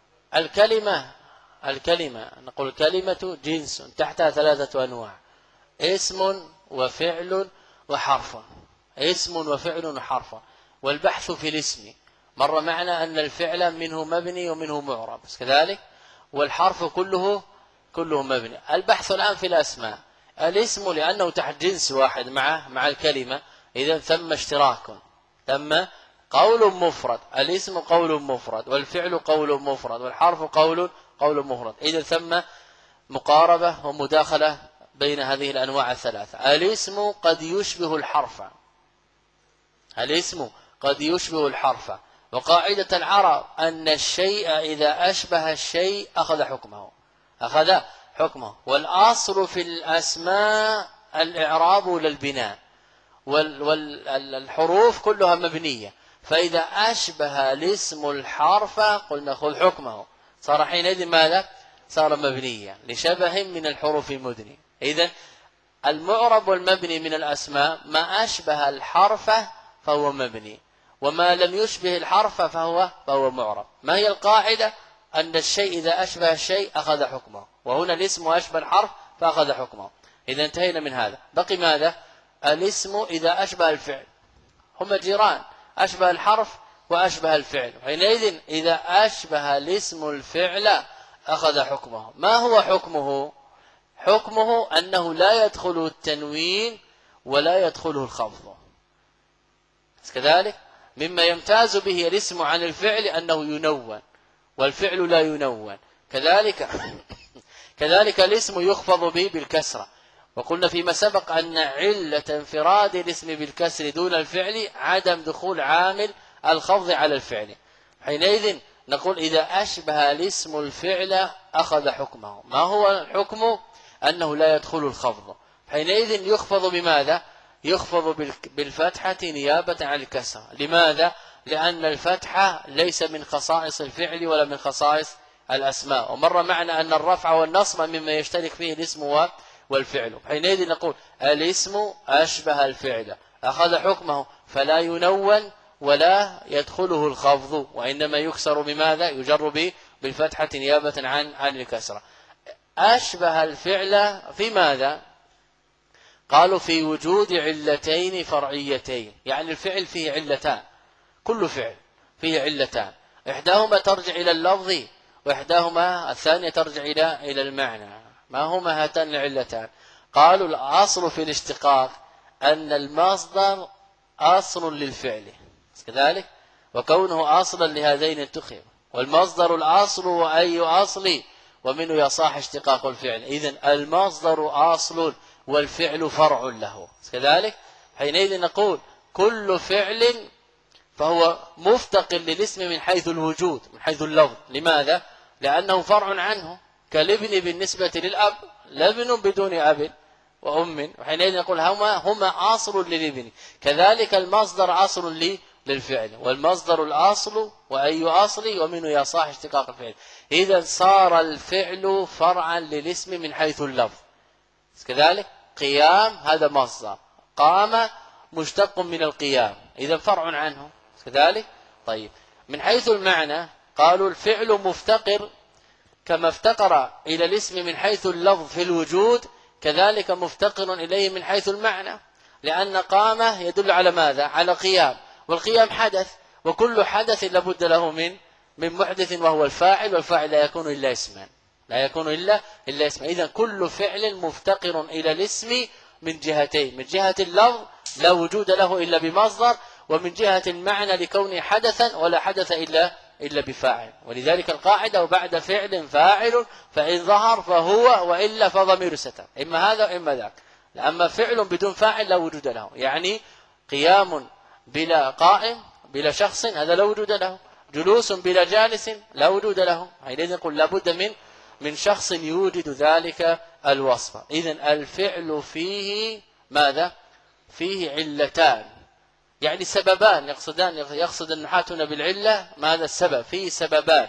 الكلمة نقول الكلمة جنس تحتها 3 أنواع، اسم وفعل وحرف، اسم وفعل وحرف. والبحث في الاسم مر معنا أن الفعل منه مبني ومنه معرب كذلك، والحرف كله مبني. البحث الآن في الأسماء، الاسم لأنه تحت جنس واحد مع الكلمة، إذا ثم اشتراك، ثم قول مفرد، الاسم قول مفرد، والفعل قول مفرد، والحرف قول مفرد، إذا ثم مقاربة ومداخلة بين هذه الأنواع الثلاثة. الاسم قد يشبه الحرف، الاسم قد يشبه الحرف، وقاعدة العرب أن الشيء إذا أشبه الشيء أخذ حكمه، والأصل في الأسماء الإعراب للبناء، والحروف كلها مبنية، فإذا أشبه الاسم الحرف قلنا خذ حكمه، صار حينئذ ماذا؟ صار مبنيا لشبه من الحروف المدني. إذن المعرب والمبني من الأسماء ما أشبه الحرف فهو مبني، وما لم يشبه الحرف فهو معرب. ما هي القاعدة؟ أن الشيء إذا أشبه الشيء أخذ حكمه، وهنا الاسم أشبه الحرف فأخذ حكمه. إذا انتهينا من هذا. بقي ماذا؟ الاسم إذا أشبه الفعل، هما جيران، أشبه الحرف وأشبه الفعل. حينئذ إذا أشبه الاسم الفعل أخذ حكمه. ما هو حكمه؟ حكمه أنه لا يدخله التنوين ولا يدخله الخفض. كذلك مما يمتاز به الاسم عن الفعل أنه ينون والفعل لا ينون. كذلك الاسم يخفض به بالكسرة. وقلنا فيما سبق أن علة انفراد الاسم بالكسر دون الفعل عدم دخول عامل الخفض على الفعل. حينئذ نقول إذا أشبه الاسم الفعل أخذ حكمه. ما هو الحكم؟ أنه لا يدخل الخفض. حينئذ يخفض بماذا؟ يخفض بالفتحة نيابة عن الكسرة. لماذا؟ لأن الفتحة ليس من خصائص الفعل ولا من خصائص الأسماء. ومر معنا أن الرفع والنصب مما يشترك فيه الاسم والفعل. حينئذ نقول الاسم أشبه الفعل أخذ حكمه، فلا ينون ولا يدخله الخفض، وإنما يكسر بماذا؟ يجر بالفتحة نيابة عن الكسرة. أشبه الفعل في ماذا؟ قالوا في وجود علتين فرعيتين. يعني الفعل فيه علتان، كل فعل فيه علتان، إحداهما ترجع إلى اللفظ وإحداهما الثانية ترجع إلى المعنى. ما هما هاتان العلتان؟ قالوا الأصل في الاشتقاق أن المصدر أصل للفعل كذلك، وكونه أصلا لهذين اتخذ، والمصدر الأصل وأي أصل ومنه يصح اشتقاق الفعل. إذن المصدر أصل والفعل فرع له كذلك. حينئذ نقول كل فعل فهو مفتقر للاسم من حيث الوجود، من حيث اللفظ. لماذا؟ لأنه فرع عنه، كالابن بالنسبة للأب، لابن بدون أب وأم. وحينئذ نقول هما أصل للابن. كذلك المصدر أصل للفعل، والمصدر الأصل وأي أصل ومنه يصح اشتقاق الفعل. إذا صار الفعل فرعا للاسم من حيث اللفظ كذلك. قيام هذا مصدر، قام مشتق من القيام، إذا فرع عنه كذلك. طيب من حيث المعنى قالوا الفعل مفتقر كما افتقر إلى الاسم من حيث اللفظ في الوجود، كذلك مفتقر إليه من حيث المعنى، لأن قامة يدل على ماذا؟ على قيام، والقيام حدث، وكل حدث لابد له من محدث وهو الفاعل، والفاعل لا يكون إلا اسما، لا يكون إلا اسما. إذن كل فعل مفتقر إلى الاسم من جهتين: من جهة اللفظ لا وجود له إلا بمصدر، ومن جهة المعنى لكونه حدثا ولا حدث إلا بفاعل. ولذلك القاعدة: وبعد فعل فاعل فإن ظهر فهو وإلا فضمير ستر، إما هذا وإما ذاك. أما فعل بدون فاعل لا وجود له، يعني قيام بلا قائم بلا شخص هذا لا وجود له، جلوس بلا جالس لا وجود له. حينئذ نقول لابد من شخص يوجد ذلك الوصف. إذن الفعل فيه ماذا؟ فيه علتان، يعني سببان يقصد النحاة هنا بالعلة ماذا؟ السبب. فيه سببان،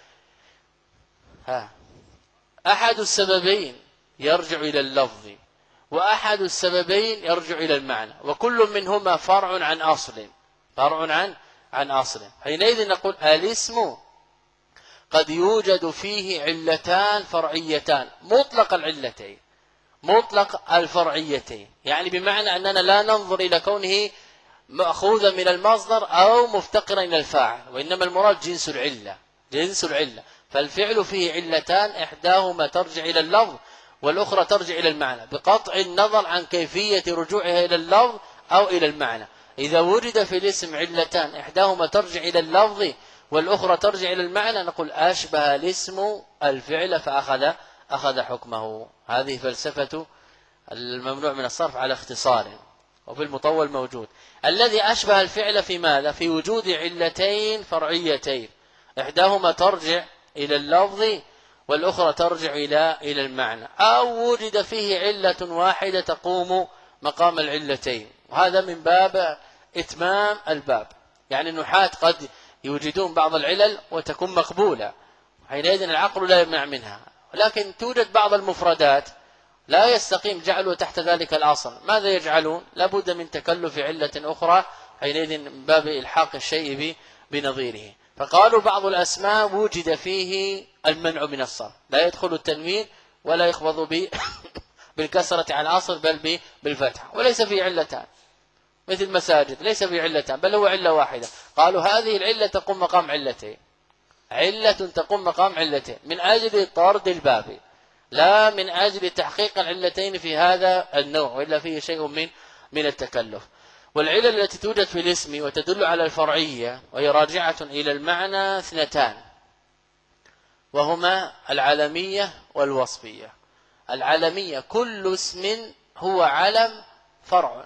أحد السببين يرجع إلى اللفظ، وأحد السببين يرجع إلى المعنى، وكل منهما فرع عن أصل، عن أصل. حينئذ نقول الاسم قد يوجد فيه علتان فرعيتان، مطلق العلتين مطلق الفرعيتين، يعني بمعنى أننا لا ننظر إلى كونه مأخوذا من المصدر أو مفتقرا إلى الفاعل، وإنما المراد جنس العلة. فالفعل فيه علتان، إحداهما ترجع إلى اللفظ والأخرى ترجع إلى المعنى، بقطع النظر عن كيفية رجوعها إلى اللفظ أو إلى المعنى. إذا وجد في الاسم علتان إحداهما ترجع إلى اللفظ والأخرى ترجع إلى المعنى، نقول أشبه الاسم الفعل فأخذ حكمه. هذه فلسفة الممنوع من الصرف على اختصار، وفي المطول موجود. الذي أشبه الفعل في ماذا؟ في وجود علتين فرعيتين، إحداهما ترجع إلى اللفظ والأخرى ترجع إلى المعنى، أو وجد فيه علة واحدة تقوم مقام العلتين. وهذا من باب إتمام الباب، يعني النحاة قد يوجدون بعض العلل وتكون مقبولة، حينئذ العقل لا يمنع منها، لكن توجد بعض المفردات لا يستقيم جعله تحت ذلك الأصل. ماذا يجعلون؟ لابد من تكلف علة أخرى، حينئذ من باب إلحاق الشيء بنظيره. فقالوا بعض الأسماء وجد فيه المنع من الصرف، لا يدخل التنوين ولا يخفض بالكسرة على الأصل بل بالفتح، وليس فيه علتان، مثل مساجد ليس فيه علتان بل هو علة واحدة. قالوا هذه العلة تقوم مقام علتين، علة تقوم مقام علتين من أجل طرد الباب، لا من أجل تحقيق العلتين في هذا النوع، وإلا فيه شيء من التكلف. والعلل التي توجد في الاسم وتدل على الفرعية وهي راجعة إلى المعنى اثنتان، وهما العلمية والوصفية. العلمية كل اسم هو علم فرع.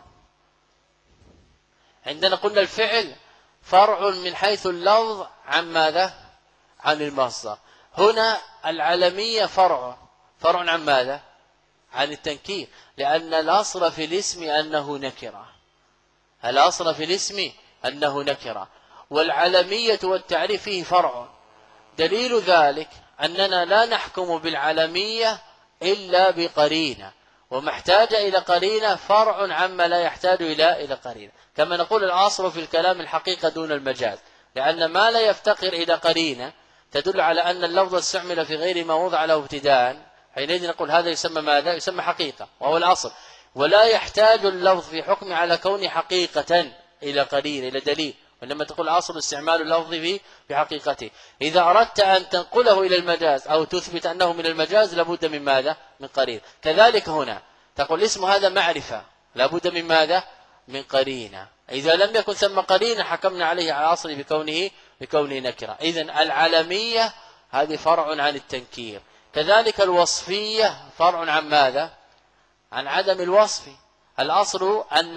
عندنا قلنا الفعل فرع من حيث اللفظ عن ماذا؟ عن المصدر. هنا العلمية فرع عن ماذا؟ عن التنكير، لأن الأصل في الاسم أنه نكرة، الأصل في الاسم أنه نكرة، والعلمية والتعريف فيه فرع. دليل ذلك أننا لا نحكم بالعلمية إلا بقرينة، وما احتاج إلى قرينة فرع عما لا يحتاج إلى قرينة. كما نقول الأصل في الكلام الحقيقة دون المجاز، لأن ما لا يفتقر إلى قرينة تدل على أن اللفظ استعمل في غير ما وضع له ابتداء، حينئذ نقول هذا يسمى ماذا؟ يسمى حقيقة، وهو الأصل. ولا يحتاج اللفظ في حكم على كون حقيقة إلى قرينة إلى دليل، وإنما تقول الأصل استعمال اللفظ في حقيقته. إذا أردت أن تنقله إلى المجاز أو تثبت أنه من المجاز لابد من ماذا؟ من قرين. كذلك هنا تقول اسم هذا معرفة، لابد من ماذا؟ من قرينة. إذا لم يكن ثم قرينة حكمنا عليه على الأصل بكونه نكرة. إذن العلمية هذه فرع عن التنكير. كذلك الوصفية فرع عن ماذا؟ عن عدم الوصف. الأصل أن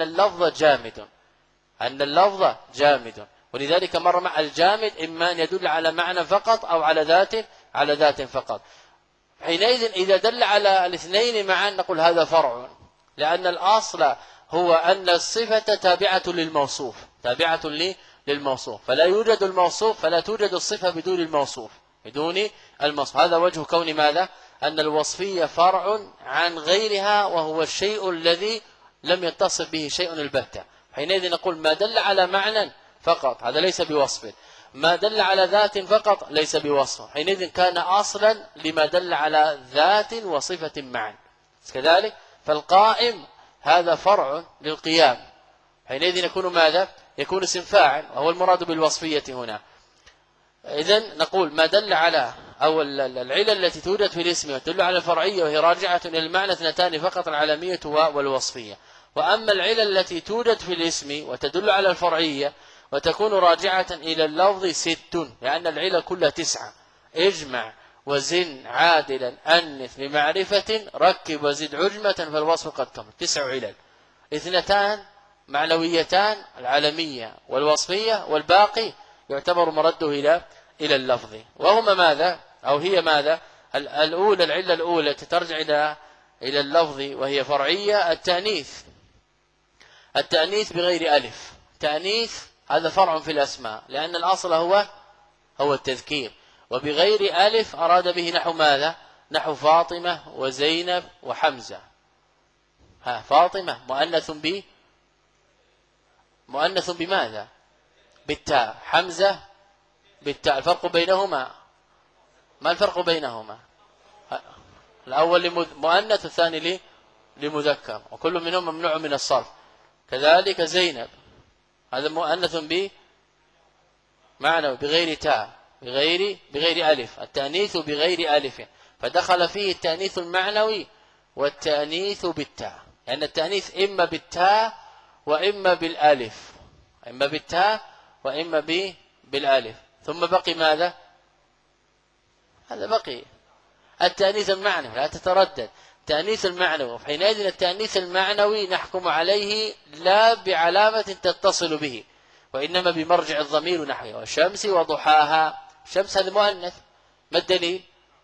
اللفظ جامد، ولذلك مر مع الجامد إما أن يدل على معنى فقط أو على ذات فقط. حينئذ إذا دل على الاثنين معا نقول هذا فرع، لأن الأصل هو أن الصفة تابعة للموصوف، فلا يوجد الموصوف فلا توجد الصفة بدون الموصوف. هذا وجه كون ماذا؟ أن الوصفية فرع عن غيرها، وهو الشيء الذي لم يتصف به شيء البتة. حينئذ نقول ما دل على معنى فقط هذا ليس بوصف، ما دل على ذات فقط ليس بوصف، حينئذ كان أصلا لما دل على ذات وصفة معا. كذلك فالقائم هذا فرع للقيام، حينئذ يكون ماذا؟ يكون اسم فاعل، وهو المراد بالوصفية هنا. إذن نقول ما دل على أو العلل التي توجد في الاسم وتدل على الفرعية وهي راجعة إلى المعنى اثنتان فقط، العلمية والوصفية. وأما العلل التي توجد في الاسم وتدل على الفرعية وتكون راجعة إلى اللفظ 6، لأن العلل كلها 9: اجمع وزن عادلا أنث بمعرفة ركب وزد عجمة فالوصف قد كمل. 9 علل، 2 معنويتان العلمية والوصفية، والباقي يعتبر مرده إلى اللفظ. وهما ماذا؟ أو هي ماذا؟ الأولى، العلة الأولى تترجع إلى اللفظ وهي فرعية. التأنيث بغير ألف. تأنيث هذا فرع في الأسماء، لأن الأصل هو التذكير، وبغير ألف أراد به نحو ماذا؟ نحو فاطمة وزينب وحمزة. فاطمة مؤنث بماذا؟ بالتاء. حمزة بالتاء. الفرق بينهما ما الفرق بينهما؟ الأول مؤنث والثاني لمذكر، وكل منهم ممنوع من الصرف. كذلك زينب هذا مؤنث بمعنى بغير تاء، بغير ألف، التأنيث بغير ألف، فدخل فيه التأنيث المعنوي والتأنيث بالتاء، لأن التأنيث إما بالتاء وإما بالألف، إما بالتاء وإما بالألف. ثم بقي ماذا؟ هذا بقي التأنيث المعنوي، لا تتردد، التأنيث المعنوي. حينئذ التأنيث المعنوي نحكم عليه لا بعلامة تتصل به، وإنما بمرجع الضمير نحوه. والشمس وضحاها، الشمس هذا مؤنث، ما الدليل؟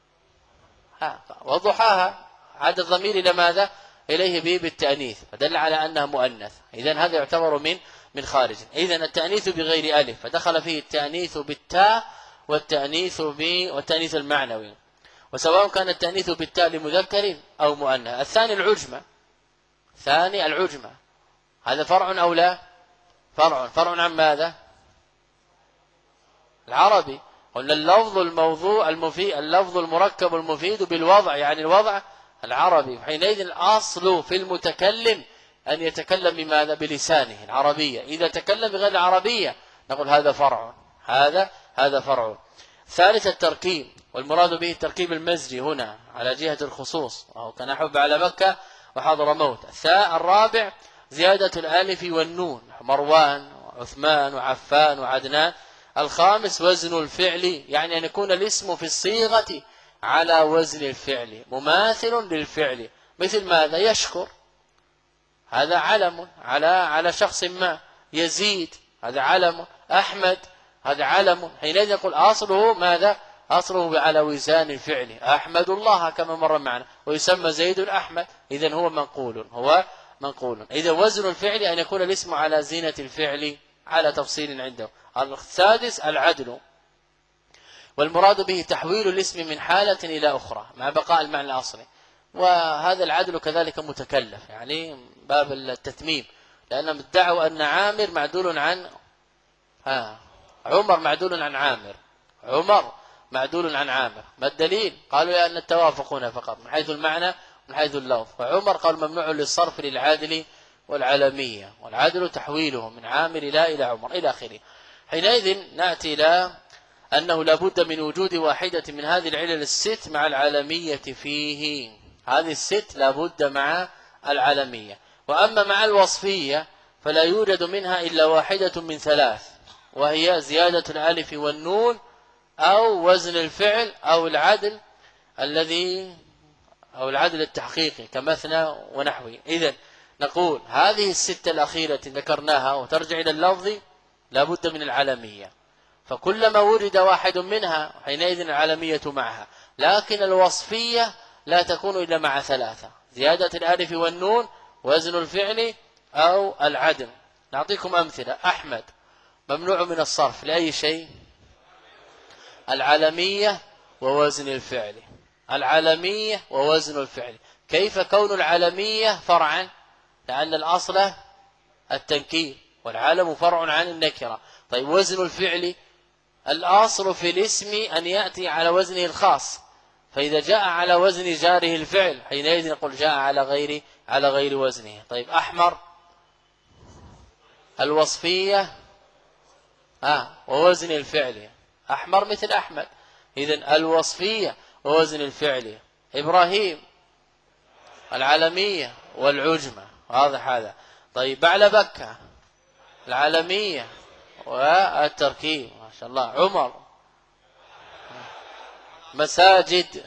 وضحاها عاد الضمير إلى ماذا؟ إليه بالتأنيث، فدل على أنها مؤنث. إذن هذا يعتبر من خارج. إذن التأنيث بغير ألف، فدخل فيه التأنيث بالتاء والتأنيث المعنوي، وسواء كان التأنيث بالتاء لمذكر أو مؤنث. الثاني العجمة، ثاني العجمة، هذا فرع أو لا؟ فرع عن ماذا؟ العربي. قلنا اللفظ الموضوع المفيد، اللفظ المركب المفيد بالوضع، يعني الوضع العربي. حينئذ الأصل في المتكلم أن يتكلم بماذا؟ بلسانه العربية. إذا تكلم بغير العربية نقول هذا فرع، هذا فرع. ثالث التركيب، والمراد به التركيب المزجي هنا على جهة الخصوص، وهو كنحو على مكة وحضرموت. الرابع زيادة الألف والنون، مروان وعثمان وعفان وعدنان. الخامس وزن الفعل، يعني أن يكون الاسم في الصيغة على وزن الفعل مماثل للفعل، مثل ماذا؟ يشكر، هذا علم على شخص ما. يزيد، هذا علم. أحمد، هذا علم. حينئذ يقول أصله ماذا؟ أصله على وزان الفعل. أحمد الله كما مر معنا، ويسمى زيد أحمد، إذن هو منقول. إذا وزن الفعل أن يكون الاسم على زينة الفعل على تفصيل عنده. السادس العدل، والمراد به تحويل الاسم من حالة إلى أخرى مع بقاء المعنى الأصلي. وهذا العدل كذلك متكلف، يعني باب التتميم، لأنهم ادعوا أن عامر معدول عن عمر، معدول عن عامر، عمر معدول عن عامر. ما الدليل؟ قالوا لأن التوافق هنا فقط من حيث المعنى ومن حيث اللفظ. وعمر قال ممنوع للصرف للعادل والعلمية، والعدل تحويله من عامر إلى عمر إلى آخره. حينئذ نأتي إلى أنه لابد من وجود واحدة من هذه العلل الست مع العالمية فيه، هذه الست لابد مع العالمية. وأما مع الوصفية فلا يوجد منها إلا واحدة من ثلاث، وهي زيادة الألف والنون أو وزن الفعل أو العدل التحقيقي كمثنى ونحوه. إذن نقول هذه الستة الأخيرة ذكرناها وترجع إلى اللفظ لابد من العالمية، فكلما وجد واحد منها حينئذ العالمية معها. لكن الوصفية لا تكون إلا مع ثلاثة: زيادة الألف والنون، وزن الفعل أو العدل. نعطيكم أمثلة. أحمد ممنوع من الصرف لأي شيء؟ العالمية ووزن الفعل، العالمية ووزن الفعل. كيف كون العالمية فرعا؟ لأن الأصل التنكير، والعالم فرع عن النكرة. طيب وزن الفعل، الأصل في الاسم أن يأتي على وزنه الخاص، فإذا جاء على وزن جاره الفعل حينئذ نقول جاء على غير وزنه. طيب أحمر، الوصفية ووزن الفعل، أحمر مثل أحمد، إذن الوصفية ووزن الفعل. إبراهيم العالمية والعجمة، واضح هذا. طيب بعلبكة العالمية والتركيب، ما شاء الله. عمر مساجد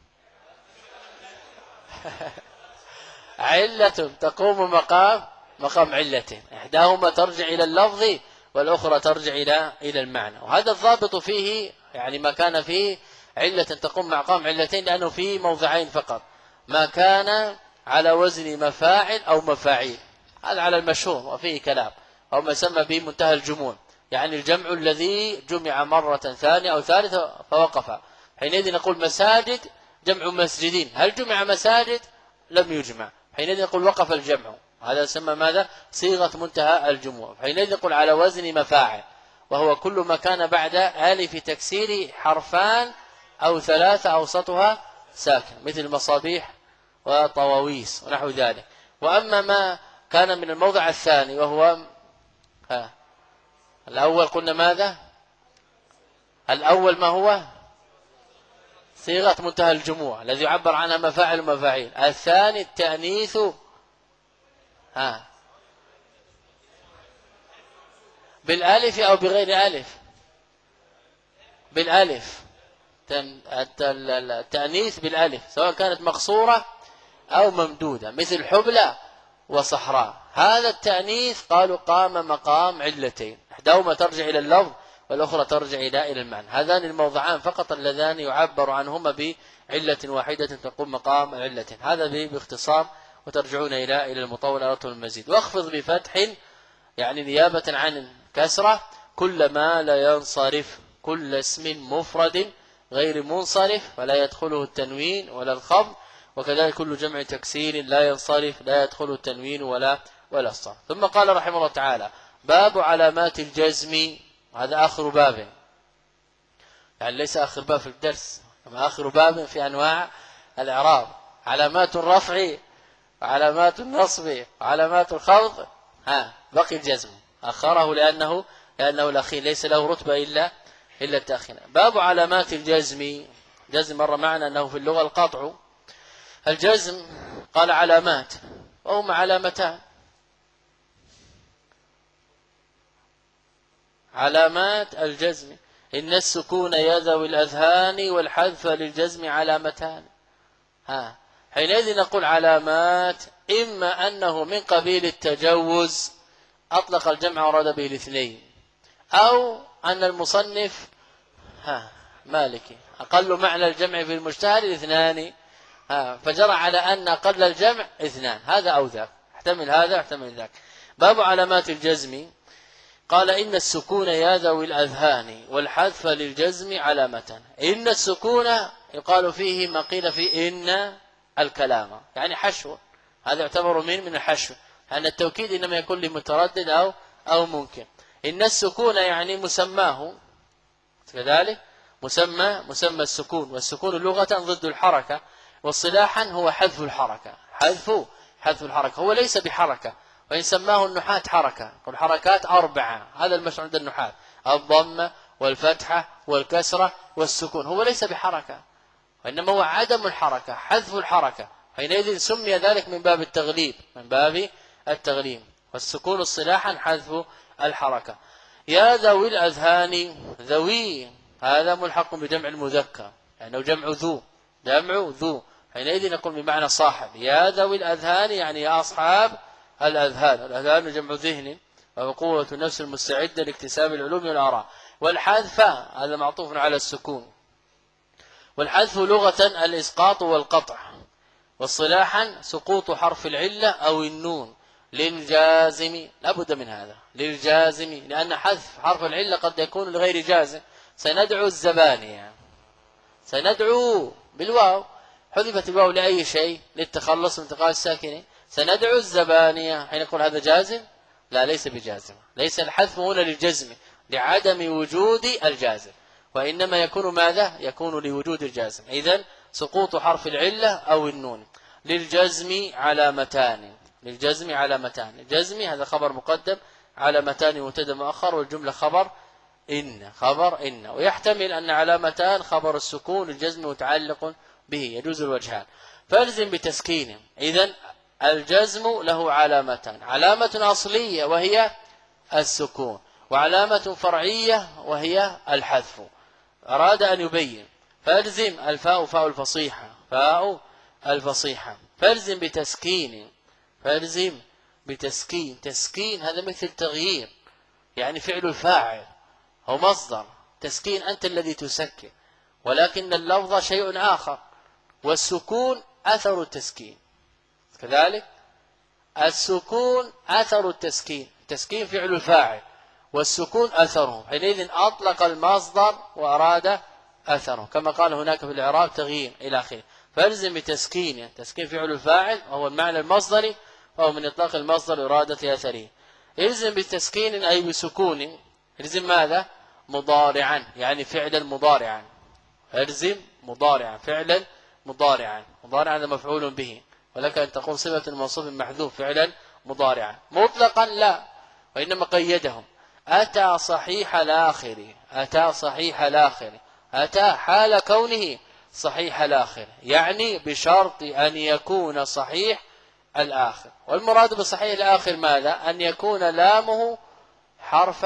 علة تقوم مقام علة، إحداهما ترجع إلى اللفظ والأخرى ترجع إلى المعنى. وهذا الضابط فيه يعني ما كان فيه علة تقوم مقام علتين، لأنه فيه موضعين فقط: ما كان على وزن مفاعل أو مفاعيل، هذا على المشهور وفيه كلام، أو ما يسمى به منتهى الجمون، يعني الجمع الذي جمع مرة ثانية أو ثالثة فوقف. حينئذ نقول مساجد جمع مسجدين، هل جمع مساجد؟ لم يجمع، حينئذ نقول وقف الجمع، هذا يسمى ماذا؟ صيغة منتهى الجموع. حينئذ نقول على وزن مفاعل، وهو كل ما كان بعد ألف تكسير حرفان أو ثلاثة أوسطها ساكن، مثل مصابيح وطواويس ونحو ذلك. وأما ما كان من الموضع الثاني وهو الأول، قلنا ماذا؟ الأول ما هو؟ صيغة منتهى الجموع الذي يعبر عنها مفاعل ومفاعيل. الثاني التأنيث بالالف أو بغير ألف؟ بالالف، التأنيث بالالف سواء كانت مقصورة أو ممدودة، مثل حبلى وصحراء. هذا التأنيث قالوا قام مقام علتين، إحداهما ترجع إلى اللفظ والأخرى ترجع إلى المعنى. هذان الموضعان فقط اللذان يعبر عنهما بعلة واحدة تقوم مقام علتين. هذا باختصار، وترجعون إلى المطول أردتم المزيد. واخفض بفتح يعني نيابة عن الكسرة كل ما لا ينصرف، كل اسم مفرد غير منصرف فلا يدخله التنوين ولا الخفض، وكذلك كل جمع تكسير لا ينصرف لا يدخله التنوين ولا الصرف. ثم قال رحمه الله تعالى: باب علامات الجزم. هذا آخر باب، يعني ليس آخر باب في الدرس، أما آخر باب في أنواع الإعراب: علامات الرفع وعلامات النصب وعلامات الخفض. بقي الجزم، أخره لأنه الأخير ليس له رتبة إلا التأخير. باب علامات الجزم. جزم مر معنا أنه في اللغة القطع. الجزم قال علامات، وهما علامتان: علامات الجزم إن السكون يذوي الأذهان والحذف للجزم علامتان. حينئذ نقول علامات، إما أنه من قبيل التجوز أطلق الجمع ورد به الاثنين، أو أن المصنف مالكي أقل معنى الجمع في المجتهد اثنان، فجرى على أن أقل الجمع اثنان، هذا أو ذاك، احتمل هذا احتمل ذاك. باب علامات الجزم قال: إن السكون يا ذوي الأذهان والحذف للجزم علامة. إن السكون يقال فيه ما قيل في إن الكلام، يعني حشو، هذا يعتبر من الحشو، أن التوكيد إنما يكون لمتردد أو ممكن. إن السكون يعني مسماه، كذلك مسمى السكون، والسكون لغة ضد الحركة، واصطلاحا هو حذف الحركة. حذف الحركة هو ليس بحركة، وإن سماه النحاة حركة، والحركات 4، هذا المشهور عند النحاة: الضمة والفتحة والكسرة والسكون. هو ليس بحركة، وإنما هو عدم الحركة، حذف الحركة، حينئذ سمي ذلك من باب التغليب، والسكون اصطلاحا حذف الحركة. يا ذوي الأذهان، ذوي هذا ملحق بجمع المذكر، يعني جمع ذو، حينئذ نقول بمعنى صاحب. يا ذوي الأذهان يعني يا أصحاب الأذهان جمع ذهن، وهو قوة النفس المستعدة لاكتساب العلوم والآراء. والحذف هذا معطوف على السكون، والحذف لغة الإسقاط والقطع، واصطلاحا سقوط حرف العلة أو النون للجازم، لا بد من هذا للجازم، لأن حذف حرف العلة قد يكون لغير جازم. سندعو الزبانية، سندعو بالواو، حذفت الواو لأي شيء؟ للتخلص من التقاء الساكنين. سندعو الزبانية، حين يقول هذا جازم؟ لا، ليس بجازم، ليس الحذف هنا للجزم لعدم وجود الجازم، وإنما يكون ماذا؟ يكون لوجود الجازم. إذن سقوط حرف العلة أو النون. للجزم علامتان، الجزم هذا خبر مقدم، علامتان مبتدا مؤخر، والجملة خبر إن، ويحتمل أن علامتان خبر السكون، الجزم متعلق به، يجوز الوجهان. فالزم بتسكين. إذن الجزم له علامتان: علامة أصلية وهي السكون، وعلامة فرعية وهي الحذف. أراد أن يبين: فالزم الفاء فاء الفصيحة، فالزم بتسكين، تسكين هذا مثل تغيير، يعني فعل الفاعل هو مصدر، تسكين أنت الذي تسكن، ولكن اللفظ شيء آخر، والسكون أثر التسكين، كذلك السكون أثر التسكين، التسكين فعل الفاعل والسكون أثره، حينئذ أطلق المصدر وأراد أثره، كما قال هناك في الإعراب تغيير إلى آخره. فالزم بتسكين، تسكين فعل الفاعل وهو المعنى المصدري، وهو من إطلاق المصدر إرادة أثره. الزم بتسكين أي بسكون، الزم ماذا؟ مضارعا، يعني فعلا مضارعا، الزم مضارعا فعلا مضارعا هذا مفعول به، ولك أن تقول صفة موصوف محذوف فعلا مضارعا. مطلقا لا، وإنما قيدهم: أتى صحيح الآخر، أتى حال كونه صحيح الآخر، يعني بشرط أن يكون صحيح الآخر. والمراد بصحيح الآخر ماذا؟ أن يكون لامه حرف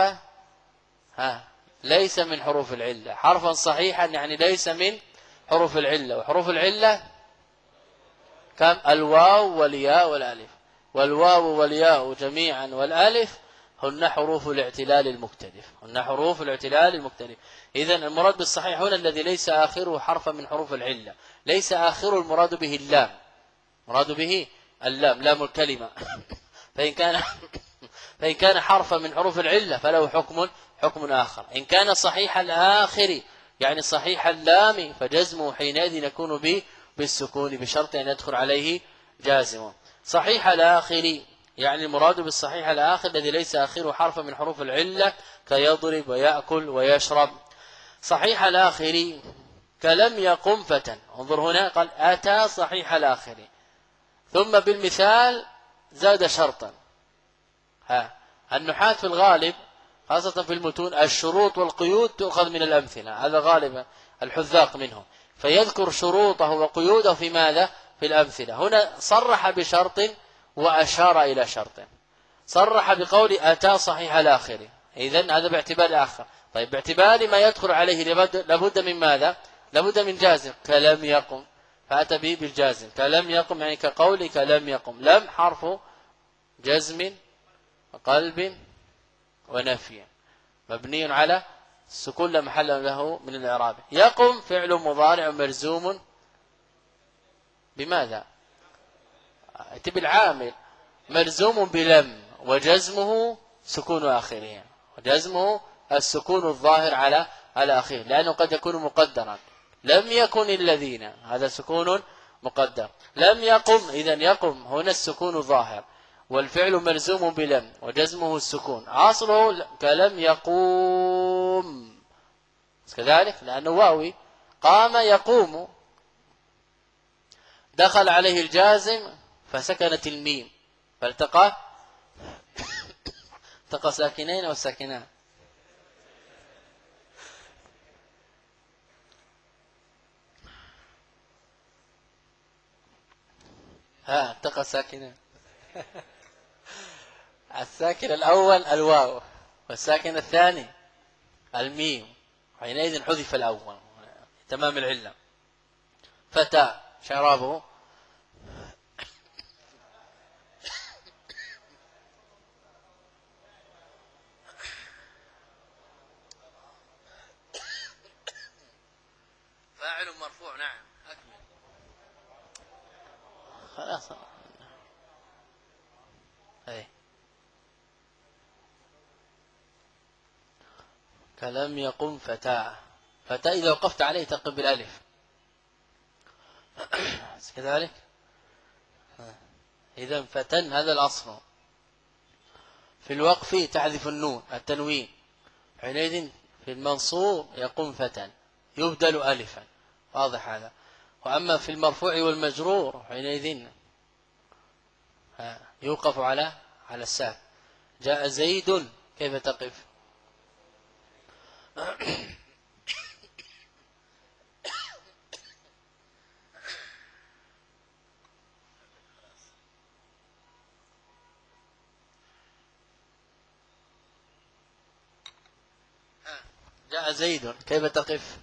ليس من حروف العلة، حرفا صحيحا يعني ليس من حروف العلة. وحروف العلة كم؟ الواو والياء والالف، والواو والياء جميعا والالف هن حروف الاعتلال المختلف، إذن المراد بالصحيح هنا الذي ليس آخره حرفا من حروف العلة، ليس آخره المراد به اللام، مراد به اللام، لام الكلمة. فإن كان حرفا من حروف العلة فله حكم آخر. إن كان صحيح الآخر يعني صحيح اللام فجزمه حينئذ يكون بالسكون بشرط أن يدخل عليه جازم. صحيح الآخر يعني المراد بالصحيح الآخر الذي ليس آخره حرفا من حروف العلة كيضرب ويأكل ويشرب. صحيح الآخر كلم يقم فتى، انظر هنا قال أتى صحيح الآخر ثم بالمثال زاد شرطا. النحاة في الغالب خاصة في المتون الشروط والقيود تؤخذ من الأمثلة، هذا غالبا الحذاق منهم، فيذكر شروطه وقيوده في ماذا؟ في الأمثلة. هنا صرح بشرط وأشار إلى شرط، صرح بقول أتى صحيح الآخر، إذن هذا باعتبار آخر. طيب باعتبار ما يدخل عليه لابد من ماذا؟ لابد من جازم، كلم يقم فأتى به بالجازم. كلم يقم يعني كقولك لم يقم، لم حرف جزم وقلب ونفي مبني على السكون لا محل له من الإعراب. يقم فعل مضارع مرزوم بماذا؟ بالعامل مرزوم بلم وجزمه سكون آخره، وجزمه السكون الظاهر على آخره، لأنه قد يكون مقدرا. لم يكن الذين، هذا سكون مقدر. لم يقم، إذن يقم هنا السكون الظاهر، والفعل مرزوم بلم وجزمه السكون، عاصله كلم يقوم كذلك لأنه واوي. قام يقوم دخل عليه الجازم فسكنت الميم فالتقى ساكنين والساكنان. التقى ساكنين. الساكن الأول الواو والساكن الثاني الميم، حينئذ حذف الأول تمام العلة. فتى شرابه فاعل مرفوع. نعم أكمل خلاص. كلم يقم فتاة. فتاة إذا وقفت عليه تقب بالألف كذلك. إذا فتن هذا الأصل. في الوقف تحذف النون التنوين، حينئذ في المنصوب يقوم فتن يبدل ألفا، واضح هذا. وأما في المرفوع والمجرور حينئذ يوقف على الساكن. جاء زيد كيف تقف؟ جاء زيد كيف تقف؟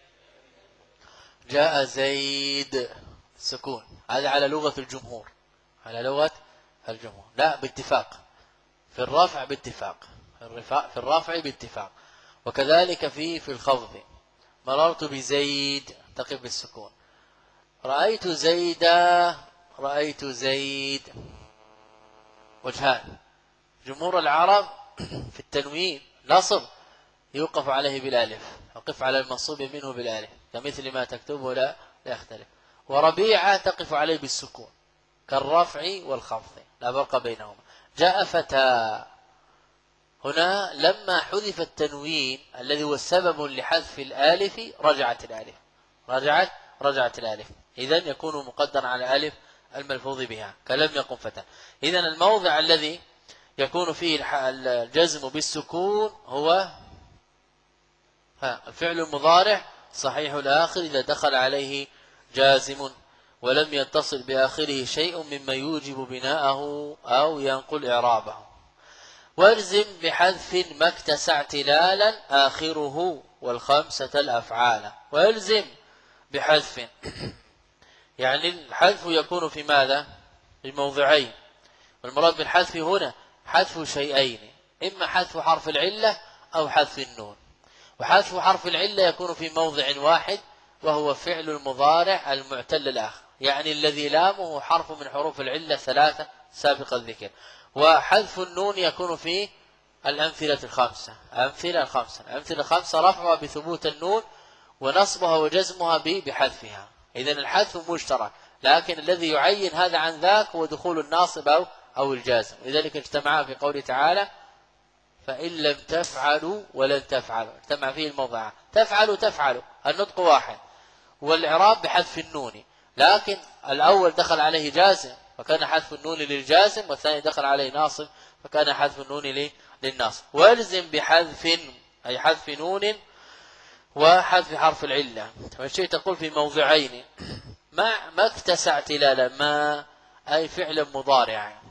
جاء زيد سكون، هذا على لغة الجمهور، على لغة الجمهور، لا باتفاق. في الرفع باتفاق، في الرفع باتفاق، وكذلك في الخفض. مررت بزيد تقف بالسكون. رأيت زيدا، رأيت زيد. وجهان. جمهور العرب في التنوين نصب يوقف عليه بالالف، يقف على المنصوب منه بالالف كمثل ما تكتبه لا يختلف. وربيعة تقف عليه بالسكون كالرفع والخفض لا فرق بينهما. جاء فتى، هنا لما حذف التنوين الذي هو السبب لحذف الالف رجعت الالف، رجعت الالف، إذن يكون مقدرا على الالف الملفوظ بها كلم يقم فتى. إذن الموضع الذي يكون فيه الجزم بالسكون هو الفعل المضارع صحيح الآخر إذا دخل عليه جازم ولم يتصل بآخره شيء مما يوجب بناءه أو ينقل إعرابه. وارزم بحذف ما اكتسع اعتلالا آخره والخمسة الأفعال. وارزم بحذف يعني الحذف يكون في ماذا؟ في موضعين، والمراد بالحذف هنا حذف شيئين، إما حذف حرف العلة أو حذف النون. وحذف حرف العلة يكون في موضع واحد وهو فعل المضارع المعتل الآخر، يعني الذي لامه حرف من حروف العلة ثلاثة سابق الذكر. وحذف النون يكون في الأمثلة الخمسة. الأمثلة الخمسة رفعها بثبوت النون ونصبها وجزمها بحذفها. إذن الحذف مشترك، لكن الذي يعين هذا عن ذاك هو دخول الناصب أو الجازم. لذلك اجتمعا في قوله تعالى فإن لم تفعلوا ولن تفعلوا، اجتمع فيه الموضع. تفعلوا النطق واحد، والإعراب بحذف النون، لكن الأول دخل عليه جازم فكان حذف النون للجازم، والثاني دخل عليه ناصب فكان حذف النون للناصب. والزم بحذف أي حذف نون وحذف حرف العلة. والشيء تقول في موضعين ما اكتسى اعتلالا، ما أي فعل مضارع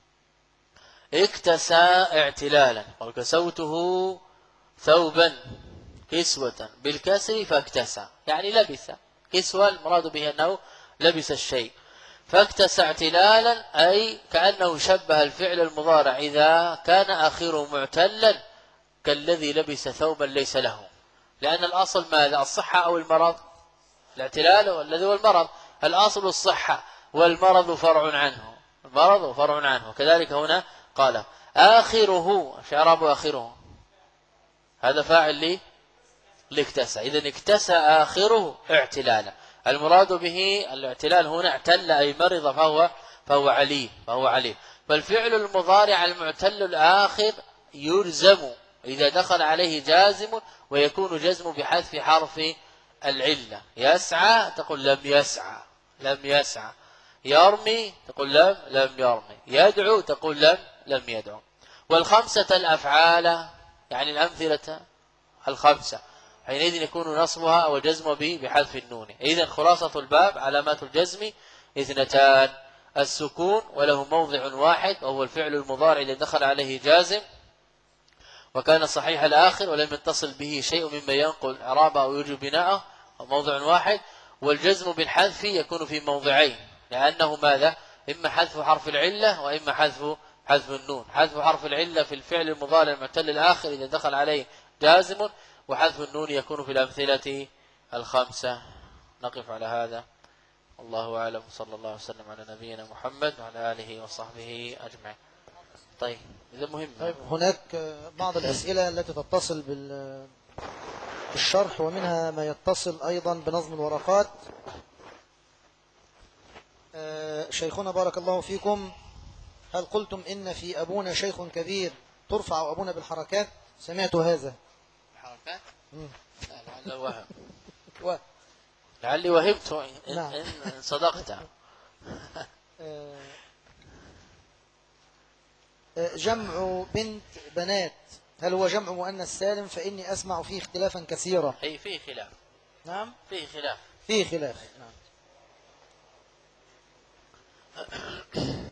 اكتسى اعتلالا، وكسوته ثوبا كسوة بالكسر فاكتسى يعني لبس. كسوة المراد به أنه لبس الشيء. فاكتسى اعتلالا أي كأنه شبه الفعل المضارع إذا كان آخره معتلا كالذي لبس ثوبا ليس له، لأن الأصل ماذا؟ الصحة أو المرض؟ الاعتلال والذي هو المرض. الأصل الصحة والمرض فرع عنه، المرض فرع عنه. كذلك هنا قال آخره، شعراب آخره هذا فاعل لاكتسى. إذن اكتسى آخره اعتلالا. المراد به الاعتلال هنا اعتل أي مرض فهو عليل. فالفعل المضارع المعتل الآخر يلزم إذا دخل عليه جازم، ويكون جزم بحذف حرف العلة. يسعى تقول لم يسعى. يرمي تقول لم يرمي. يدعو تقول لم يدعو. والخمسة الأفعال يعني الأمثلة الخمسة حينئذ يكون نصبها وجزم به بحذف النون. إذن خلاصة الباب علامات الجزم اثنتان: السكون وله موضع واحد وهو الفعل المضارع إذا دخل عليه جازم وكان صحيح الآخر ولم يتصل به شيء مما ينقل إعرابه أو يوجب بناءه، موضع واحد. والجزم بالحذف يكون في موضعين، لأنه ماذا؟ إما حذف حرف العلة وإما حذف النون. حذف حرف العلة في الفعل المضارع المعتل الآخر إذا دخل عليه جازم، وحذف النون يكون في الأمثلة الخمسة. نقف على هذا، والله أعلم. صلى الله وسلم على نبينا محمد وعلى آله وصحبه أجمعين. طيب إذا مهم. طيب هناك بعض الأسئلة التي تتصل بالشرح، ومنها ما يتصل أيضا بنظم الورقات. شيخنا بارك الله فيكم، هل قلتم إن في أبونا شيخ كبير ترفع أبونا بالحركات؟ سمعت هذا. حركات؟ لعلي وهمت إن صدقت. جمع بنت بنات هل هو جمع مؤنث سالم؟ فإني أسمع فيه اختلافا كثيرا. أي فيه خلاف. نعم فيه خلاف. نعم.